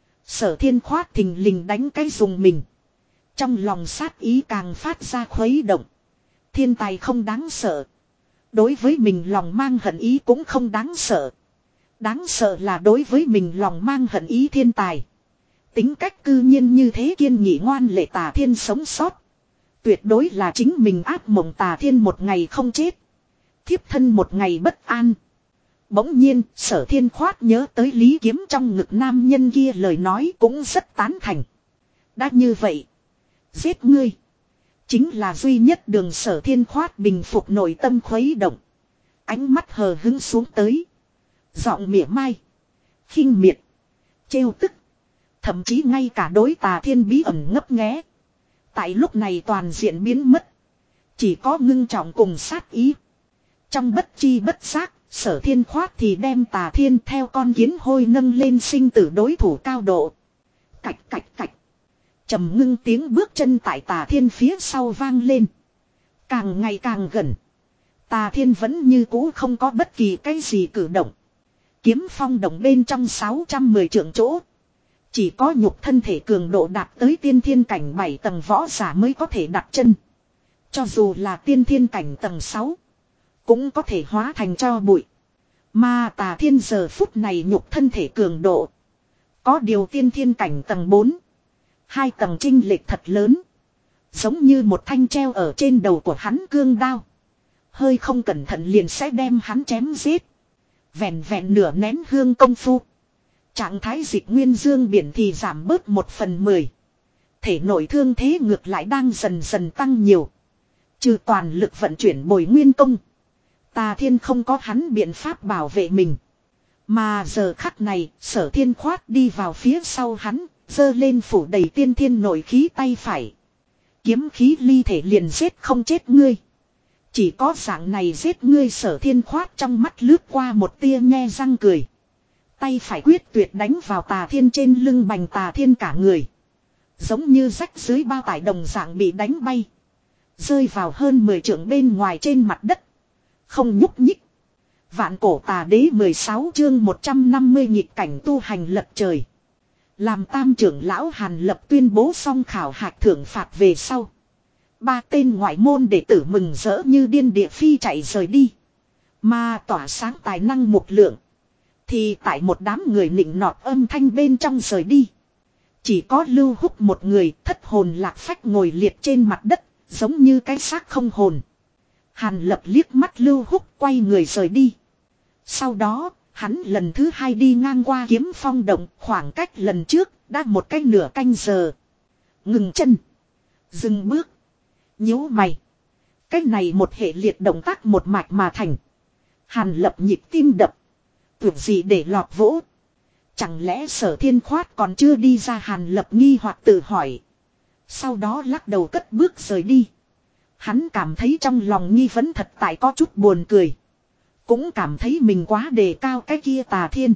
Sở Thiên Khoát thình lình đánh cái dùng mình. Trong lòng sát ý càng phát ra khuấy động. Thiên tài không đáng sợ. Đối với mình lòng mang hận ý cũng không đáng sợ. Đáng sợ là đối với mình lòng mang hận ý thiên tài. Tính cách cư nhiên như thế kiên nghị ngoan lệ Tà Thiên sống sót. Tuyệt đối là chính mình ác mộng Tà Thiên một ngày không chết. Thiếp thân một ngày bất an. Bỗng nhiên Sở Thiên Khoát nhớ tới Lý Kiếm trong ngực nam nhân kia lời nói cũng rất tán thành. Đã như vậy. Giết ngươi. Chính là duy nhất đường Sở Thiên Khoát bình phục nội tâm khuấy động. Ánh mắt hờ hứng xuống tới. Giọng mỉa mai. Khinh miệt. Trêu tức. Thậm chí ngay cả đối Tà Thiên bí ẩn ngấp nghé. Tại lúc này toàn diện biến mất. Chỉ có ngưng trọng cùng sát ý. Trong bất chi bất giác, Sở Thiên Khoát thì đem Tà Thiên theo con kiến hôi nâng lên sinh tử đối thủ cao độ. Cạch cạch cạch. Trầm ngưng tiếng bước chân tại Tà Thiên phía sau vang lên. Càng ngày càng gần. Tà Thiên vẫn như cũ không có bất kỳ cái gì cử động. Kiếm phong động bên trong sáu trăm mười trượng chỗ. Chỉ có nhục thân thể cường độ đạt tới tiên thiên cảnh bảy tầng võ giả mới có thể đặt chân. Cho dù là tiên thiên cảnh tầng sáu. Cũng có thể hóa thành tro bụi. Mà Tà Thiên giờ phút này nhục thân thể cường độ. Có điều tiên thiên cảnh tầng bốn. Hai tầng chênh lệch thật lớn. Giống như một thanh treo ở trên đầu của hắn cương đao. Hơi không cẩn thận liền sẽ đem hắn chém giết. Vẹn vẹn nửa nén hương công phu. Trạng thái dịch nguyên dương biển thì giảm bớt một phần mười. Thể nội thương thế ngược lại đang dần dần tăng nhiều. Trừ toàn lực vận chuyển bồi nguyên công. Tà Thiên không có hắn biện pháp bảo vệ mình. Mà giờ khắc này, Sở Thiên khoát đi vào phía sau hắn, giơ lên phủ đầy tiên thiên nội khí tay phải. Kiếm khí ly thể liền giết không chết ngươi. Chỉ có dạng này giết ngươi. Sở Thiên khoát trong mắt lướt qua một tia nhe răng cười. Tay phải quyết tuyệt đánh vào Tà Thiên trên lưng, bành Tà Thiên cả người. Giống như rách dưới bao tải đồng dạng bị đánh bay. Rơi vào hơn mười trượng bên ngoài trên mặt đất. Không nhúc nhích. Vạn cổ tà đế mười sáu chương một trăm năm mươi nhịp cảnh tu hành lật trời. Làm tam trưởng lão Hàn Lập tuyên bố xong khảo hạch thưởng phạt về sau. Ba tên ngoại môn đệ tử mừng rỡ như điên địa phi chạy rời đi. Mà tỏa sáng tài năng một lượng. Thì tại một đám người nịnh nọt âm thanh bên trong rời đi. Chỉ có Lưu Húc một người thất hồn lạc phách ngồi liệt trên mặt đất. Giống như cái xác không hồn. Hàn Lập liếc mắt Lưu Húc quay người rời đi. Sau đó, hắn lần thứ hai đi ngang qua Kiếm Phong động, khoảng cách lần trước, đã một cách nửa canh giờ. Ngừng chân. Dừng bước. Nhíu mày. Cách này một hệ liệt động tác một mạch mà thành. Hàn Lập nhịp tim đập. Tưởng gì để lọt vỗ. Chẳng lẽ Sở Thiên khoát còn chưa đi ra? Hàn Lập nghi hoặc tự hỏi. Sau đó lắc đầu cất bước rời đi. Hắn cảm thấy trong lòng nghi vấn thật tại có chút buồn cười. Cũng cảm thấy mình quá đề cao cái kia Tà Thiên.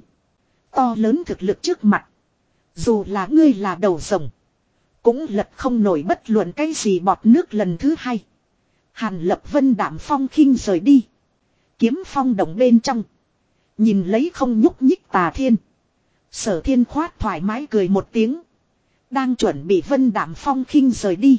To lớn thực lực trước mặt. Dù là ngươi là đầu rồng. Cũng lật không nổi bất luận cái gì bọt nước. Lần thứ hai. Hàn Lập vân đạm phong khinh rời đi. Kiếm Phong động bên trong. Nhìn lấy không nhúc nhích Tà Thiên. Sở Thiên khoát thoải mái cười một tiếng. Đang chuẩn bị vân đạm phong khinh rời đi.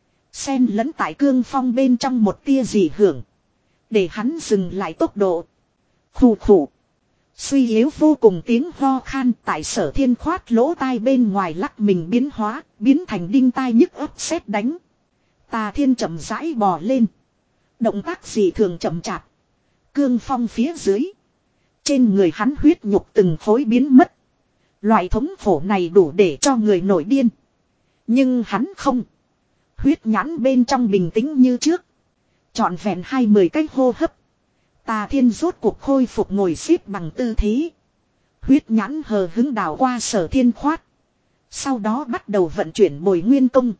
Xen lẫn tại cương phong bên trong một tia dị hưởng. Để hắn dừng lại tốc độ. Khủ khủ. Suy yếu vô cùng tiếng ho khan tại Sở Thiên khoát lỗ tai bên ngoài lắc mình biến hóa. Biến thành đinh tai nhức ấp sét đánh. Tà Thiên chậm rãi bò lên. Động tác dị thường chậm chạp. Cương phong phía dưới. Trên người hắn huyết nhục từng khối biến mất. Loại thống khổ này đủ để cho người nổi điên. Nhưng hắn không. Huyết nhãn bên trong bình tĩnh như trước. Trọn vẹn hai mươi cái hô hấp. Tà Thiên rốt cuộc khôi phục ngồi xếp bằng tư thế. Huyết nhãn hờ hứng đảo qua Sở Thiên khoát. Sau đó bắt đầu vận chuyển bồi nguyên công.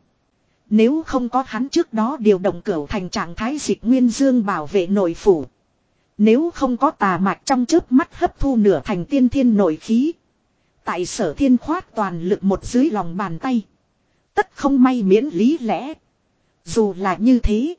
Nếu không có hắn trước đó điều động cửu thành trạng thái dịch nguyên dương bảo vệ nội phủ. Nếu không có tà mạch trong chớp mắt hấp thu nửa thành tiên thiên nội khí. Tại Sở Thiên khoát toàn lực một dưới lòng bàn tay. Tất không may miễn lý lẽ. Dù là như thế.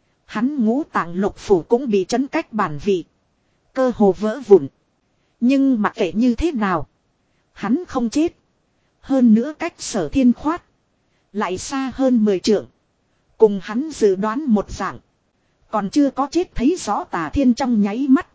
Hắn ngũ tạng lục phủ cũng bị chấn cách bản vị. Cơ hồ vỡ vụn. Nhưng mặc kệ như thế nào. Hắn không chết. Hơn nữa cách Sở Thiên khoát. Lại xa hơn mười trượng. Cùng hắn dự đoán một dạng. Còn chưa có chết thấy rõ Tà Thiên trong nháy mắt.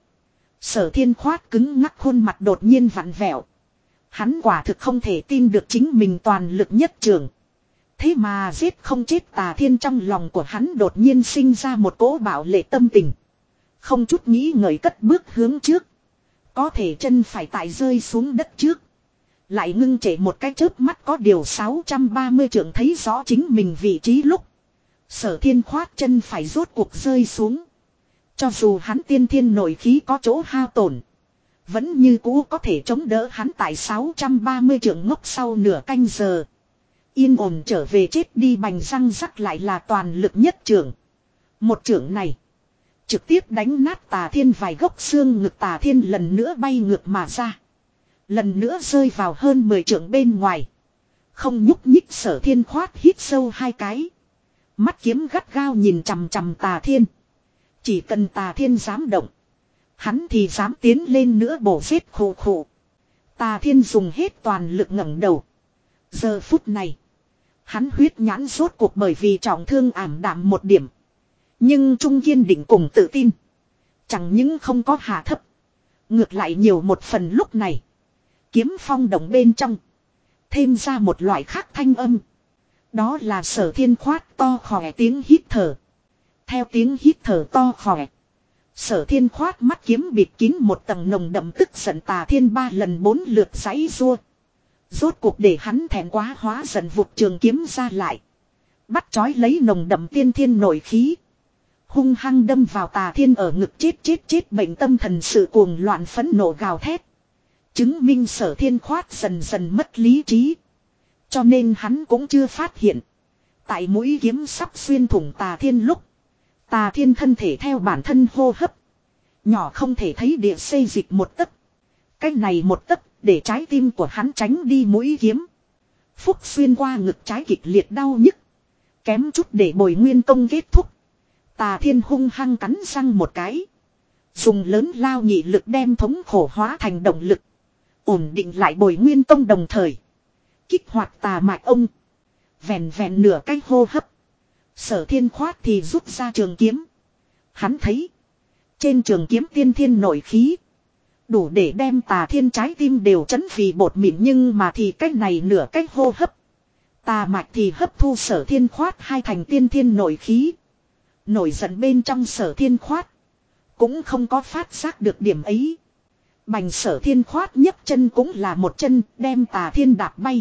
Sở Thiên khoát cứng ngắc khuôn mặt đột nhiên vặn vẹo. Hắn quả thực không thể tin được chính mình toàn lực nhất trường. Thế mà giết không chết Tà Thiên. Trong lòng của hắn đột nhiên sinh ra một cỗ bạo lệ tâm tình. Không chút nghĩ ngợi cất bước hướng trước. Có thể chân phải tại rơi xuống đất trước. Lại ngưng trệ một cái chớp mắt có điều sáu trăm ba mươi trượng thấy rõ chính mình vị trí lúc. Sở Thiên khoát chân phải rốt cuộc rơi xuống. Cho dù hắn tiên thiên nội khí có chỗ hao tổn. Vẫn như cũ có thể chống đỡ hắn tại sáu trăm ba mươi trượng ngốc sau nửa canh giờ. Yên ổn trở về chết đi bành răng rắc lại là toàn lực nhất trưởng. Một trưởng này. Trực tiếp đánh nát Tà Thiên vài gốc xương ngực. Tà Thiên lần nữa bay ngược mà ra. Lần nữa rơi vào hơn mười trượng bên ngoài. Không nhúc nhích. Sở Thiên khoát hít sâu hai cái. Mắt kiếm gắt gao nhìn chằm chằm Tà Thiên. Chỉ cần Tà Thiên dám động. Hắn thì dám tiến lên nữa bổ giết khổ khổ. Tà Thiên dùng hết toàn lực ngẩng đầu. Giờ phút này. Hắn huyết nhãn rốt cuộc bởi vì trọng thương ảm đạm một điểm. Nhưng trung kiên định cùng tự tin. Chẳng những không có hạ thấp. Ngược lại nhiều một phần lúc này. Kiếm phong động bên trong. Thêm ra một loại khác thanh âm. Đó là Sở Thiên khoát to khỏe tiếng hít thở. Theo tiếng hít thở to khỏe. Sở Thiên khoát mắt kiếm bịt kín một tầng nồng đậm tức giận Tà Thiên ba lần bốn lượt giãy giụa. Rốt cuộc để hắn thẹn quá hóa giận vụt trường kiếm ra lại. Bắt chói lấy nồng đậm tiên thiên nội khí. Hung hăng đâm vào Tà Thiên ở ngực chết chết chết bệnh tâm thần sự cuồng loạn phẫn nộ gào thét. Chứng minh Sở Thiên khoát dần dần mất lý trí. Cho nên hắn cũng chưa phát hiện. Tại mũi kiếm sắp xuyên thủng Tà Thiên lúc. Tà Thiên thân thể theo bản thân hô hấp. Nhỏ không thể thấy địa xây dịch một tấc. Cách này một tấc để trái tim của hắn tránh đi mũi kiếm. Phúc xuyên qua ngực trái kịch liệt đau nhức. Kém chút để Bồi Nguyên Tông kết thúc. Tà Thiên hung hăng cắn răng một cái. Dùng lớn lao nhị lực đem thống khổ hóa thành động lực. Ổn định lại Bồi Nguyên Tông đồng thời. Kích hoạt tà mạch ông. Vẹn vẹn nửa cái hô hấp. Sở Thiên khoát thì rút ra trường kiếm. Hắn thấy. Trên trường kiếm tiên thiên nội khí. Đủ để đem Tà Thiên trái tim đều chấn vì bột mịn, nhưng mà thì cách này nửa cách hô hấp. Tà mạch thì hấp thu Sở Thiên khoát hai thành tiên thiên nội khí. Nổi giận bên trong Sở Thiên khoát. Cũng không có phát giác được điểm ấy. Bành Sở Thiên khoát nhấc chân cũng là một chân đem Tà Thiên đạp bay.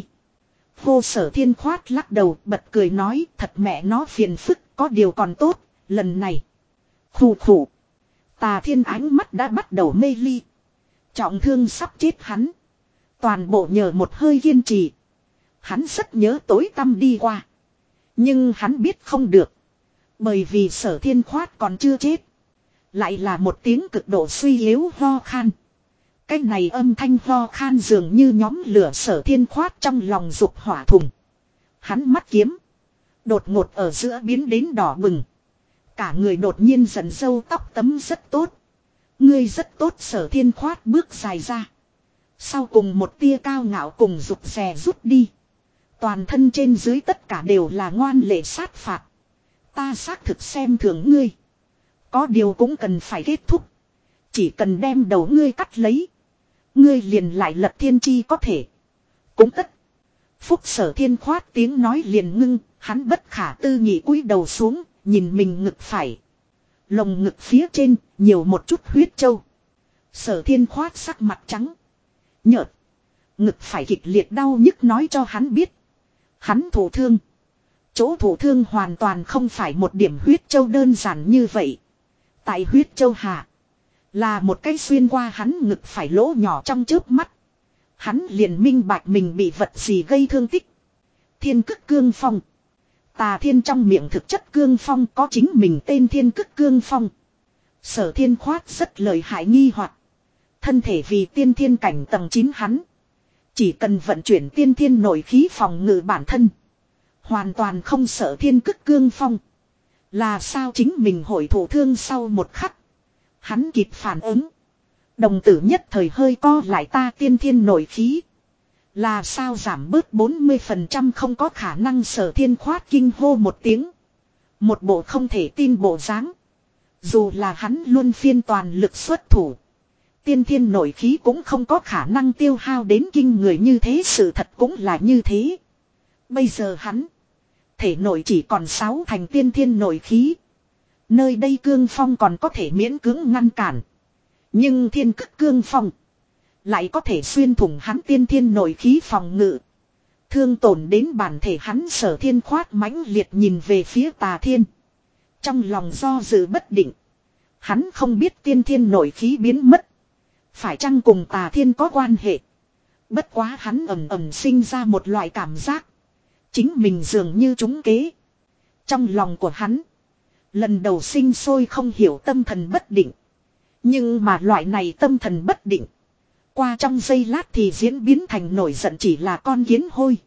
Hô Sở Thiên khoát lắc đầu bật cười nói thật mẹ nó phiền phức, có điều còn tốt, lần này. Khủ khủ. Tà Thiên ánh mắt đã bắt đầu mê ly. Trọng thương sắp chết hắn. Toàn bộ nhờ một hơi kiên trì. Hắn rất nhớ tối tăm đi qua. Nhưng hắn biết không được. Bởi vì Sở Thiên khoát còn chưa chết. Lại là một tiếng cực độ suy yếu ho khan. Cái này âm thanh ho khan dường như nhóm lửa Sở Thiên khoát trong lòng dục hỏa thùng. Hắn mắt kiếm. Đột ngột ở giữa biến đến đỏ bừng. Cả người đột nhiên dần râu tóc tấm rất tốt. Ngươi rất tốt Sở Thiên khoát bước dài ra. Sau cùng một tia cao ngạo cùng rụt rè rút đi. Toàn thân trên dưới tất cả đều là ngoan lệ sát phạt. Ta xác thực xem thường ngươi. Có điều cũng cần phải kết thúc. Chỉ cần đem đầu ngươi cắt lấy. Ngươi liền lại lật thiên chi có thể. Cũng tất. Phúc Sở Thiên khoát tiếng nói liền ngưng. Hắn bất khả tư nghị cúi đầu xuống. Nhìn mình ngực phải. Lồng ngực phía trên nhiều một chút huyết châu. Sở Thiên khoát sắc mặt trắng. Nhợt. Ngực phải kịch liệt đau nhức nói cho hắn biết. Hắn thụ thương. Chỗ thụ thương hoàn toàn không phải một điểm huyết châu đơn giản như vậy. Tại huyết châu hạ. Là một cái xuyên qua hắn ngực phải lỗ nhỏ trong chớp mắt. Hắn liền minh bạch mình bị vật gì gây thương tích. Thiên Cức Cương Phong. Tà Thiên trong miệng thực chất cương phong có chính mình tên Thiên Cức Cương Phong. Sở Thiên khoát rất lợi hại nghi hoặc. Thân thể vì tiên thiên cảnh tầng chín hắn. Chỉ cần vận chuyển tiên thiên nội khí phòng ngự bản thân. Hoàn toàn không sợ Thiên Cức Cương Phong. Là sao chính mình hội thổ thương sau một khắc. Hắn kịp phản ứng. Đồng tử nhất thời hơi co lại ta tiên thiên nội khí. Là sao giảm bớt bốn mươi phần trăm không có khả năng Sở Thiên khoát kinh hô một tiếng. Một bộ không thể tin bộ dáng. Dù là hắn luôn phiên toàn lực xuất thủ. Tiên thiên nội khí cũng không có khả năng tiêu hao đến kinh người như thế, sự thật cũng là như thế. Bây giờ hắn. Thể nội chỉ còn sáu thành tiên thiên nội khí. Nơi đây cương phong còn có thể miễn cưỡng ngăn cản. Nhưng Thiên Cức Cương Phong. Lại có thể xuyên thủng hắn tiên thiên nội khí phòng ngự. Thương tổn đến bản thể hắn. Sở Thiên khoát mãnh liệt nhìn về phía Tà Thiên. Trong lòng do dự bất định. Hắn không biết tiên thiên nội khí biến mất. Phải chăng cùng Tà Thiên có quan hệ. Bất quá hắn ầm ầm sinh ra một loại cảm giác. Chính mình dường như trúng kế. Trong lòng của hắn. Lần đầu sinh sôi không hiểu tâm thần bất định. Nhưng mà loại này tâm thần bất định. Qua trong giây lát thì diễn biến thành nổi giận chỉ là con kiến hôi.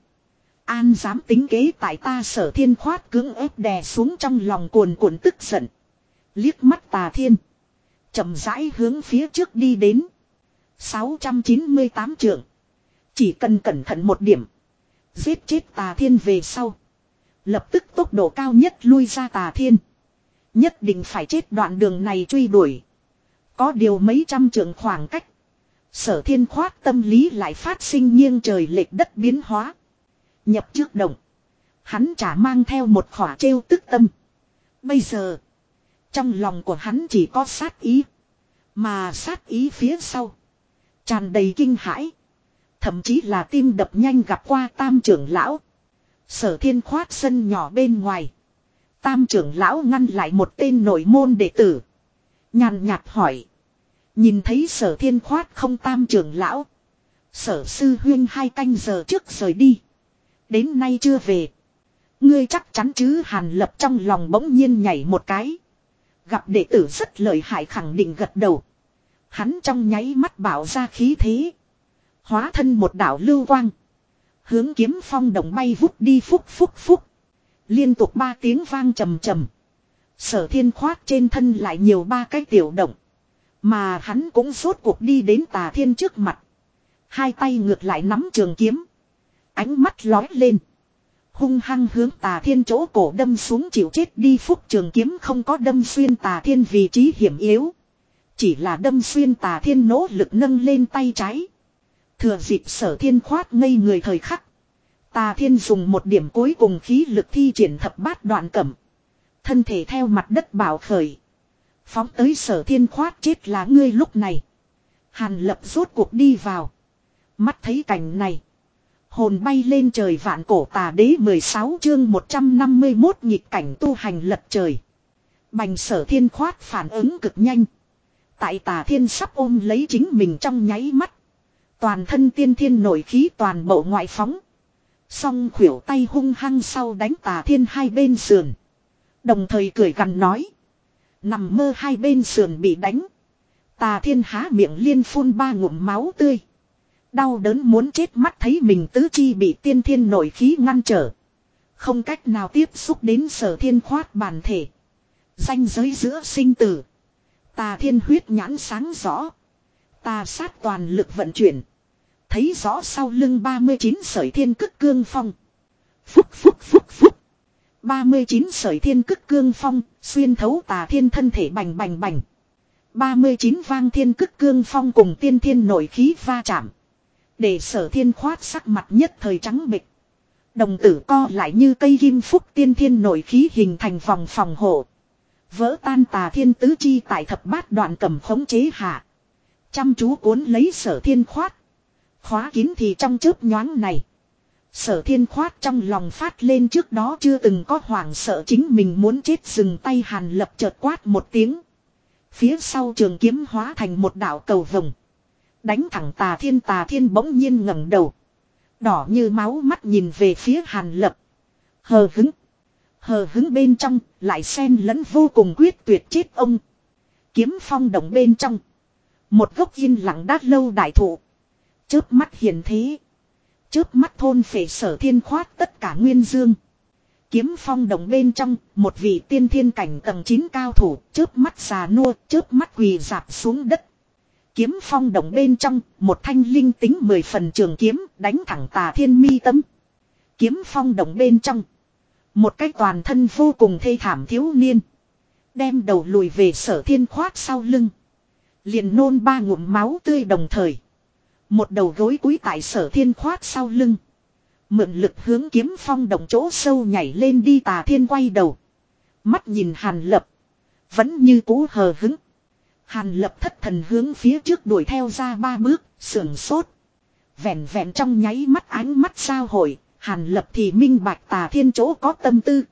An dám tính kế tại ta. Sở Thiên khoát cưỡng ép đè xuống trong lòng cuồn cuộn tức giận. Liếc mắt Tà Thiên. Chậm rãi hướng phía trước đi đến. sáu trăm chín mươi tám trượng. Chỉ cần cẩn thận một điểm. Giết chết Tà Thiên về sau. Lập tức tốc độ cao nhất lui ra Tà Thiên. Nhất định phải chết đoạn đường này truy đuổi. Có điều mấy trăm trượng khoảng cách. Sở Thiên Khoát tâm lý lại phát sinh nghiêng trời lệch đất biến hóa. Nhập trước động. Hắn chả mang theo một khỏa trêu tức tâm. Bây giờ. Trong lòng của hắn chỉ có sát ý. Mà sát ý phía sau. Tràn đầy kinh hãi. Thậm chí là tim đập nhanh gặp qua Tam trưởng lão. Sở Thiên Khoát sân nhỏ bên ngoài. Tam trưởng lão ngăn lại một tên nội môn đệ tử. Nhàn nhạt hỏi. Nhìn thấy Sở Thiên Khoát không Tam trưởng lão. Sở sư huyên hai canh giờ trước rời đi. Đến nay chưa về. Ngươi chắc chắn chứ? Hàn Lập trong lòng bỗng nhiên nhảy một cái. Gặp đệ tử rất lợi hại khẳng định gật đầu. Hắn trong nháy mắt bảo ra khí thế. Hóa thân một đạo lưu quang. Hướng Kiếm Phong động bay vút đi phúc phúc phúc. Liên tục ba tiếng vang trầm trầm. Sở Thiên Khoát trên thân lại nhiều ba cái tiểu động. Mà hắn cũng rốt cuộc đi đến Tà Thiên trước mặt. Hai tay ngược lại nắm trường kiếm. Ánh mắt lói lên. Hung hăng hướng Tà Thiên chỗ cổ đâm xuống chịu chết đi. Phúc trường kiếm không có đâm xuyên Tà Thiên vị trí hiểm yếu. Chỉ là đâm xuyên Tà Thiên nỗ lực nâng lên tay trái. Thừa dịp Sở Thiên Khoát ngây người thời khắc. Tà Thiên dùng một điểm cuối cùng khí lực thi triển thập bát đoạn cẩm. Thân thể theo mặt đất bạo khởi. Phóng tới Sở Thiên Khoát chết là ngươi lúc này. Hàn Lập rốt cuộc đi vào. Mắt thấy cảnh này. Hồn bay lên trời vạn cổ tà đế mười sáu chương một trăm năm mươi mốt nhịp cảnh tu hành lật trời. Bành Sở Thiên Khoát phản ứng cực nhanh. Tại Tà Thiên sắp ôm lấy chính mình trong nháy mắt. Toàn thân tiên thiên nổi khí toàn bộ ngoại phóng. Song khuỷu tay hung hăng sau đánh Tà Thiên hai bên sườn. Đồng thời cười gằn nói. Nằm mơ hai bên sườn bị đánh. Tà Thiên há miệng liên phun ba ngụm máu tươi. Đau đớn muốn chết mắt thấy mình tứ chi bị tiên thiên nổi khí ngăn trở. Không cách nào tiếp xúc đến Sở Thiên Khoát bản thể. Ranh giới giữa sinh tử. Tà Thiên huyết nhãn sáng rõ. Tà sát toàn lực vận chuyển. Thấy rõ sau lưng ba mươi chín sợi thiên cức cương phong. Phúc phúc phúc phúc. ba mươi chín sợi thiên cức cương phong xuyên thấu Tà Thiên thân thể bành bành bành. ba mươi chín vang thiên cức cương phong cùng tiên thiên nổi khí va chạm. Để Sở Thiên Khoát sắc mặt nhất thời trắng bệch. Đồng tử co lại như cây kim phúc tiên thiên nổi khí hình thành vòng phòng hộ. Vỡ tan Tà Thiên tứ chi tại thập bát đoạn cầm khống chế hạ. Chăm chú cuốn lấy Sở Thiên Khoát. Khóa kín thì trong chớp nhoáng này. Sở Thiên Khoát trong lòng phát lên trước đó chưa từng có hoảng sợ chính mình muốn chết dừng tay. Hàn Lập chợt quát một tiếng. Phía sau trường kiếm hóa thành một đạo cầu vồng. Đánh thẳng Tà Thiên. Tà Thiên bỗng nhiên ngẩng đầu. Đỏ như máu mắt nhìn về phía Hàn Lập. Hờ hứng. Hờ hứng bên trong lại xen lẫn vô cùng quyết tuyệt chết ông. Kiếm Phong động bên trong. Một gốc yên lặng đát lâu đại thụ. Chớp mắt hiển thế. Chớp mắt thôn phệ Sở Thiên Khoát tất cả nguyên dương. Kiếm Phong động bên trong, một vị tiên thiên cảnh tầng chín cao thủ, chớp mắt già nua, chớp mắt quỳ dạp xuống đất. Kiếm Phong động bên trong, một thanh linh tính mười phần trường kiếm, đánh thẳng Tà Thiên mi tâm. Kiếm Phong động bên trong, một cái toàn thân vô cùng thê thảm thiếu niên, đem đầu lùi về Sở Thiên Khoát sau lưng. Liền nôn ba ngụm máu tươi đồng thời. Một đầu gối cúi tại Sở Thiên Khoát sau lưng. Mượn lực hướng Kiếm Phong động chỗ sâu nhảy lên đi. Tà Thiên quay đầu. Mắt nhìn Hàn Lập. Vẫn như cũ hờ hứng. Hàn Lập thất thần hướng phía trước đuổi theo ra ba bước, sườn sốt. Vẹn vẹn trong nháy mắt ánh mắt giao hội, Hàn Lập thì minh bạch Tà Thiên chỗ có tâm tư.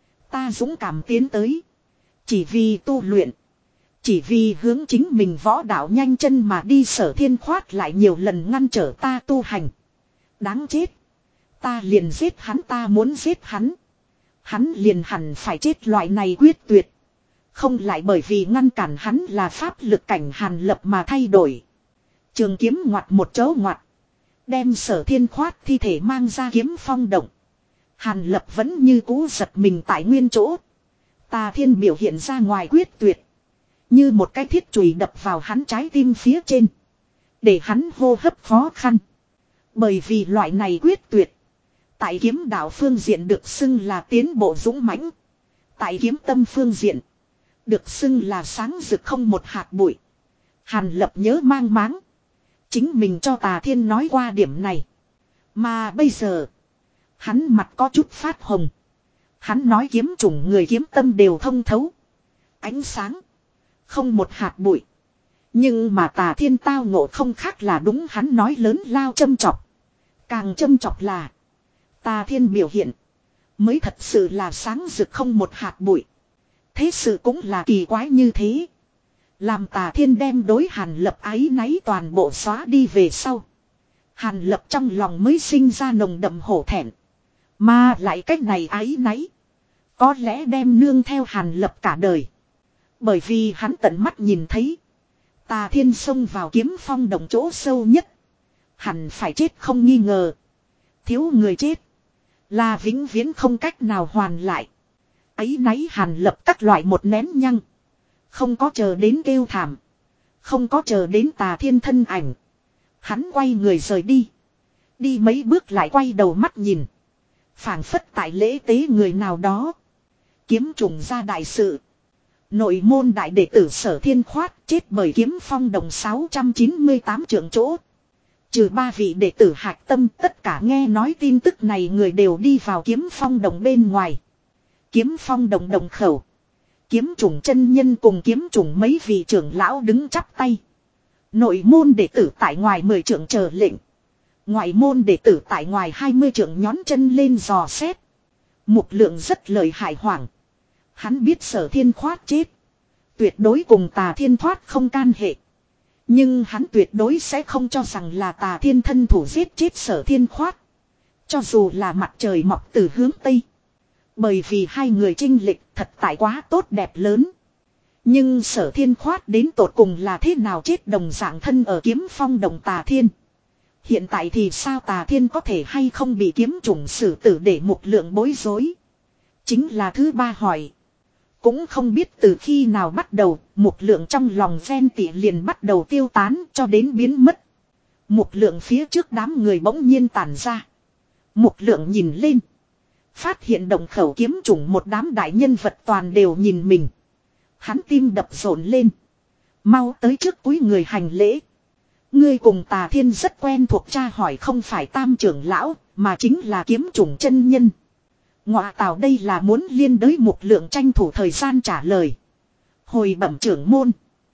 Ta dũng cảm tiến tới. Chỉ vì tu luyện. Chỉ vì hướng chính mình võ đạo nhanh chân mà đi. Sở Thiên Khoát lại nhiều lần ngăn trở ta tu hành. Đáng chết. Ta liền giết hắn. Ta muốn giết hắn. Hắn liền hẳn phải chết. Loại này quyết tuyệt. Không lại bởi vì ngăn cản hắn là pháp lực cảnh Hàn Lập mà thay đổi. Trường kiếm ngoặt một chỗ ngoặt. Đem Sở Thiên Khoát thi thể mang ra Kiếm Phong động. Hàn Lập vẫn như cũ giật mình tại nguyên chỗ. Tà Thiên biểu hiện ra ngoài quyết tuyệt. Như một cái thiết chùy đập vào hắn trái tim phía trên. Để hắn hô hấp khó khăn. Bởi vì loại này quyết tuyệt. Tại kiếm đạo phương diện được xưng là tiến bộ dũng mãnh. Tại kiếm tâm phương diện được xưng là sáng rực không một hạt bụi. Hàn Lập nhớ mang máng. Chính mình cho Tà Thiên nói qua điểm này. Mà bây giờ hắn mặt có chút phát hồng. Hắn nói kiếm chủng người kiếm tâm đều thông thấu. Ánh sáng. Không một hạt bụi. Nhưng mà Tà Thiên tao ngộ không khác là đúng hắn nói lớn lao châm chọc. Càng châm chọc là Tà Thiên biểu hiện mới thật sự là sáng rực không một hạt bụi. Thế sự cũng là kỳ quái như thế. Làm Tà Thiên đem đối Hàn Lập áy náy toàn bộ xóa đi về sau. Hàn Lập trong lòng mới sinh ra nồng đậm hổ thẹn. Mà lại cách này áy náy. Có lẽ đem nương theo Hàn Lập cả đời. Bởi vì hắn tận mắt nhìn thấy. Tà Thiên xông vào kiếm phong đồng chỗ sâu nhất. Hẳn phải chết không nghi ngờ. Thiếu người chết. Là vĩnh viễn không cách nào hoàn lại. Ấy náy Hàn Lập các loại một nén nhăng. Không có chờ đến kêu thảm. Không có chờ đến Tà Thiên thân ảnh. Hắn quay người rời đi. Đi mấy bước lại quay đầu mắt nhìn. Phảng phất tại lễ tế người nào đó. Kiếm trùng ra đại sự. Nội môn đại đệ tử Sở Thiên Khoát chết bởi kiếm phong đồng sáu trăm chín mươi tám trưởng chỗ. Trừ ba vị đệ tử hạch tâm, tất cả nghe nói tin tức này người đều đi vào kiếm phong đồng bên ngoài. Kiếm phong đồng đồng khẩu. Kiếm trùng chân nhân cùng kiếm trùng mấy vị trưởng lão đứng chắp tay. Nội môn đệ tử tại ngoài mười trưởng chờ lệnh. Ngoại môn đệ tử tại ngoài hai mươi trưởng nhón chân lên dò xét. Mục Lượng rất lợi hại hoảng. Hắn biết Sở Thiên Khoát chết. Tuyệt đối cùng Tà Thiên thoát không can hệ. Nhưng hắn tuyệt đối sẽ không cho rằng là Tà Thiên thân thủ giết chết Sở Thiên Khoát. Cho dù là mặt trời mọc từ hướng Tây. Bởi vì hai người chênh lệch thật tại quá tốt đẹp lớn. Nhưng Sở Thiên Khoát đến tột cùng là thế nào chết đồng dạng thân ở kiếm phong đồng Tà Thiên. Hiện tại thì sao Tà Thiên có thể hay không bị kiếm trùng xử tử để Mục Lượng bối rối. Chính là thứ ba hỏi. Cũng không biết từ khi nào bắt đầu, Mục Lượng trong lòng ghen tị liền bắt đầu tiêu tán cho đến biến mất. Mục Lượng phía trước đám người bỗng nhiên tản ra. Mục Lượng nhìn lên. Phát hiện động khẩu kiếm trùng một đám đại nhân vật toàn đều nhìn mình. Hắn tim đập rộn lên. Mau tới trước cúi người hành lễ. Ngươi cùng Tà Thiên rất quen thuộc, cha hỏi không phải Tam trưởng lão, mà chính là kiếm trùng chân nhân. Ngọa tào đây là muốn liên đới Mục Lượng tranh thủ thời gian trả lời. Hồi bẩm trưởng môn.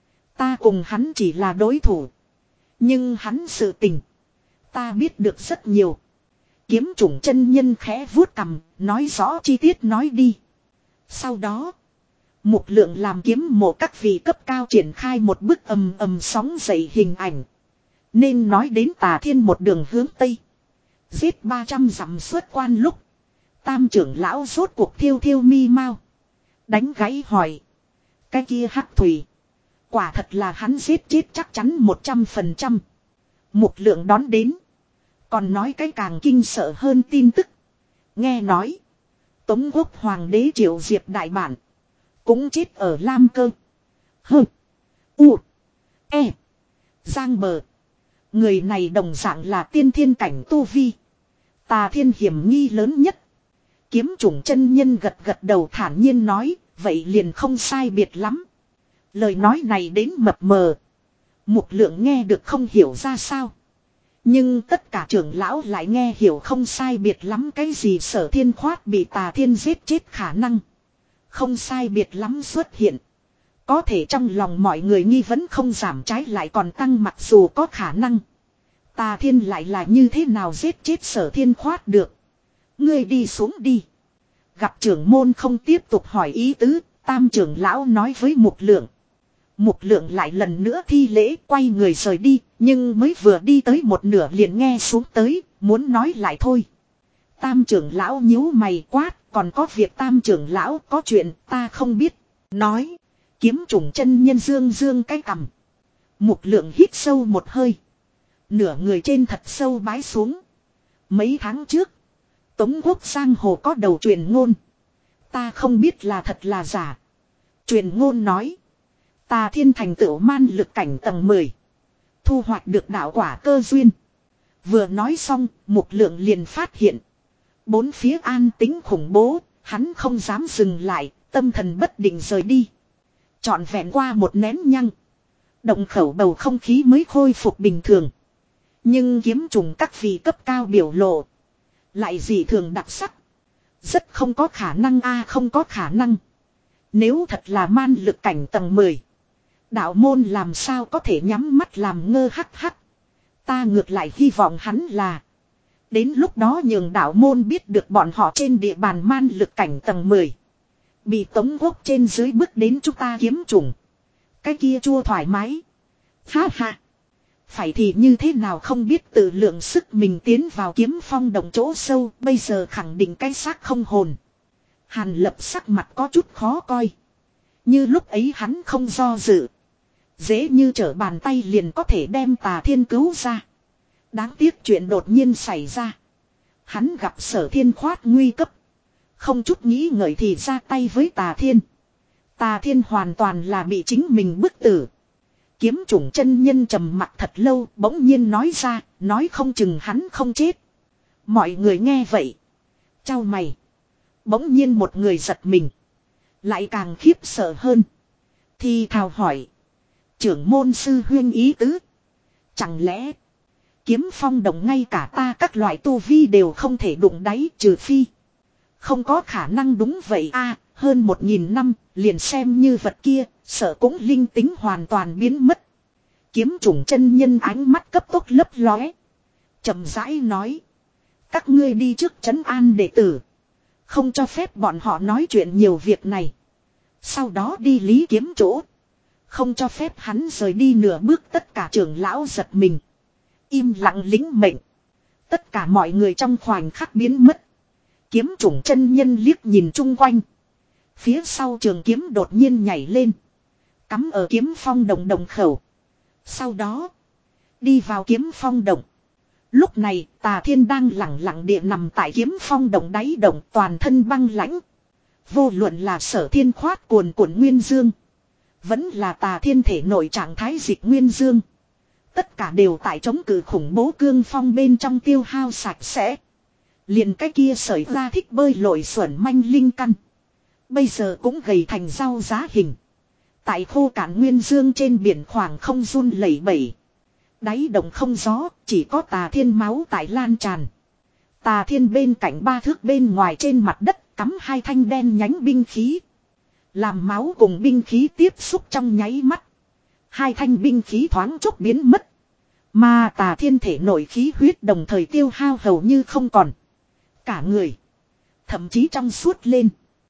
Ta cùng hắn chỉ là đối thủ. Nhưng hắn sự tình. Ta biết được rất nhiều. Kiếm trùng chân nhân khẽ vuốt cằm, nói rõ chi tiết nói đi. Sau đó. Mục Lượng làm kiếm mộ các vị cấp cao triển khai một bức ầm ầm sóng dậy hình ảnh. Nên nói đến Tà Thiên một đường hướng Tây. Giết ba trăm dặm xuất quan lúc. Tam trưởng lão rốt cuộc thiêu thiêu mi mau. Đánh gáy hỏi. Cái kia hắc thủy. Quả thật là hắn giết chết chắc chắn một trăm phần trăm. Mục Lượng đón đến. Còn nói cái càng kinh sợ hơn tin tức. Nghe nói. Tống Quốc Hoàng đế Triệu Diệp đại bản. Cũng chết ở Lam Cơ. Hơ. U. E. Giang Bờ. Người này đồng dạng là tiên thiên cảnh tu vi. Tà Thiên hiểm nghi lớn nhất. Kiếm trùng chân nhân gật gật đầu thản nhiên nói. Vậy liền không sai biệt lắm. Lời nói này đến mập mờ. Mục Lượng nghe được không hiểu ra sao. Nhưng tất cả trưởng lão lại nghe hiểu không sai biệt lắm cái gì Sở Thiên Khoát bị Tà Thiên giết chết khả năng. Không sai biệt lắm xuất hiện. Có thể trong lòng mọi người nghi vấn không giảm, trái lại còn tăng, mặc dù có khả năng. Tà Thiên lại là như thế nào giết chết Sở Thiên Khoát được. Ngươi đi xuống đi. Gặp trưởng môn không tiếp tục hỏi ý tứ, Tam trưởng lão nói với Mục Lượng. Mục Lượng lại lần nữa thi lễ quay người rời đi, nhưng mới vừa đi tới một nửa liền nghe xuống tới, muốn nói lại thôi. Tam trưởng lão nhíu mày quát, còn có việc Tam trưởng lão có chuyện ta không biết. Nói, kiếm trùng chân nhân dương dương cái cằm. Mục Lượng hít sâu một hơi. Nửa người trên thật sâu bái xuống. Mấy tháng trước, Tống Quốc giang hồ có đầu truyền ngôn. Ta không biết là thật là giả. Truyền ngôn nói. Tà Thiên thành tựu man lực cảnh tầng mười. Thu hoạch được đạo quả cơ duyên. Vừa nói xong, Mục Lượng liền phát hiện. Bốn phía an tính khủng bố, hắn không dám dừng lại, tâm thần bất định rời đi. Trọn vẹn qua một nén nhăng. Động khẩu bầu không khí mới khôi phục bình thường. Nhưng kiếm trùng các vị cấp cao biểu lộ. Lại dị thường đặc sắc. Rất không có khả năng a không có khả năng. Nếu thật là man lực cảnh tầng mười. Đạo môn làm sao có thể nhắm mắt làm ngơ hắc hắc. Ta ngược lại hy vọng hắn là. Đến lúc đó nhường đạo môn biết được bọn họ trên địa bàn man lực cảnh tầng mười. Bị tống quốc trên dưới bước đến chúng ta kiếm trùng. Cái kia chua thoải mái. Ha ha. Phải thì như thế nào không biết tự lượng sức mình tiến vào kiếm phong đồng chỗ sâu. Bây giờ khẳng định cái xác không hồn. Hàn Lập sắc mặt có chút khó coi. Như lúc ấy hắn không do dự. Dễ như trở bàn tay liền có thể đem Tà Thiên cứu ra. Đáng tiếc chuyện đột nhiên xảy ra. Hắn gặp Sở Thiên khoát nguy cấp. Không chút nghĩ ngợi thì ra tay với Tà Thiên. Tà Thiên hoàn toàn là bị chính mình bức tử. Kiếm chủng chân nhân trầm mặt thật lâu bỗng nhiên nói ra. Nói không chừng hắn không chết. Mọi người nghe vậy. Chau mày. Bỗng nhiên một người giật mình. Lại càng khiếp sợ hơn. Thì thào hỏi. Trưởng môn sư huyên ý tứ. Chẳng lẽ. Kiếm phong đồng ngay cả ta các loại tu vi đều không thể đụng đáy trừ phi. Không có khả năng đúng vậy a hơn một nghìn năm liền xem như vật kia. Sợ cũng linh tính hoàn toàn biến mất. Kiếm chủng chân nhân ánh mắt cấp tốc lấp lóe. Chậm rãi nói. Các ngươi đi trước trấn an đệ tử. Không cho phép bọn họ nói chuyện nhiều việc này. Sau đó đi lý kiếm chỗ. Không cho phép hắn rời đi nửa bước tất cả trưởng lão giật mình. Im lặng lính mệnh. Tất cả mọi người trong khoảnh khắc biến mất. Kiếm chủng chân nhân liếc nhìn chung quanh. Phía sau trường kiếm đột nhiên nhảy lên. Cắm ở kiếm phong đồng đồng khẩu. Sau đó. Đi vào kiếm phong đồng. Lúc này Tà Thiên đang lặng lặng địa nằm tại kiếm phong đồng đáy đồng toàn thân băng lãnh. Vô luận là Sở Thiên khoát cuồn cuộn nguyên dương. Vẫn là Tà Thiên thể nội trạng thái dịch nguyên dương. Tất cả đều tại chống cự khủng bố cương phong bên trong tiêu hao sạch sẽ. Liền cái kia sởi ra thích bơi lội xuẩn manh linh căn. Bây giờ cũng gầy thành rau giá hình. Tại khô cạn nguyên dương trên biển khoảng không run lẩy bẩy. Đáy đồng không gió, chỉ có Tà Thiên máu tại lan tràn. Tà Thiên bên cạnh ba thước bên ngoài trên mặt đất cắm hai thanh đen nhánh binh khí. Làm máu cùng binh khí tiếp xúc trong nháy mắt. Hai thanh binh khí thoáng chốc biến mất. Mà Tà Thiên thể nội khí huyết đồng thời tiêu hao hầu như không còn. Cả người. Thậm chí trong suốt lên.